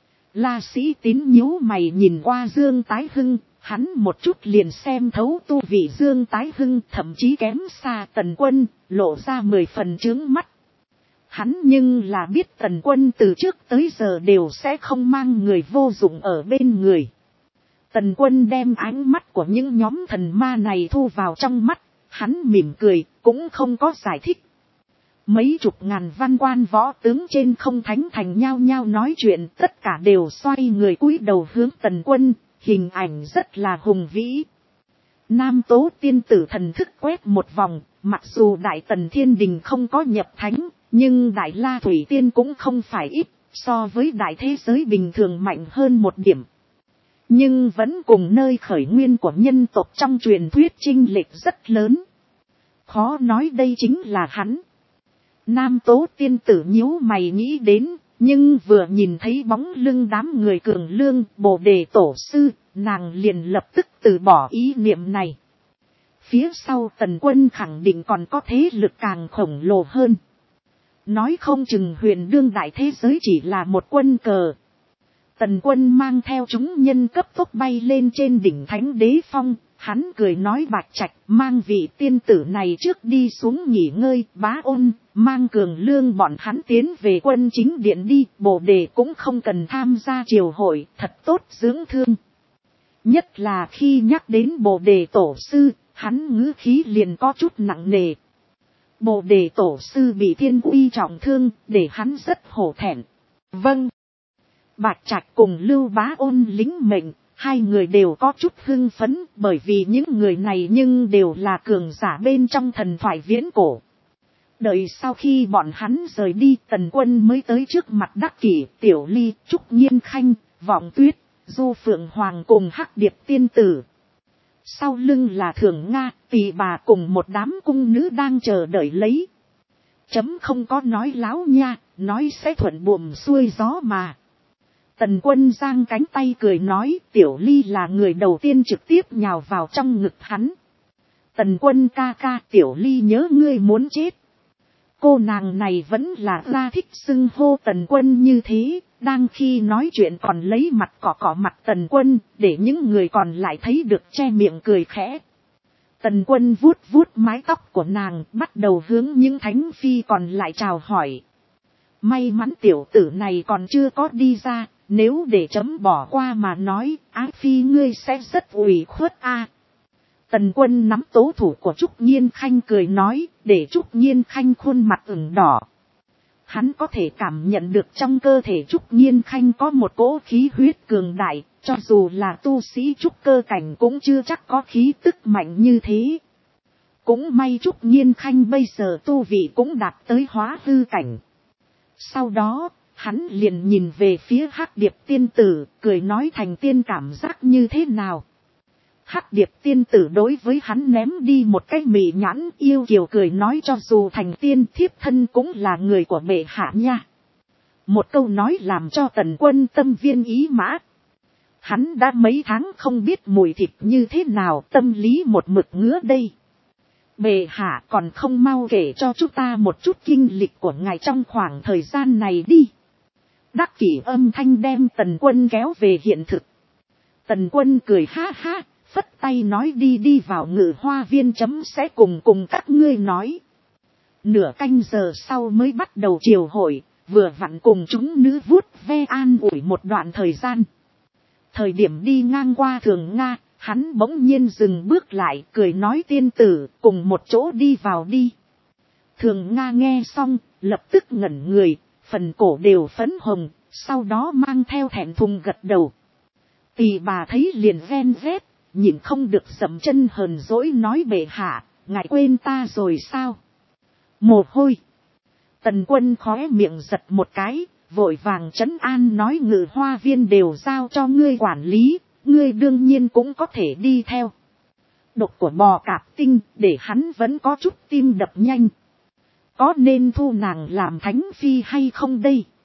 La Sĩ Tín nhíu mày nhìn qua Dương Tái Hưng, hắn một chút liền xem thấu tu vị Dương Tái Hưng, thậm chí kém xa Tần Quân, lộ ra 10 phần chướng mắt. Hắn nhưng là biết Tần Quân từ trước tới giờ đều sẽ không mang người vô dụng ở bên người. Tần Quân đem ánh mắt của những nhóm thần ma này thu vào trong mắt, hắn mỉm cười, cũng không có giải thích. Mấy chục ngàn văn quan võ tướng trên không thánh thành nhao nhao nói chuyện, tất cả đều xoay người cúi đầu hướng Tần Quân, hình ảnh rất là hùng vĩ. Nam Tố tiên tử thần thức quét một vòng, mặc dù Đại Tần Thiên Đình không có nhập thánh, nhưng Đại La Thủy Tiên cũng không phải ít, so với đại thế giới bình thường mạnh hơn một điểm. Nhưng vẫn cùng nơi khởi nguyên của nhân tộc trong truyền thuyết chênh lệch rất lớn. Khó nói đây chính là hắn. Nam Tố tiên tử nhíu mày nghĩ đến, nhưng vừa nhìn thấy bóng lưng đám người Cường Lương, Bồ Đề Tổ Sư, nàng liền lập tức từ bỏ ý niệm này. Phía sau Tần Quân khẳng định còn có thế lực càng khổng lồ hơn. Nói không chừng huyền đương đại thế giới chỉ là một quân cờ. Tần Quân mang theo chúng nhân cấp tốc bay lên trên đỉnh Thánh Đế Phong, hắn cười nói Bạch Trạch mang vị tiên tử này trước đi xuống nghỉ ngơi, Bá Ôn mang Cường Lương bọn hắn tiến về quân chính điện đi, Bồ Đề cũng không cần tham gia triều hội, thật tốt dưỡng thương. Nhất là khi nhắc đến Bồ Đề Tổ Sư, hắn ngữ khí liền có chút nặng nề. Bồ Đề Tổ Sư bị thiên uy trọng thương, để hắn rất hổ thẹn. Vâng. Bạch Trạch cùng Lưu Bá Ôn lính mệnh, hai người đều có chút hưng phấn, bởi vì những người này nhưng đều là cường giả bên trong thần thoại viễn cổ. Đợi sau khi bọn hắn rời đi, Tần Quân mới tới trước mặt Đắc Kỷ, Tiểu Ly, Trúc Nhiên Khanh, Vọng Tuyết, Du Phượng Hoàng cùng Hắc Điệp tiên tử. Sau lưng là Thường Nga, Tỳ Bà cùng một đám cung nữ đang chờ đợi lấy. Chấm không có nói láo nha, nói sẽ thuận buồm xuôi gió mà. Tần Quân giang cánh tay cười nói, Tiểu Ly là người đầu tiên trực tiếp nhào vào trong ngực hắn. Tần Quân ca ca, Tiểu Ly nhớ ngươi muốn chết. Cô nàng này vẫn là ra thích xưng hô Tần Quân như thế, đang khi nói chuyện còn lấy mặt cọ mặt Tần Quân, để những người còn lại thấy được che miệng cười khẽ. Tần Quân vuốt vuốt mái tóc của nàng, bắt đầu hướng những thánh phi còn lại chào hỏi. May mắn tiểu tử này còn chưa có đi ra, nếu để chấm bỏ qua mà nói, Á Phi ngươi sẽ rất ủy khuất a. Tần Quân nắm tố thủ của Trúc Nhiên Khanh cười nói, để Trúc Nhiên Khanh khuôn mặt ửng đỏ. Hắn có thể cảm nhận được trong cơ thể Trúc Nhiên Khanh có một cỗ khí huyết cường đại, cho dù là tu sĩ trúc cơ cảnh cũng chưa chắc có khí tức mạnh như thế. Cũng may Trúc Nhiên Khanh bây giờ tu vị cũng đạt tới hóa hư cảnh. Sau đó, hắn liền nhìn về phía Hắc Điệp tiên tử, cười nói thành tiên cảm giác như thế nào. Hắc Điệp tiên tử đối với hắn ném đi một cái mị nhãn, yêu kiều cười nói, cho dù thành tiên thiếp thân cũng là người của bệ hạ nha. Một câu nói làm cho Tần Quân tâm viên ý mã. Hắn đã mấy tháng không biết mùi thịt như thế nào, tâm lý một mực ngứa đây. Bệ hạ còn không mau kể cho chúng ta một chút kinh lịch của ngài trong khoảng thời gian này đi. Đắc kỷ âm thanh đem Tần Quân kéo về hiện thực. Tần Quân cười ha ha, phất tay nói đi vào Ngự Hoa Viên chấm sẽ cùng các ngươi nói. Nửa canh giờ sau mới bắt đầu triều hội, vừa vặn cùng chúng nữ vuốt ve an ủi một đoạn thời gian. Thời điểm đi ngang qua Thường Nga, hắn bỗng nhiên dừng bước lại, cười nói, tiên tử, cùng một chỗ đi vào đi. Thường Nga nghe xong, lập tức ngẩn người, phần cổ đều phấn hồng, sau đó mang theo thẹn thùng gật đầu. Tỳ bà thấy liền ven vét, nhìn không được dậm chân hờn dỗi nói, bệ hạ, ngài quên ta rồi sao? Mồ hôi. Tần Quân khóe miệng giật một cái, vội vàng trấn an nói, Ngự Hoa Viên đều giao cho ngươi quản lý, ngươi đương nhiên cũng có thể đi theo. Độc của bò cạp tinh để hắn vẫn có chút tim đập nhanh. Có nên thu nàng làm thánh phi hay không đây?